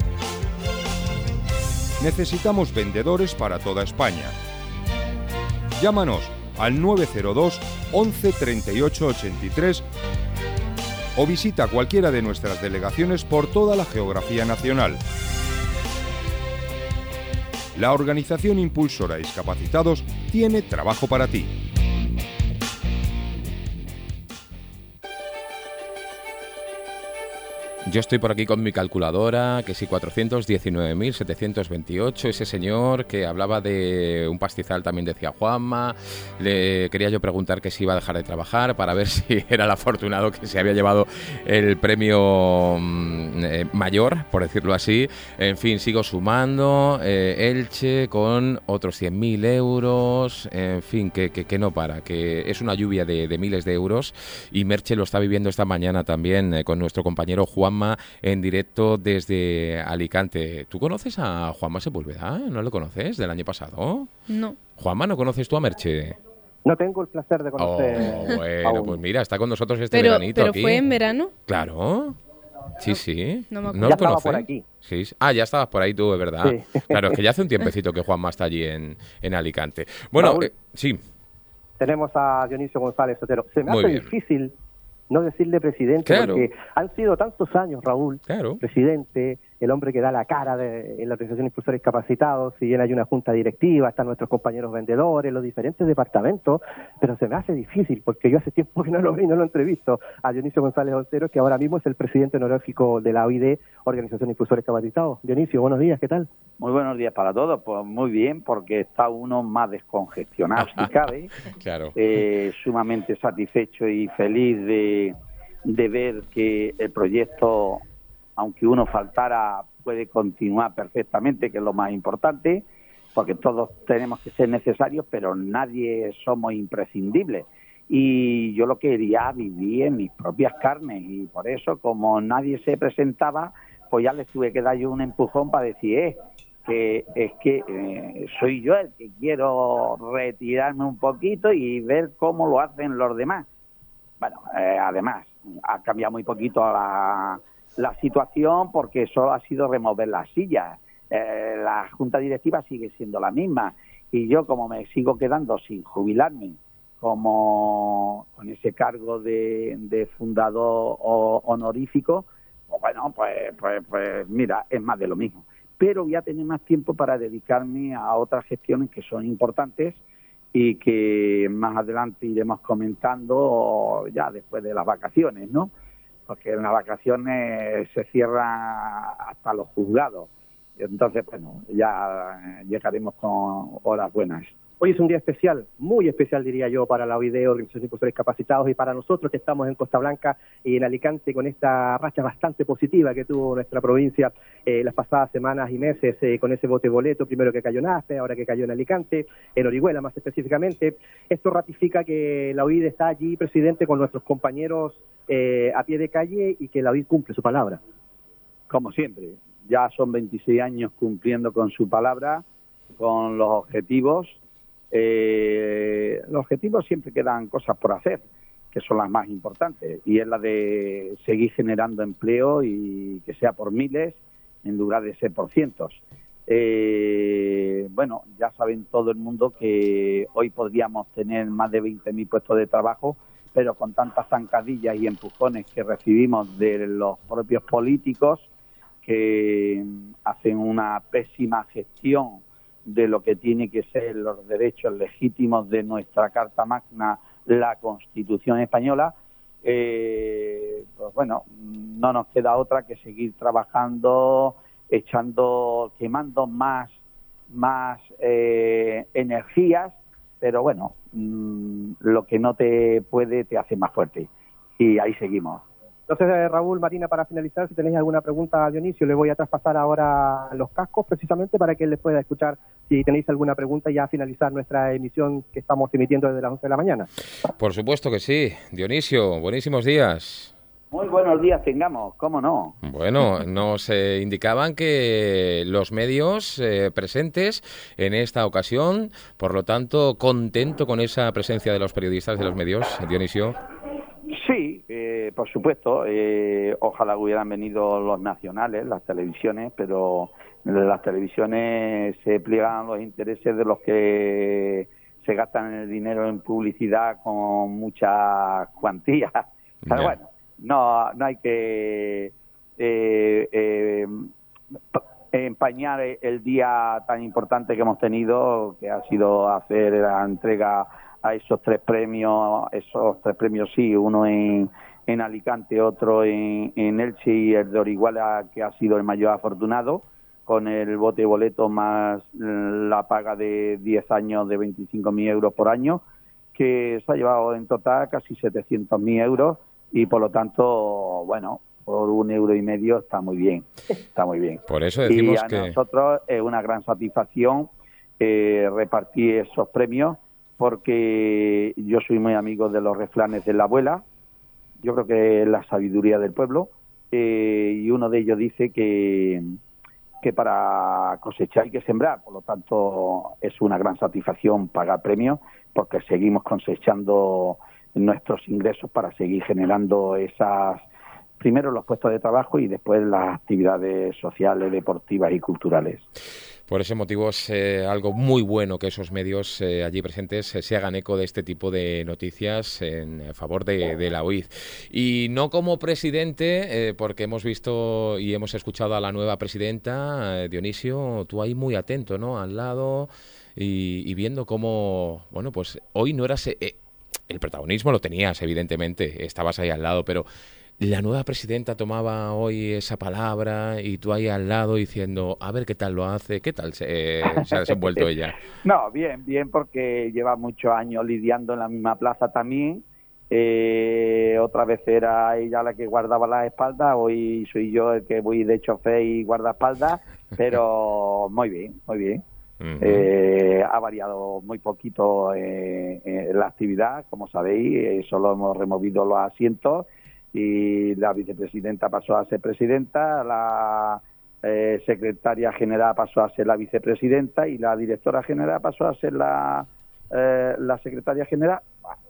Necesitamos vendedores para toda España. Llámanos al nueve cero dos once treinta y ocho ochenta y tres o visita cualquiera de nuestras delegaciones por toda la geografía nacional. La organización impulsora Discapacitados tiene trabajo para ti. Yo estoy por aquí con mi calculadora, que si cuatrocientos diecinueve mil setecientos veintiocho, ese señor que hablaba de un pastizal también decía Juanma, le quería yo preguntar que si iba a dejar de trabajar para ver si era el afortunado que se había llevado el premio eh, mayor, por decirlo así. En fin, sigo sumando, eh, Elche con otros cien mil euros, en fin, que, que, que no para, que es una lluvia de, de miles de euros, y Merche lo está viviendo esta mañana también eh, con nuestro compañero Juanma en directo desde Alicante. ¿Tú conoces a Juanma Sepúlveda? ¿No lo conoces del año pasado? No. Juanma, ¿no conoces tú a Merche? No tengo el placer de conocer. Oh, bueno, aún. Pues mira, está con nosotros este pero, veranito ¿Pero aquí. fue en verano? Claro. Sí, sí. No me acuerdo. ¿No ya lo conoces? por aquí. Sí. Ah, ya estabas por ahí tú, es verdad. Sí. Claro, es que ya hace un tiempecito que Juanma está allí en, en Alicante. Bueno, Raúl, eh, sí. Tenemos a Dionisio González Sotero. Se me Muy hace bien. difícil no decirle presidente, Claro. porque han sido tantos años, Raúl, Claro. presidente, el hombre que da la cara de, en la Organización de Impulsores Discapacitados, si bien hay una junta directiva, están nuestros compañeros vendedores, los diferentes departamentos, pero se me hace difícil, porque yo hace tiempo que no lo vi, no lo entrevisto, a Dionisio González Otero, que ahora mismo es el presidente honorífico de la O I D, Organización de Impulsores Discapacitados. Dionisio, buenos días, ¿qué tal? Muy buenos días para todos. Pues muy bien, porque está uno más descongestionado, si cabe. Claro. Eh, sumamente satisfecho y feliz de, de ver que el proyecto, aunque uno faltara, puede continuar perfectamente, que es lo más importante, porque todos tenemos que ser necesarios, pero nadie somos imprescindibles. Y yo lo quería vivir en mis propias carnes, y por eso, como nadie se presentaba, pues ya les tuve que dar yo un empujón para decir, eh, que es que eh, soy yo el que quiero retirarme un poquito y ver cómo lo hacen los demás. Bueno, eh, además, ha cambiado muy poquito la, la situación, porque solo ha sido remover las sillas. Eh, la junta directiva sigue siendo la misma, y yo, como me sigo quedando sin jubilarme, como con ese cargo de, de fundador o, honorífico, pues bueno, pues, pues, pues mira, es más de lo mismo. Pero voy a tener más tiempo para dedicarme a otras gestiones que son importantes y que más adelante iremos comentando ya después de las vacaciones, ¿no? Porque en las vacaciones se cierran hasta los juzgados. Entonces, bueno, ya llegaremos con horas buenas. Hoy es un día especial, muy especial diría yo, para la O I D, Organización de Impulsores Discapacitados, y para nosotros que estamos en Costa Blanca y en Alicante con esta racha bastante positiva que tuvo nuestra provincia eh, las pasadas semanas y meses, eh, con ese bote boleto, primero que cayó en Aspe, ahora que cayó en Alicante, en Orihuela más específicamente. Esto ratifica que la O I D está allí, presidente, con nuestros compañeros eh, a pie de calle, y que la O I D cumple su palabra. Como siempre, ya son veintiséis años cumpliendo con su palabra, con los objetivos. Eh, los objetivos siempre quedan cosas por hacer, que son las más importantes, y es la de seguir generando empleo, y que sea por miles en lugar de ser por cientos. Eh, bueno, ya saben todo el mundo que hoy podríamos tener más de veinte mil puestos de trabajo, pero con tantas zancadillas y empujones que recibimos de los propios políticos, que hacen una pésima gestión de lo que tiene que ser los derechos legítimos de nuestra Carta Magna, la Constitución española, eh, pues bueno, no nos queda otra que seguir trabajando, echando, quemando más, más eh, energías, pero bueno, mmm, lo que no te puede te hace más fuerte, y ahí seguimos. Entonces, eh, Raúl, Marina, para finalizar, si tenéis alguna pregunta a Dionisio, le voy a traspasar ahora los cascos precisamente para que él les pueda escuchar si tenéis alguna pregunta ya a finalizar nuestra emisión que estamos emitiendo desde las once de la mañana. Por supuesto que sí. Dionisio, buenísimos días. Muy buenos días tengamos, ¿cómo no? Bueno, nos eh, indicaban que los medios eh, presentes en esta ocasión, por lo tanto, contento con esa presencia de los periodistas de los medios, Dionisio. Sí, eh, por supuesto, eh, ojalá hubieran venido los nacionales, las televisiones, pero las televisiones se pliegan a los intereses de los que se gastan el dinero en publicidad con muchas cuantías. Pero bueno, no, no hay que eh, eh, empañar el día tan importante que hemos tenido, que ha sido hacer la entrega a esos tres premios, esos tres premios sí, uno en, en Alicante, otro en, en Elche y el de Orihuela, que ha sido el mayor afortunado, con el bote boleto más la paga de diez años de veinticinco mil euros por año, que se ha llevado en total casi setecientos mil euros y por lo tanto, bueno, por un euro y medio está muy bien, está muy bien. Por eso decimos y a que nosotros es una gran satisfacción eh, repartir esos premios, porque yo soy muy amigo de los refranes de la abuela, yo creo que es la sabiduría del pueblo, eh, y uno de ellos dice que, que para cosechar hay que sembrar, por lo tanto es una gran satisfacción pagar premios, porque seguimos cosechando nuestros ingresos para seguir generando esas, primero los puestos de trabajo y después las actividades sociales, deportivas y culturales. Por ese motivo es eh, algo muy bueno que esos medios eh, allí presentes eh, se hagan eco de este tipo de noticias en favor de, de la O I D. Y no como presidente, eh, porque hemos visto y hemos escuchado a la nueva presidenta, eh, Dionisio, tú ahí muy atento, ¿no? Al lado y, y viendo cómo, bueno, pues hoy no eras... Eh, el protagonismo lo tenías, evidentemente, estabas ahí al lado, pero la nueva presidenta tomaba hoy esa palabra y tú ahí al lado diciendo, a ver qué tal lo hace, qué tal se, se ha desenvuelto ella. No, bien, bien, porque lleva muchos años lidiando en la misma plaza también. Eh, otra vez era ella la que guardaba las espaldas, hoy soy yo el que voy de chofer y guardaespaldas, pero muy bien, muy bien. Uh-huh. Eh, ha variado muy poquito eh, eh, la actividad, como sabéis, eh, solo hemos removido los asientos y la vicepresidenta pasó a ser presidenta, la eh, secretaria general pasó a ser la vicepresidenta y la directora general pasó a ser la, eh, la secretaria general.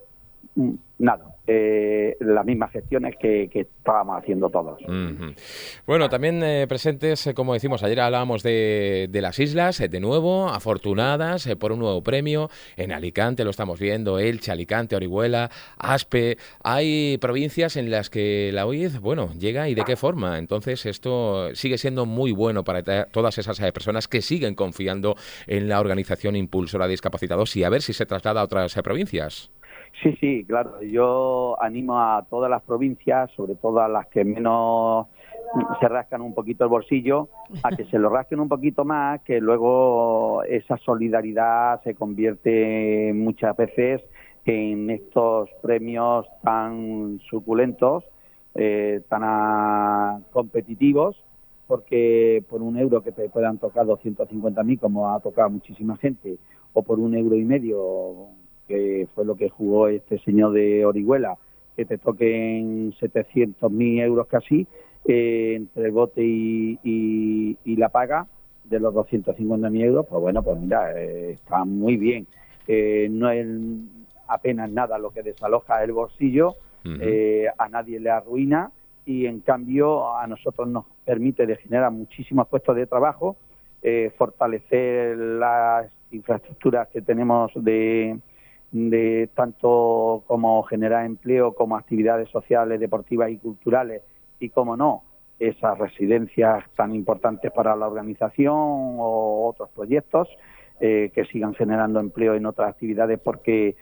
Nada, eh, las mismas gestiones que, que estábamos haciendo todos. Uh-huh. Bueno, también eh, presentes, eh, como decimos, ayer hablábamos de, de las islas, eh, de nuevo, afortunadas eh, por un nuevo premio. En Alicante lo estamos viendo, Elche, Alicante, Orihuela, Aspe. Hay provincias en las que la O I D, bueno, llega y de qué forma. Entonces esto sigue siendo muy bueno para t- todas esas eh, personas que siguen confiando en la organización impulsora de discapacitados y a ver si se traslada a otras eh, provincias. Sí, sí, claro. Yo animo a todas las provincias, sobre todo a las que menos se rascan un poquito el bolsillo, a que se lo rasquen un poquito más, que luego esa solidaridad se convierte muchas veces en estos premios tan suculentos, eh, tan a, competitivos, porque por un euro que te puedan tocar doscientos cincuenta mil, como ha tocado muchísima gente, o por un euro y medio, que fue lo que jugó este señor de Orihuela, que te toquen setecientos mil euros casi, eh, entre el bote y, y, y la paga de los doscientos cincuenta mil euros, pues bueno, pues mira, eh, está muy bien. Eh, no es apenas nada lo que desaloja el bolsillo, uh-huh. eh, a nadie le arruina y en cambio a nosotros nos permite de generar muchísimos puestos de trabajo, eh, fortalecer las infraestructuras que tenemos de... de tanto como generar empleo como actividades sociales, deportivas y culturales y, como no, esas residencias tan importantes para la organización o otros proyectos eh, que sigan generando empleo en otras actividades porque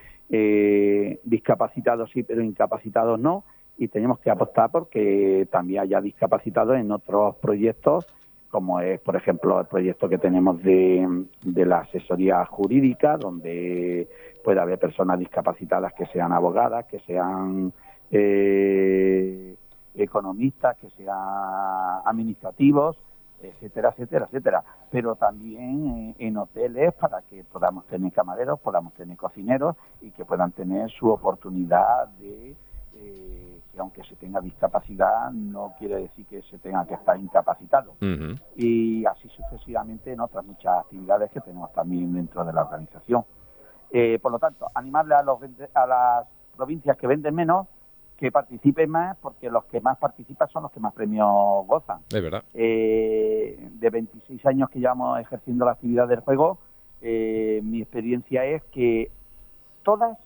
eh, discapacitados sí, pero incapacitados no, y tenemos que apostar porque también haya discapacitados en otros proyectos, como es, por ejemplo, el proyecto que tenemos de, de la asesoría jurídica, donde puede haber personas discapacitadas que sean abogadas, que sean eh, economistas, que sean administrativos, etcétera, etcétera, etcétera. Pero también en hoteles para que podamos tener camareros, podamos tener cocineros y que puedan tener su oportunidad de, eh, que aunque se tenga discapacidad, no quiere decir que se tenga que estar incapacitado. Uh-huh. Y así sucesivamente en otras muchas actividades que tenemos también dentro de la organización. Eh, por lo tanto, animarle a, los, a las provincias que venden menos que participen más, porque los que más participan son los que más premios gozan. Es verdad. Eh, de veintiséis años que llevamos ejerciendo la actividad del juego, eh, mi experiencia es que todas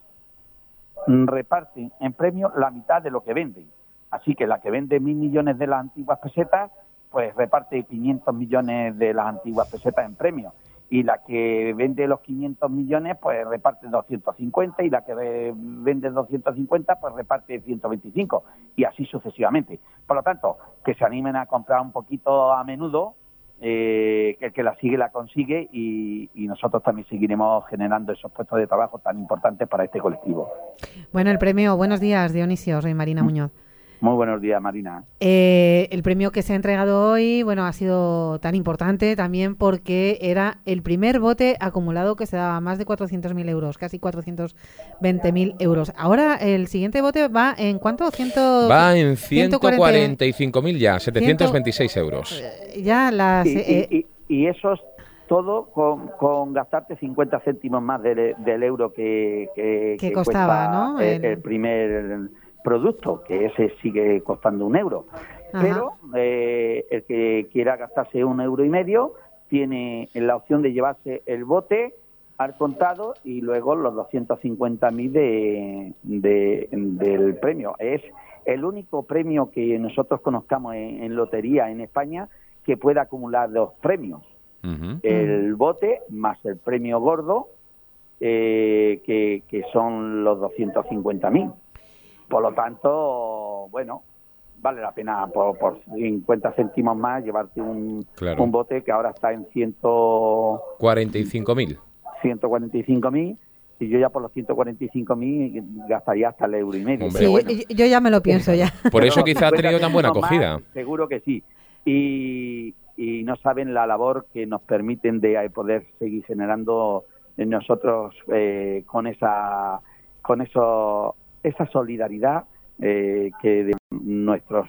reparten en premios la mitad de lo que venden. Así que la que vende mil millones de las antiguas pesetas, pues reparte quinientos millones de las antiguas pesetas en premios. Y la que vende los quinientos millones, pues reparte doscientos cincuenta, y la que vende doscientos cincuenta, pues reparte ciento veinticinco, y así sucesivamente. Por lo tanto, que se animen a comprar un poquito a menudo, eh, que el que la sigue la consigue, y, y nosotros también seguiremos generando esos puestos de trabajo tan importantes para este colectivo. Bueno, el premio, buenos días, Dionisio, soy Marina Muñoz. Muy buenos días, Marina. Eh, el premio que se ha entregado hoy, bueno, ha sido tan importante también porque era el primer bote acumulado que se daba, más de cuatrocientos mil euros, casi cuatrocientos veinte mil euros. Ahora el siguiente bote va en ¿cuánto? cien, va en ciento cuarenta y cinco mil ya, setecientos veintiséis euros. Ya las... Y, eh, y, y, y eso es todo con, con gastarte cincuenta céntimos más del, del euro que, que, que, que costaba, cuesta, ¿no? El, el primer producto, que ese sigue costando un euro. Ajá. Pero eh, el que quiera gastarse un euro y medio tiene la opción de llevarse el bote al contado y luego los doscientos cincuenta mil de, de, del premio. Es el único premio que nosotros conozcamos en, en lotería en España que pueda acumular dos premios. Uh-huh. El bote más el premio gordo, eh, que, que son los doscientos cincuenta mil. Por lo tanto, bueno, vale la pena por, por cincuenta céntimos más llevarte un, claro. un bote que ahora está en ciento cuarenta y cinco mil. ciento cuarenta y cinco mil, y yo ya por los ciento cuarenta y cinco mil gastaría hasta el euro y medio. Sí, bueno. Yo ya me lo pienso ya. Por eso quizá ha tenido tan buena acogida. Más, seguro que sí. Y, y no saben la labor que nos permiten de poder seguir generando nosotros eh, con esa con eso esa solidaridad eh, que de nuestros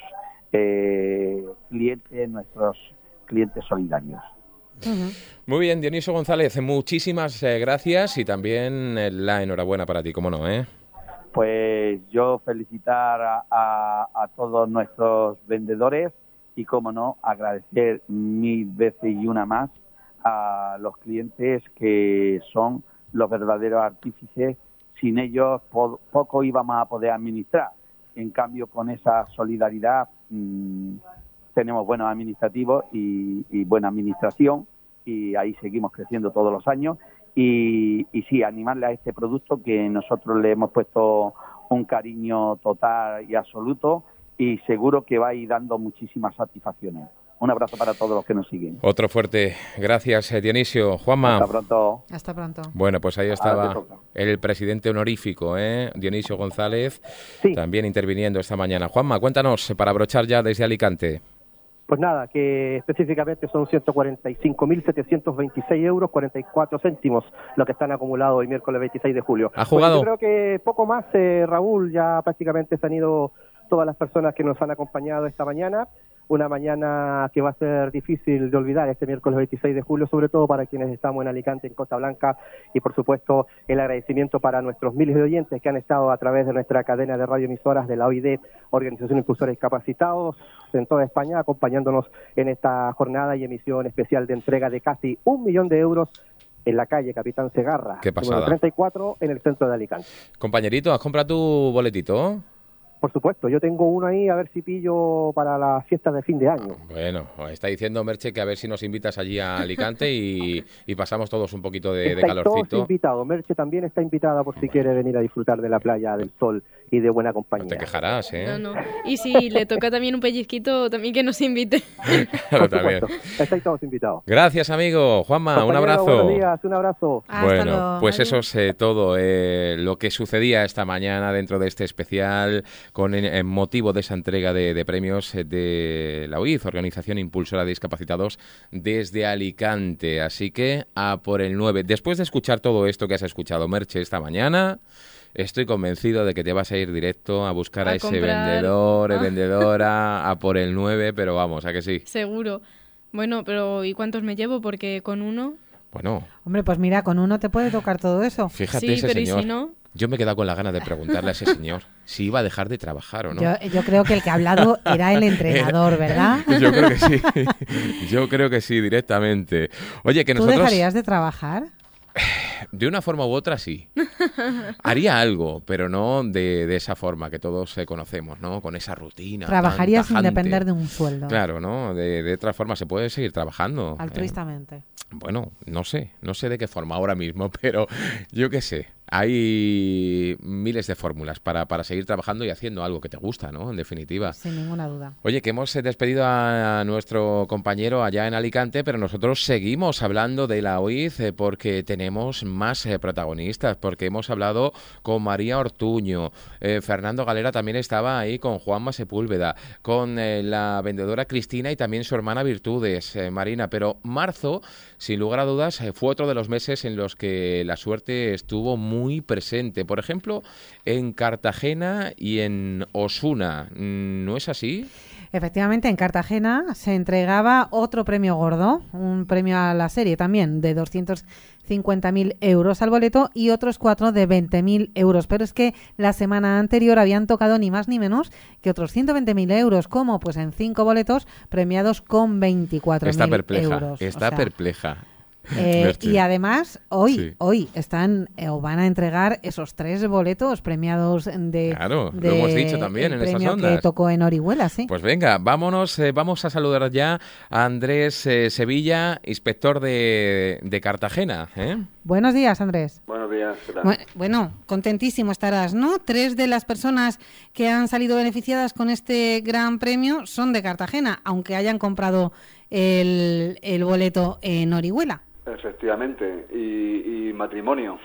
eh, clientes, nuestros clientes solidarios. Uh-huh. Muy bien, Dionisio González, muchísimas eh, gracias y también eh, la enhorabuena para ti, cómo no, ¿eh? Pues yo felicitar a, a, a todos nuestros vendedores y, cómo no, agradecer mil veces y una más a los clientes que son los verdaderos artífices. Sin ellos po- poco íbamos a poder administrar. En cambio, con esa solidaridad mmm, tenemos buenos administrativos y, y buena administración, y ahí seguimos creciendo todos los años. Y, y sí, animarle a este producto que nosotros le hemos puesto un cariño total y absoluto, y seguro que va a ir dando muchísimas satisfacciones. Un abrazo para todos los que nos siguen. Otro fuerte. Gracias, Dionisio. Juanma. Hasta pronto. Hasta pronto. Bueno, pues ahí estaba el presidente honorífico, ¿eh? Dionisio González, sí. También interviniendo esta mañana. Juanma, cuéntanos, para abrochar ya desde Alicante. Pues nada, que específicamente son ciento cuarenta y cinco mil setecientos veintiséis euros, cuarenta y cuatro céntimos, lo que están acumulados el miércoles veintiséis de julio. ¿Ha jugado? Pues yo creo que poco más, eh, Raúl, ya prácticamente se han ido todas las personas que nos han acompañado esta mañana. Una mañana que va a ser difícil de olvidar este miércoles veintiséis de julio, sobre todo para quienes estamos en Alicante, en Costa Blanca, y por supuesto el agradecimiento para nuestros miles de oyentes que han estado a través de nuestra cadena de radioemisoras de la O I D, Organización de Impulsores Capacitados, en toda España, acompañándonos en esta jornada y emisión especial de entrega de casi un millón de euros en la calle Capitán Segarra, Qué pasada. número treinta y cuatro, en el centro de Alicante. Compañerito, ¿has comprado tu boletito? Por supuesto, yo tengo uno ahí, a ver si pillo para las fiestas de fin de año. Bueno, está diciendo Merche que a ver si nos invitas allí a Alicante y, y pasamos todos un poquito de, de Estáis calorcito. todos invitados. Merche también está invitada por si bueno. quiere venir a disfrutar de la playa, del sol y de buena compañía. No te quejarás, ¿eh? No, no. Y si le toca también un pellizquito, también que nos invite. Claro, también. Estáis todos invitados. Gracias, amigo. Juanma, un abrazo. Buenos días, un abrazo. Bueno, Hasta pues eso es eh, todo eh, lo que sucedía esta mañana dentro de este especial con en motivo de esa entrega de, de premios de la U I Z, Organización Impulsora de Discapacitados desde Alicante. Así que a por el nueve. Después de escuchar todo esto que has escuchado, Merche, esta mañana, estoy convencido de que te vas a ir directo a buscar a, a ese comprar. vendedor, ah. vendedora, a por el nueve, pero vamos, ¿a que sí? Seguro. Bueno, pero ¿y cuántos me llevo? Porque con uno... Bueno. Hombre, pues mira, con uno te puede tocar todo eso. Fíjate, sí, ese pero señor. ¿y si no? Yo me he quedado con la gana de preguntarle a ese señor si iba a dejar de trabajar o no. Yo, yo creo que el que ha hablado era el entrenador, ¿verdad? Yo creo que sí. Yo creo que sí, directamente. Oye, que nosotros... ¿Tú dejarías de trabajar? De una forma u otra, sí. Haría algo, pero no de, de esa forma que todos eh, conocemos, ¿no? Con esa rutina. Trabajarías tan sin depender de un sueldo. Claro, ¿no? De, de otra forma se puede seguir trabajando. Altruistamente. Eh, bueno, no sé. No sé de qué forma ahora mismo, pero yo qué sé. Hay miles de fórmulas para, para seguir trabajando y haciendo algo que te gusta, ¿no? En definitiva. Sin ninguna duda. Oye, que hemos despedido a nuestro compañero allá en Alicante, pero nosotros seguimos hablando de la U I Z eh, porque tenemos más eh, protagonistas, porque hemos hablado con María Ortuño, eh, Fernando Galera también estaba ahí con Juanma Sepúlveda, con eh, la vendedora Cristina y también su hermana Virtudes, eh, Marina, pero marzo, sin lugar a dudas, eh, fue otro de los meses en los que la suerte estuvo muy muy presente, por ejemplo, en Cartagena y en Osuna. ¿No es así? Efectivamente, en Cartagena se entregaba otro premio gordo, un premio a la serie también de doscientos cincuenta mil euros al boleto y otros cuatro de veinte mil euros. Pero es que la semana anterior habían tocado ni más ni menos que otros ciento veinte mil euros, como pues en cinco boletos premiados con veinticuatro mil euros. Está perpleja, está o sea, perpleja. Eh, y además hoy sí. hoy están eh, o van a entregar esos tres boletos premiados de claro de lo hemos dicho también en esas ondas que tocó en Orihuela, sí. Pues venga, vámonos, eh, vamos a saludar ya a Andrés eh, Sevilla, inspector de, de Cartagena. ¿eh? Buenos días, Andrés. Buenos días, ¿qué tal? Bueno, bueno, contentísimo estarás, ¿no? Tres de las personas que han salido beneficiadas con este gran premio son de Cartagena, aunque hayan comprado el, el boleto en Orihuela. Efectivamente, y, y matrimonio.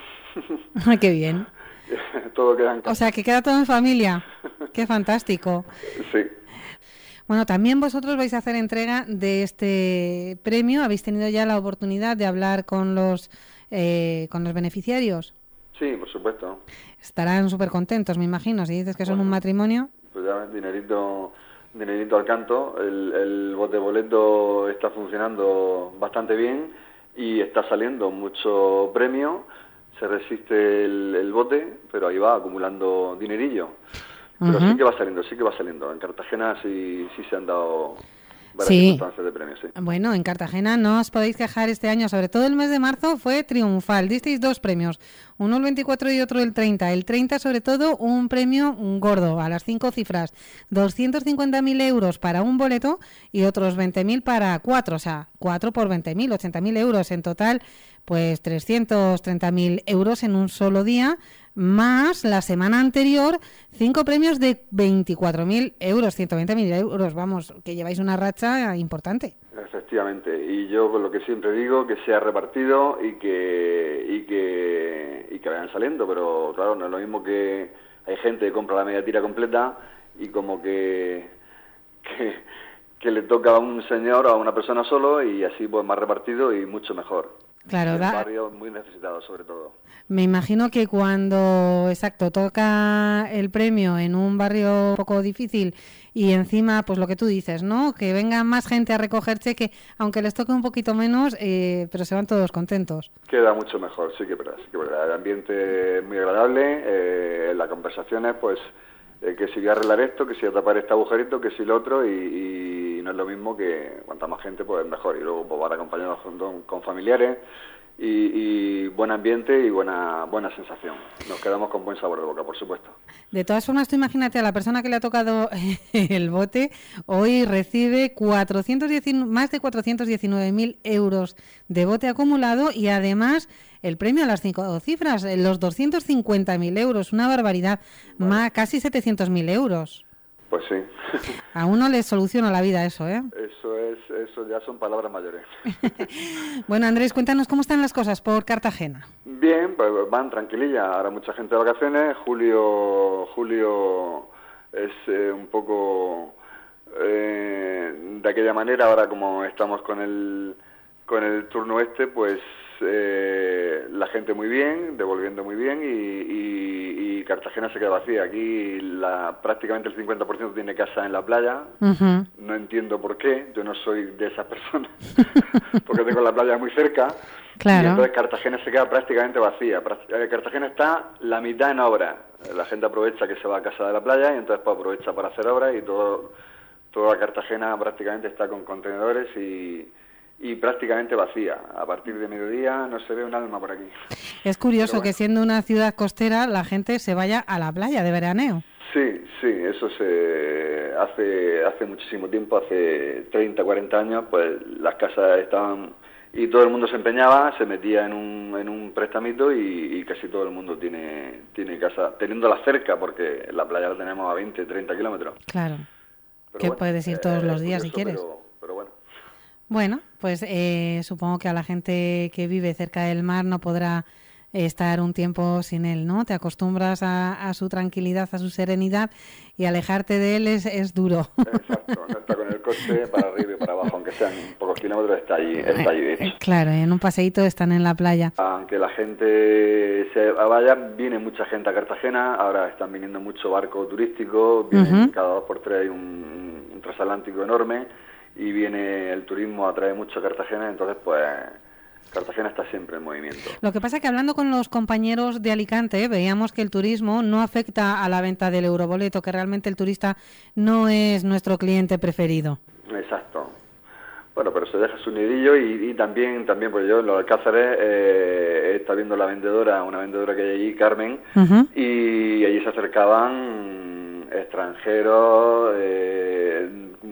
Ay, qué bien. Todo queda en casa. O sea, que queda todo en familia. Qué fantástico. Sí. Bueno, también vosotros vais a hacer entrega de este premio. ¿Habéis tenido ya la oportunidad de hablar con los eh, con los beneficiarios? Sí, por supuesto. Estarán súper contentos, me imagino, si dices que son bueno, un matrimonio. Pues ya ves, dinerito, dinerito al canto. El, el bote boleto está funcionando bastante bien. Y está saliendo mucho premio, se resiste el, el bote, pero ahí va acumulando dinerillo. Pero uh-huh. sí que va saliendo, sí que va saliendo. En Cartagena sí, sí se han dado varias sí. circunstancias de premios, sí. Bueno, en Cartagena no os podéis quejar este año, sobre todo el mes de marzo fue triunfal. Disteis dos premios, uno el veinticuatro y otro el treinta. El treinta, sobre todo, un premio gordo, a las cinco cifras. doscientos cincuenta mil euros para un boleto y otros veinte mil para cuatro, o sea, cuatro por veinte mil, ochenta mil euros. En total, pues trescientos treinta mil euros en un solo día, más la semana anterior, cinco premios de veinticuatro mil euros, ciento veinte mil euros. Vamos, que lleváis una racha importante. Efectivamente, y yo con lo que siempre digo, que sea repartido y que y que y que vayan saliendo, pero claro, no es lo mismo que hay gente que compra la media tira completa y como que que, que le toca a un señor o a una persona solo y así pues más repartido y mucho mejor. Claro, en da... barrios muy necesitados sobre todo. Me imagino que cuando, exacto, toca el premio en un barrio un poco difícil y encima, pues lo que tú dices, ¿no? Que venga más gente a recoger cheque, aunque les toque un poquito menos, eh, pero se van todos contentos. Queda mucho mejor, sí que es verdad, sí que es verdad. El ambiente es muy agradable, eh, las conversaciones, pues, eh, que si voy a arreglar esto, que si voy a tapar este agujerito, que si lo otro, y, y no es lo mismo que cuanta más gente, pues mejor. Y luego pues, van acompañados con, con familiares y, y buen ambiente y buena buena sensación. Nos quedamos con buen sabor de boca, por supuesto. De todas formas, tú imagínate a la persona que le ha tocado el bote, hoy recibe cuatrocientos diez, más de cuatrocientos diecinueve mil euros de bote acumulado y además el premio a las cinco cifras, los doscientos cincuenta mil euros, una barbaridad, vale. Más casi setecientos mil euros. Pues sí. A uno le soluciona la vida eso, ¿eh? Eso es, eso ya son palabras mayores. Bueno, Andrés, cuéntanos cómo están las cosas por Cartagena. Bien, pues van tranquililla. Ahora mucha gente de vacaciones. Julio, julio es eh, un poco eh, de aquella manera. Ahora como estamos con el con el turno este, pues eh, la gente muy bien, devolviendo muy bien y, y, y Cartagena se queda vacía. Aquí la, prácticamente el cincuenta por ciento tiene casa en la playa. Uh-huh. No entiendo por qué, yo no soy de esas personas, porque tengo la playa muy cerca. Claro. Y entonces Cartagena se queda prácticamente vacía. Cartagena está la mitad en obra. La gente aprovecha que se va a casa de la playa y entonces pues, aprovecha para hacer obras y todo, toda Cartagena prácticamente está con contenedores y... y prácticamente vacía. A partir de mediodía no se ve un alma por aquí. Es curioso bueno. que siendo una ciudad costera la gente se vaya a la playa de veraneo. Sí, sí, eso se hace hace muchísimo tiempo, hace treinta, cuarenta años, pues las casas estaban y todo el mundo se empeñaba, se metía en un en un prestamito y, y casi todo el mundo tiene tiene casa, teniéndola cerca porque la playa la tenemos a veinte, treinta kilómetros. Claro. Pero que bueno, puedes ir todos eh, los días curioso, si quieres. Pero, pero bueno. Bueno, pues eh, supongo que a la gente que vive cerca del mar no podrá estar un tiempo sin él, ¿no? Te acostumbras a, a su tranquilidad, a su serenidad y alejarte de él es, es duro. Exacto, no está con el coche para arriba y para abajo, aunque sean pocos kilómetros, está allí, está allí de hecho. Claro, en un paseíto están en la playa. Aunque la gente se vaya, viene mucha gente a Cartagena, ahora están viniendo mucho barco turístico, vienen uh-huh. cada dos por tres hay un, un transatlántico enorme y viene el turismo, atrae mucho a Cartagena, entonces pues Cartagena está siempre en movimiento. Lo que pasa es que hablando con los compañeros de Alicante, ¿eh? veíamos que el turismo no afecta a la venta del euroboleto, que realmente el turista no es nuestro cliente preferido. Exacto. Bueno, pero se deja su nidillo y, y también, también pues yo en los Alcázares eh, está viendo la vendedora, una vendedora que hay allí, Carmen, uh-huh. y allí se acercaban extranjeros, eh,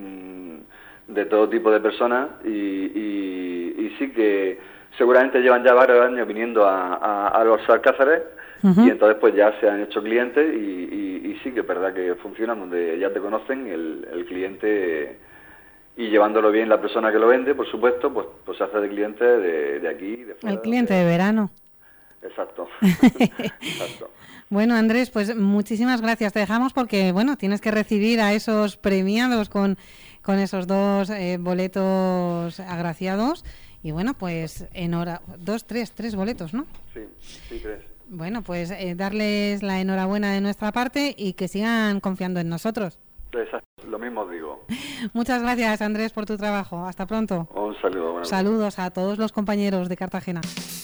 de todo tipo de personas y, y, y sí que seguramente llevan ya varios años viniendo a, a, a los Alcázares uh-huh. y entonces pues ya se han hecho clientes y, y, y sí que es verdad que funcionan donde ya te conocen el, el cliente y llevándolo bien la persona que lo vende, por supuesto, pues, pues se hace de cliente de, de aquí, de fuera. El cliente de, de verano. Exacto. Exacto. Bueno, Andrés, pues muchísimas gracias. Te dejamos porque, bueno, tienes que recibir a esos premiados con, con esos dos eh, boletos agraciados. Y bueno, pues en hora... Dos, tres, tres boletos, ¿no? Sí, sí, tres. Bueno, pues eh, darles la enhorabuena de nuestra parte y que sigan confiando en nosotros. Exacto, lo mismo os digo. Muchas gracias, Andrés, por tu trabajo. Hasta pronto. Un saludo. Bueno. Saludos a todos los compañeros de Cartagena.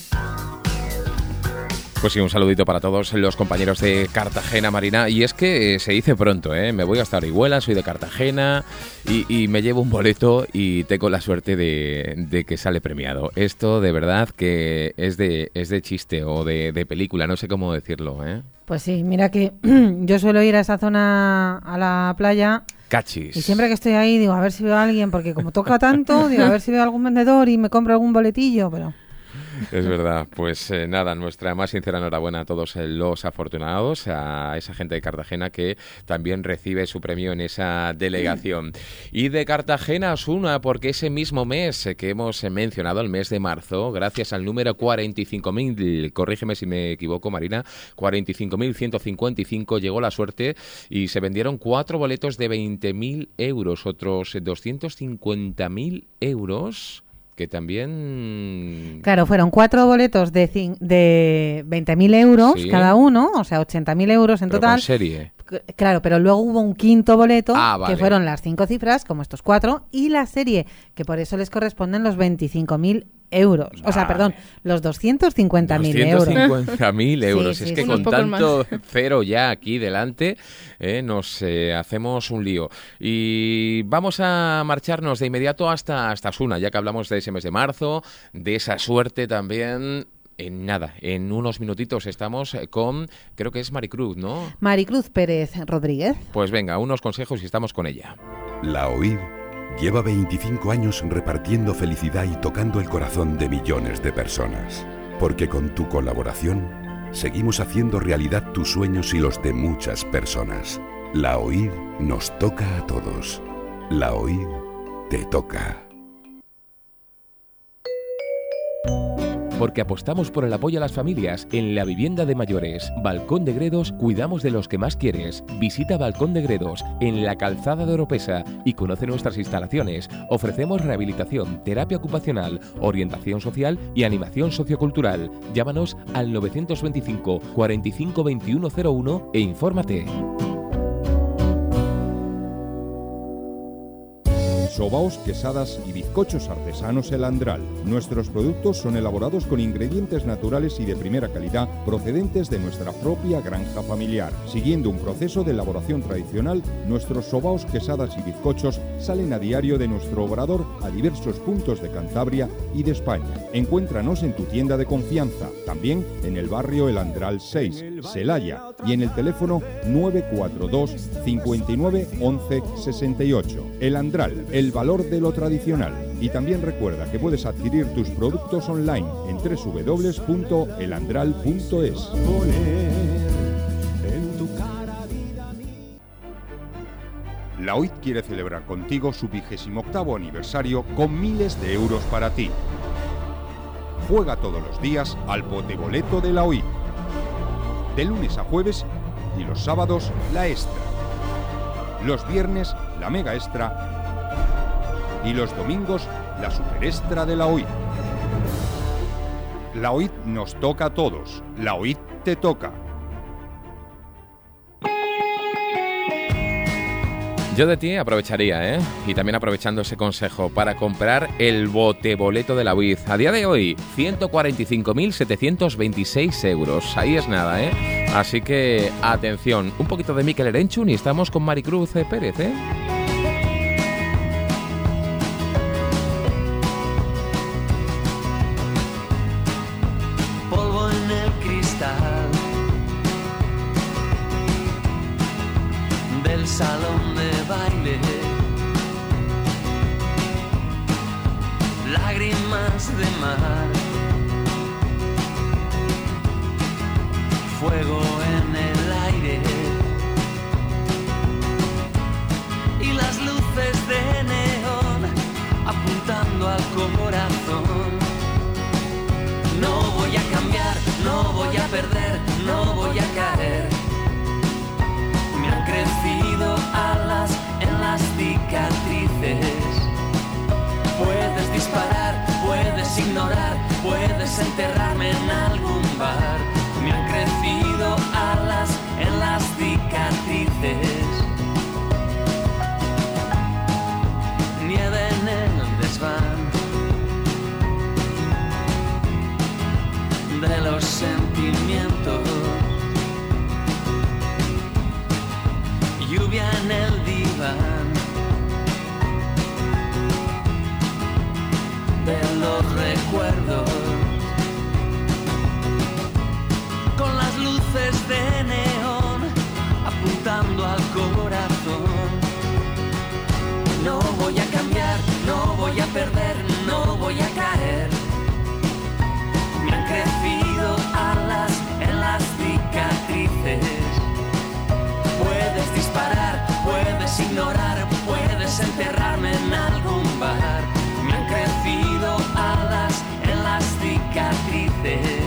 Pues sí, un saludito para todos los compañeros de Cartagena, Marina. Y es que eh, se dice pronto, ¿eh? Me voy hasta Orihuela, soy de Cartagena y, y me llevo un boleto y tengo la suerte de, de que sale premiado. Esto de verdad que es de es de chiste o de, de película, no sé cómo decirlo, ¿eh? Pues sí, mira que yo suelo ir a esa zona, a la playa... Cachis. Y siempre que estoy ahí digo, a ver si veo a alguien, porque como toca tanto, digo, a ver si veo a algún vendedor y me compro algún boletillo, pero... Es verdad, pues eh, nada, nuestra más sincera enhorabuena a todos eh, los afortunados, a esa gente de Cartagena que también recibe su premio en esa delegación. Y de Cartagena Osuna, porque ese mismo mes que hemos mencionado, el mes de marzo, gracias al número cuarenta y cinco mil, corrígeme si me equivoco, Marina, cuarenta y cinco mil ciento cincuenta y cinco, llegó la suerte y se vendieron cuatro boletos de veinte mil euros, otros doscientos cincuenta mil euros... que también... Claro, fueron cuatro boletos de, cin- de veinte mil euros sí. cada uno, o sea, ochenta mil euros en pero total. Con serie. Claro, pero luego hubo un quinto boleto, ah, vale. que fueron las cinco cifras, como estos cuatro, y la serie, que por eso les corresponden los veinticinco mil euros. Vale. O sea, perdón, los doscientos cincuenta mil euros. doscientos cincuenta mil euros. Sí, sí, es que sí. Con tanto más. cero ya aquí delante eh, nos eh, hacemos un lío. Y vamos a marcharnos de inmediato hasta, hasta Asuna, ya que hablamos de ese mes de marzo, de esa suerte también. En nada, en unos minutitos estamos con, creo que es Maricruz, ¿no? Maricruz Pérez Rodríguez. Pues venga, unos consejos y estamos con ella. La OIR lleva veinticinco años repartiendo felicidad y tocando el corazón de millones de personas. Porque con tu colaboración seguimos haciendo realidad tus sueños y los de muchas personas. La OIR nos toca a todos. La OIR te toca. Porque apostamos por el apoyo a las familias en la vivienda de mayores. Balcón de Gredos, cuidamos de los que más quieres. Visita Balcón de Gredos en la Calzada de Oropesa y conoce nuestras instalaciones. Ofrecemos rehabilitación, terapia ocupacional, orientación social y animación sociocultural. Llámanos al novecientos veinticinco, cuarenta y cinco, veintiuno cero uno e infórmate. Sobaos, quesadas y bizcochos artesanos El Andral. Nuestros productos son elaborados con ingredientes naturales y de primera calidad procedentes de nuestra propia granja familiar. Siguiendo un proceso de elaboración tradicional, nuestros sobaos, quesadas y bizcochos salen a diario de nuestro obrador a diversos puntos de Cantabria y de España. Encuéntranos en tu tienda de confianza, también en el barrio El Andral seis, Celaya, y en el teléfono nueve cuatro dos, cincuenta y nueve, once, sesenta y ocho. El Andral, el valor de lo tradicional. Y también recuerda que puedes adquirir tus productos online en doble u doble u doble u punto el andral punto es. La OIT quiere celebrar contigo su vigésimo octavo aniversario con miles de euros para ti. Juega todos los días al boteboleto de la OIT. De lunes a jueves y los sábados la extra. Los viernes la mega extra. Y los domingos, la super extra de la OIT. La OIT nos toca a todos. La OIT te toca. Yo de ti aprovecharía, ¿eh? Y también aprovechando ese consejo, para comprar el boteboleto de la O I T. A día de hoy, ciento cuarenta y cinco mil setecientos veintiséis euros. Ahí es nada, ¿eh? Así que, atención, un poquito de Mikel Erenchun y estamos con Maricruz Pérez, ¿eh? Salón de baile, lágrimas de mar, fuego en el aire y las luces de neón apuntando al corazón. No voy a cambiar, no voy a perder, no voy a caer. Me han crecido alas en las cicatrices. Puedes disparar, puedes ignorar, puedes enterrarme en algún bar. Me han crecido alas en las cicatrices. Nieve en el desván de los sentimientos. Lluvia en el diván de los recuerdos, con las luces de neón apuntando al corazón. No voy a cambiar, no voy a perder, no voy a caer. Me han crecido alas en las cicatrices. Puedes disparar, puedes ignorar, puedes enterrarme en algún bar. Me han crecido alas en las cicatrices.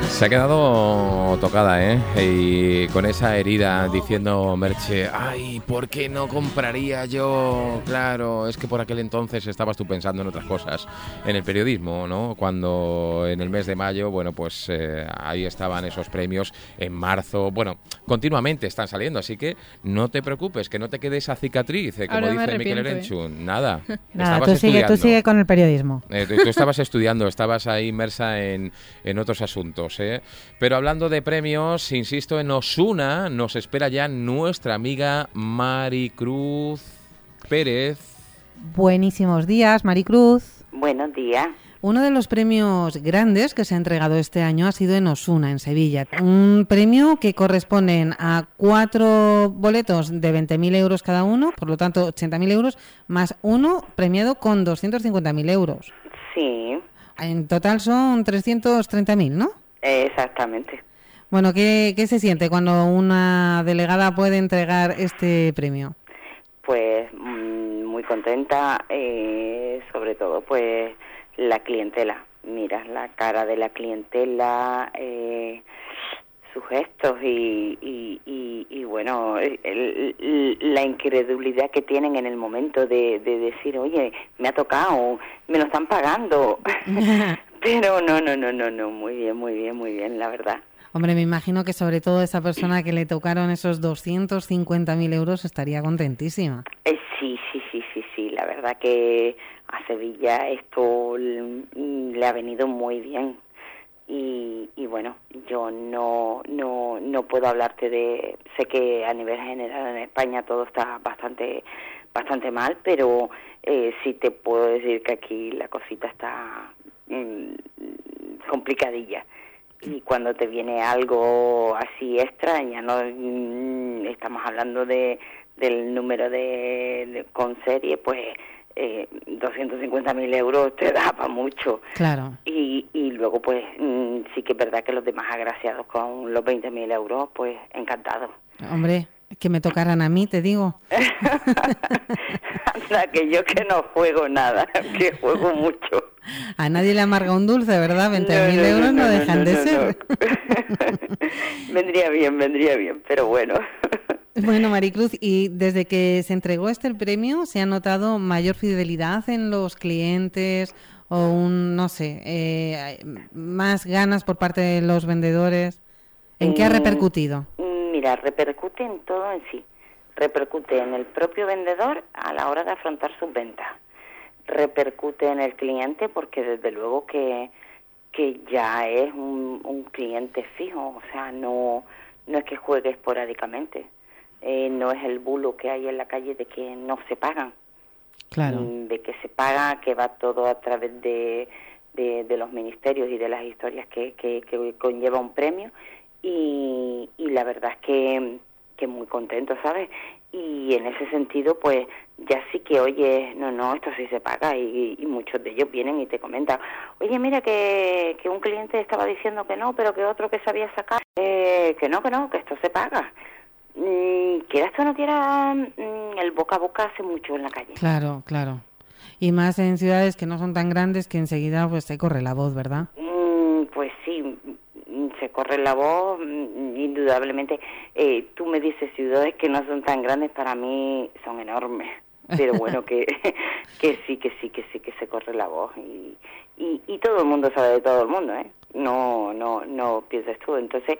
Se ha quedado tocada, ¿eh? Y con esa herida diciendo Merche, ay, ¿por qué no compraría yo? Claro, es que por aquel entonces estabas tú pensando en otras cosas, en el periodismo, ¿no? Cuando en el mes de mayo, bueno, pues eh, ahí estaban esos premios, en marzo, bueno, continuamente están saliendo, así que no te preocupes, que no te quede esa cicatriz, eh, como Ahora me dice Miquel arrepiento, Erenchun, ¿eh? Nada. Nada, estabas tú sigue, tú sigue con el periodismo. Eh, tú, tú estabas estudiando, estabas ahí inmersa en, en otros asuntos, ¿eh? Pero hablando de premios, insisto, en Osuna nos espera ya nuestra amiga Maricruz Pérez. Buenísimos días, Maricruz. Buenos días. Uno de los premios grandes que se ha entregado este año ha sido en Osuna, en Sevilla. Un premio que corresponden a cuatro boletos de veinte mil euros cada uno, por lo tanto ochenta mil euros, más uno premiado con doscientos cincuenta mil euros. Sí. En total son trescientos treinta mil, ¿no? Exactamente. Bueno, ¿qué, ¿qué se siente cuando una delegada puede entregar este premio? Pues mmm, muy contenta, eh, sobre todo pues la clientela. Mira la cara de la clientela, eh, sus gestos y, y, y, y bueno, el, el, la incredulidad que tienen en el momento de, de decir, oye, me ha tocado, me lo están pagando. Pero no, no, no, no, no, muy bien, muy bien, muy bien, la verdad. Hombre, me imagino que sobre todo esa persona que le tocaron esos doscientos cincuenta mil euros estaría contentísima. Eh, sí, sí, sí, sí, sí, la verdad que a Sevilla esto le ha venido muy bien. Y, y bueno, yo no, no, no puedo hablarte de, sé que a nivel general en España todo está bastante, bastante mal, pero eh, sí te puedo decir que aquí la cosita está mmm, complicadilla. Y cuando te viene algo así extra, ya no mmm, estamos hablando de del número de, de con serie, pues eh, doscientos cincuenta mil euros te da para mucho. Claro. Y, y luego, pues, mmm, sí que es verdad que los demás agraciados con los veinte mil euros, pues, encantados. Hombre, que me tocaran a mí, te digo. Anda, que yo que no juego nada, que juego mucho. A nadie le amarga un dulce, ¿verdad? veinte mil no, no, euros no, no, no dejan no, no, de no, ser. No. Vendría bien, vendría bien, pero bueno. Bueno, Maricruz, y desde que se entregó este premio, ¿se ha notado mayor fidelidad en los clientes o un, no sé, eh, más ganas por parte de los vendedores? ¿En qué ha repercutido? Mira, repercute en todo en sí. Repercute en el propio vendedor a la hora de afrontar sus ventas. Repercute en el cliente porque desde luego que, que ya es un, un cliente fijo, o sea, no, no es que juegue esporádicamente. Eh, no es el bulo que hay en la calle de que no se pagan. Claro. De que se paga, que va todo a través de, de, de los ministerios y de las historias que, que, que conlleva un premio. Y, y la verdad es que, que muy contento, ¿sabes? Y en ese sentido, pues ya sí que, oye, no, no, esto sí se paga y, y muchos de ellos vienen y te comentan, oye, mira que, que un cliente estaba diciendo que no, pero que otro que sabía sacar, eh, que no, que no, que esto se paga. Mm, quieras o no quieras, mm, el boca a boca hace mucho en la calle. Claro, claro. Y más en ciudades que no son tan grandes que enseguida pues se corre la voz, ¿verdad? Mm, pues sí, se corre la voz, indudablemente. Eh, tú me dices ciudades que no son tan grandes, para mí son enormes. Pero bueno, que que sí, que sí, que sí, que se corre la voz. Y, y, y todo el mundo sabe de todo el mundo, ¿eh? No, no, no pienses tú. Entonces,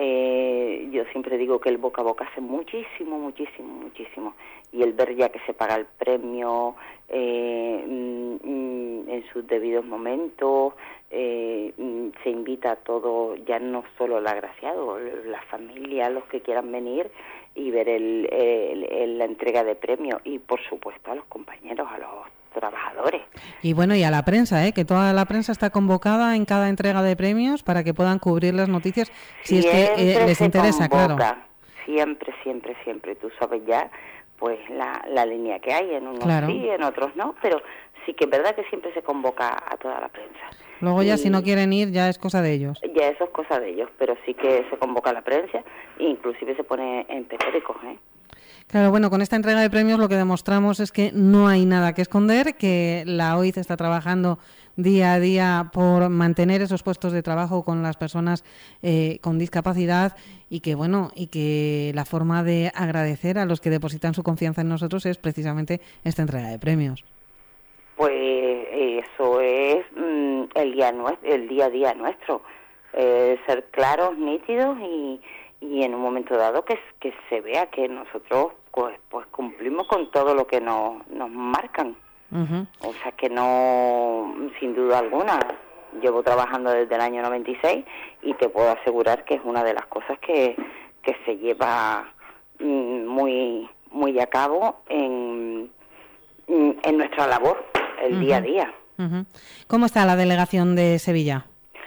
eh, yo siempre digo que el boca a boca hace muchísimo, muchísimo, muchísimo. Y el ver ya que se paga el premio eh, mm, en sus debidos momentos, eh, se invita a todo, ya no solo el agraciado, la familia, los que quieran venir y ver el, el, el, la entrega de premio y, por supuesto, a los compañeros, a los trabajadores. Y bueno, y a la prensa, ¿eh? Que toda la prensa está convocada en cada entrega de premios para que puedan cubrir las noticias si siempre es que eh, les interesa, convoca, claro. Siempre, siempre, siempre. Tú sabes ya, pues, la, la línea que hay, en unos claro. sí, en otros no, pero sí que es verdad que siempre se convoca a toda la prensa. Luego ya y si no quieren ir, ya es cosa de ellos. Ya eso es cosa de ellos, pero sí que se convoca a la prensa e inclusive se pone en periódicos, ¿eh? Claro, bueno, con esta entrega de premios lo que demostramos es que no hay nada que esconder, que la O I C está trabajando día a día por mantener esos puestos de trabajo con las personas eh, con discapacidad y que, bueno, y que la forma de agradecer a los que depositan su confianza en nosotros es precisamente esta entrega de premios. Pues eso es mm, el día nuestro, el día a día nuestro, eh, ser claros, nítidos y, y en un momento dado que, que se vea que nosotros pues, pues cumplimos con todo lo que nos, nos marcan. Uh-huh. O sea que no, sin duda alguna, llevo trabajando desde el año noventa y seis y te puedo asegurar que es una de las cosas que, que se lleva mm, muy, muy a cabo en, en nuestra labor, el uh-huh. día a día. Uh-huh. ¿Cómo está la delegación de Sevilla?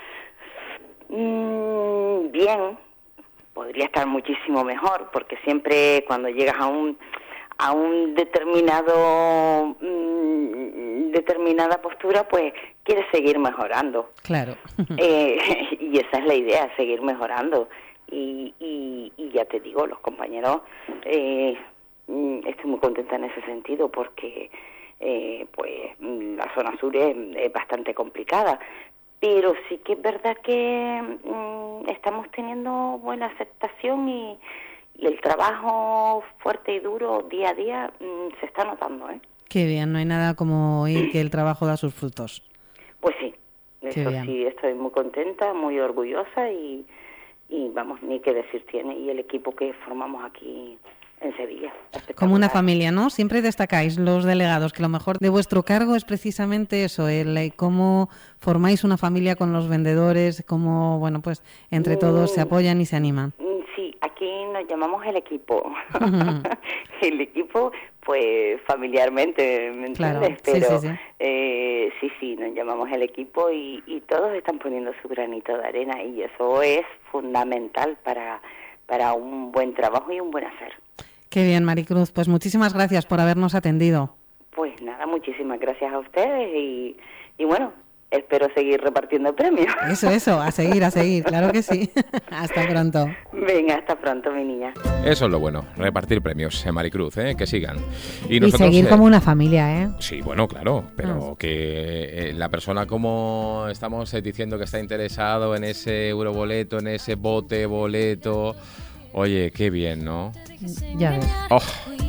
Mm, bien, podría estar muchísimo mejor, porque siempre cuando llegas a un a un determinado mmm, determinada postura, pues quieres seguir mejorando. Claro. eh, y esa es la idea, seguir mejorando. Y, y, y ya te digo, los compañeros, eh, estoy muy contenta en ese sentido, porque eh, pues la zona sur es, es bastante complicada. Pero sí que es verdad que mmm, estamos teniendo buena aceptación y Y el trabajo fuerte y duro día a día mmm, se está notando, ¿eh? Qué bien, no hay nada como oír que el trabajo da sus frutos. Pues sí, eso sí, estoy muy contenta, muy orgullosa y, y vamos, ni qué decir tiene. Y el equipo que formamos aquí en Sevilla. Como una familia, ¿no? Siempre destacáis los delegados que lo mejor de vuestro cargo es precisamente eso, el eh, cómo formáis una familia con los vendedores, cómo, bueno, pues entre todos se apoyan y se animan. Sí, aquí nos llamamos el equipo. Uh-huh. El equipo, pues familiarmente, ¿me entiendes? Claro, Pero sí, sí, sí. Eh, sí, sí, nos llamamos el equipo y, y todos están poniendo su granito de arena y eso es fundamental para, para un buen trabajo y un buen hacer. Qué bien, Maricruz. Pues muchísimas gracias por habernos atendido. Pues nada, muchísimas gracias a ustedes y, y bueno, espero seguir repartiendo premios. Eso, eso, a seguir, a seguir, claro que sí. Hasta pronto. Venga, hasta pronto, mi niña. Eso es lo bueno, repartir premios, eh, Maricruz, eh, que sigan. Y, nosotros, y seguir eh, como una familia, ¿eh? Sí, bueno, claro, pero ah. que eh, la persona como estamos eh, diciendo que está interesado en ese euroboleto, en ese bote boleto, oye, qué bien, ¿no? Ya ves. Oh.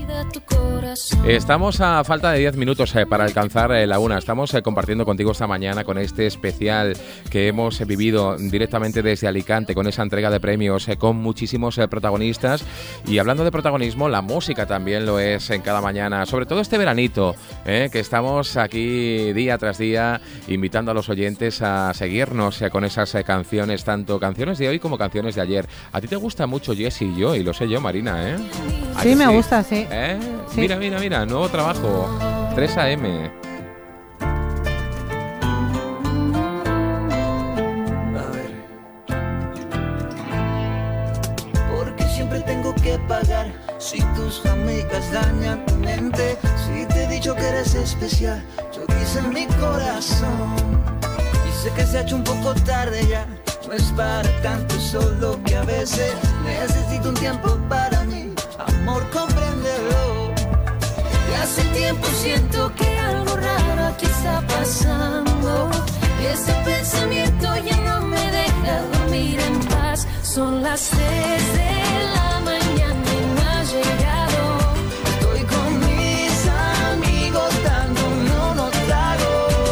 Estamos a falta de diez minutos eh, para alcanzar eh, la una. Estamos eh, compartiendo contigo esta mañana con este especial que hemos eh, vivido directamente desde Alicante, con esa entrega de premios, eh, con muchísimos eh, protagonistas. Y hablando de protagonismo, la música también lo es en cada mañana, sobre todo este veranito, eh, que estamos aquí día tras día invitando a los oyentes a seguirnos eh, con esas eh, canciones, tanto canciones de hoy como canciones de ayer. A ti te gusta mucho Jessie y yo, y lo sé yo, Marina, ¿eh? Sí, me sí? gusta, sí. ¿Eh? Sí. Mira, mira, mira, nuevo trabajo, tres a eme. A ver. Porque siempre tengo que pagar si tus amigas dañan tu mente. Si te he dicho que eres especial, yo quise en mi corazón. Y sé que se ha hecho un poco tarde ya, no es para tanto, solo que a veces necesito un tiempo para mí. Amor, compréndelo. Y hace tiempo siento que algo raro aquí está pasando. Y ese pensamiento ya no me deja dormir en paz. Son las tres de la mañana y no has llegado. Estoy con mis amigos dando unos tragos.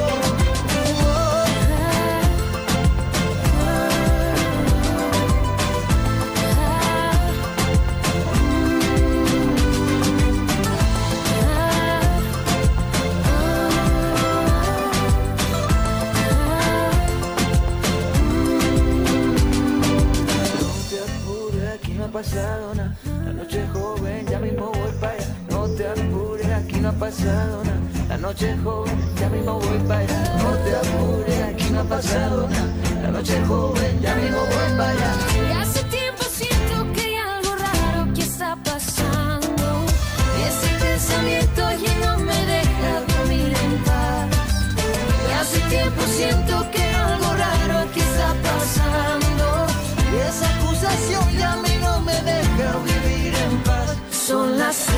Pasado nada, la noche es joven, ya mismo voy para allá. No te apures, aquí no ha pasado nada. La noche es joven, ya mismo voy para allá. No te apures, aquí no ha pasado nada. La noche es joven, ya mismo voy para allá. Y hace tiempo siento que hay algo raro que está pasando. Ese pensamiento ya no me deja dormir en paz. Y hace tiempo siento que algo raro que está pasando. Y esa acusación ya me no me deja vivir en paz. Son las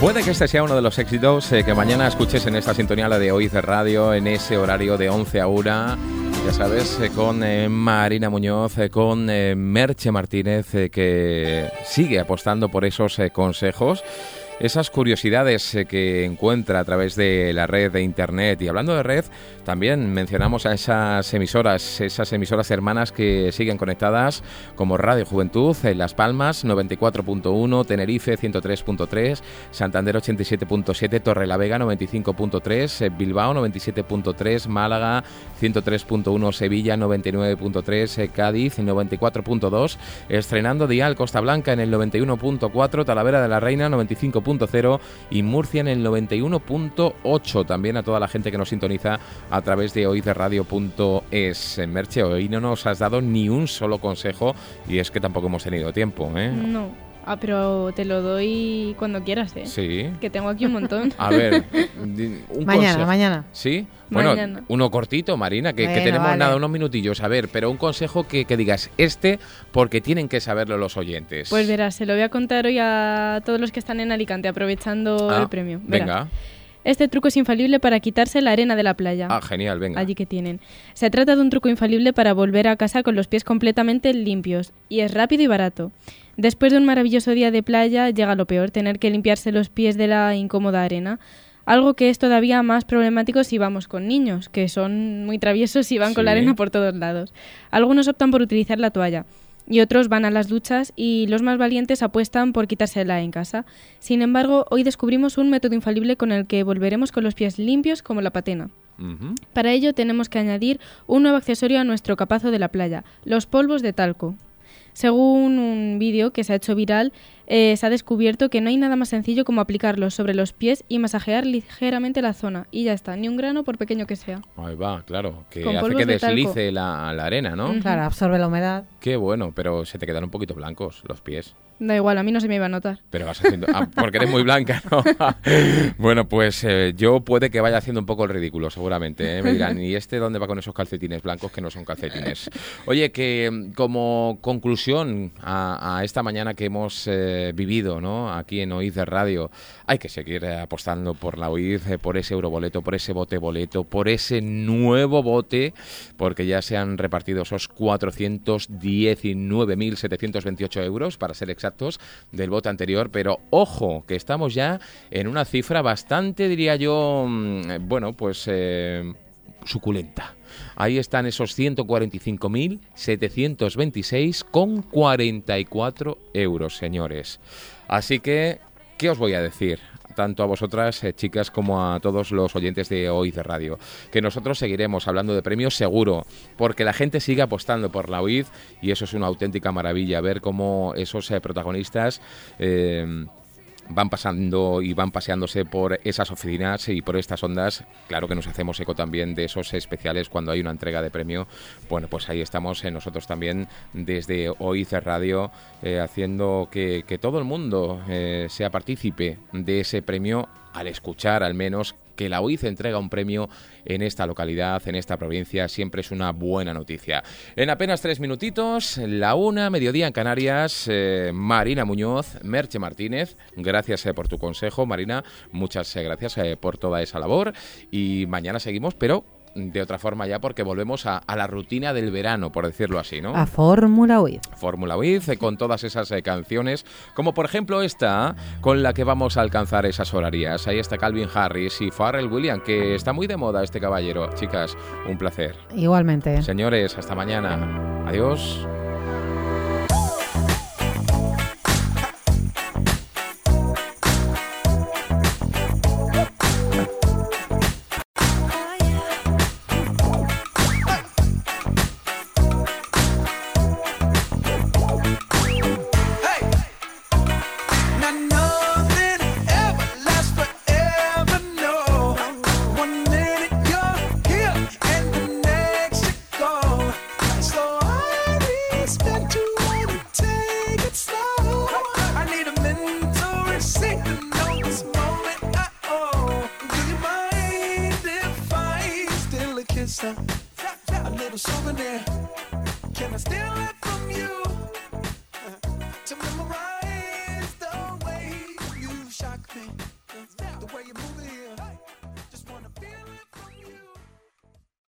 Puede que este sea uno de los éxitos eh, que mañana escuches en esta sintonía, la de Oíz Radio, en ese horario de once a una. Ya sabes, eh, con eh, Marina Muñoz, eh, con eh, Merche Martínez, eh, que sigue apostando por esos eh, consejos, esas curiosidades eh, que encuentra a través de la red de internet. Y hablando de red, también mencionamos a esas emisoras, esas emisoras hermanas que siguen conectadas, como Radio Juventud en Las Palmas noventa y cuatro punto uno, Tenerife ciento tres punto tres, Santander ochenta y siete punto siete, Torrelavega noventa y cinco punto tres, Bilbao noventa y siete punto tres, Málaga ciento tres punto uno, Sevilla noventa y nueve punto tres, Cádiz noventa y cuatro punto dos, estrenando dial Costa Blanca en el noventa y uno punto cuatro, Talavera de la Reina noventa y cinco punto cero y Murcia en el noventa y uno punto ocho. También a toda la gente que nos sintoniza a través de oizradio punto es. Merche, hoy no nos has dado ni un solo consejo y es que tampoco hemos tenido tiempo, ¿eh? No. Ah, pero te lo doy cuando quieras, ¿eh? Sí. Que tengo aquí un montón. A ver, un mañana, consejo. mañana. ¿Sí? Bueno, mañana. Uno cortito, Marina, que, Bueno, que tenemos vale. nada, unos minutillos. A ver, pero un consejo que, que digas este, porque tienen que saberlo los oyentes. Pues verás, se lo voy a contar hoy a todos los que están en Alicante, aprovechando Ah, el premio. Verás. Venga. Este truco es infalible para quitarse la arena de la playa. Ah, genial, venga. Allí que tienen. Se trata de un truco infalible para volver a casa con los pies completamente limpios. Y es rápido y barato. Después de un maravilloso día de playa llega lo peor, tener que limpiarse los pies de la incómoda arena. Algo que es todavía más problemático si vamos con niños, que son muy traviesos y van con la Sí. arena por todos lados. Algunos optan por utilizar la toalla y otros van a las duchas y los más valientes apuestan por quitársela en casa. Sin embargo, hoy descubrimos un método infalible con el que volveremos con los pies limpios como la patena. Ujú. Para ello tenemos que añadir un nuevo accesorio a nuestro capazo de la playa, los polvos de talco. Según un vídeo que se ha hecho viral, eh, se ha descubierto que no hay nada más sencillo como aplicarlos sobre los pies y masajear ligeramente la zona. Y ya está, ni un grano por pequeño que sea. Ahí va, claro, que Con hace polvos que de talco. deslice la, la arena, ¿no? Ujú. Claro, absorbe la humedad. Qué bueno, pero se te quedan un poquito blancos los pies. Da igual, a mí no se me iba a notar. Pero vas haciendo... Ah, porque eres muy blanca, ¿no? Bueno, pues eh, yo puede que vaya haciendo un poco el ridículo, seguramente. ¿eh? Me dirán, ¿y este dónde va con esos calcetines blancos que no son calcetines? Oye, que mm, como conclusión a, a esta mañana que hemos eh, vivido, ¿no? Aquí en Oíz de Radio, hay que seguir eh, apostando por la Oíz, eh, por ese euroboleto, por ese bote boleto, por ese nuevo bote, porque ya se han repartido esos cuatrocientos diecinueve mil setecientos veintiocho euros, para ser exactos, del bote anterior, pero ojo, que estamos ya en una cifra bastante, diría yo, mm, bueno, pues eh, suculenta. Ahí están esos ciento cuarenta y cinco mil setecientos veintiséis con cuarenta y cuatro euros, señores. Así que, ¿qué os voy a decir? Tanto a vosotras, eh, chicas, como a todos los oyentes de Oíz de Radio, que nosotros seguiremos hablando de premios seguro, porque la gente sigue apostando por la Oíz y eso es una auténtica maravilla, ver cómo esos eh, protagonistas eh, van pasando y van paseándose por esas oficinas y por estas ondas. Claro que nos hacemos eco también de esos especiales cuando hay una entrega de premio. Bueno, pues ahí estamos eh, nosotros también desde Oíz Radio eh, haciendo que, que todo el mundo eh, sea partícipe de ese premio, al escuchar al menos que la Oíz entrega un premio en esta localidad, en esta provincia, siempre es una buena noticia. En apenas tres minutitos, la una, mediodía en Canarias, eh, Marina Muñoz, Merche Martínez, gracias eh, por tu consejo, Marina, muchas eh, gracias eh, por toda esa labor, y mañana seguimos, pero de otra forma ya, porque volvemos a, a la rutina del verano, por decirlo así, ¿no? A Fórmula Oíz. Fórmula Oíz, eh, con todas esas eh, canciones, como por ejemplo esta, con la que vamos a alcanzar esas horarias. Ahí está Calvin Harris y Pharrell Williams, que está muy de moda este caballero. Chicas, un placer. Igualmente. Señores, hasta mañana. Adiós. A little souvenir. Can I steal it from you?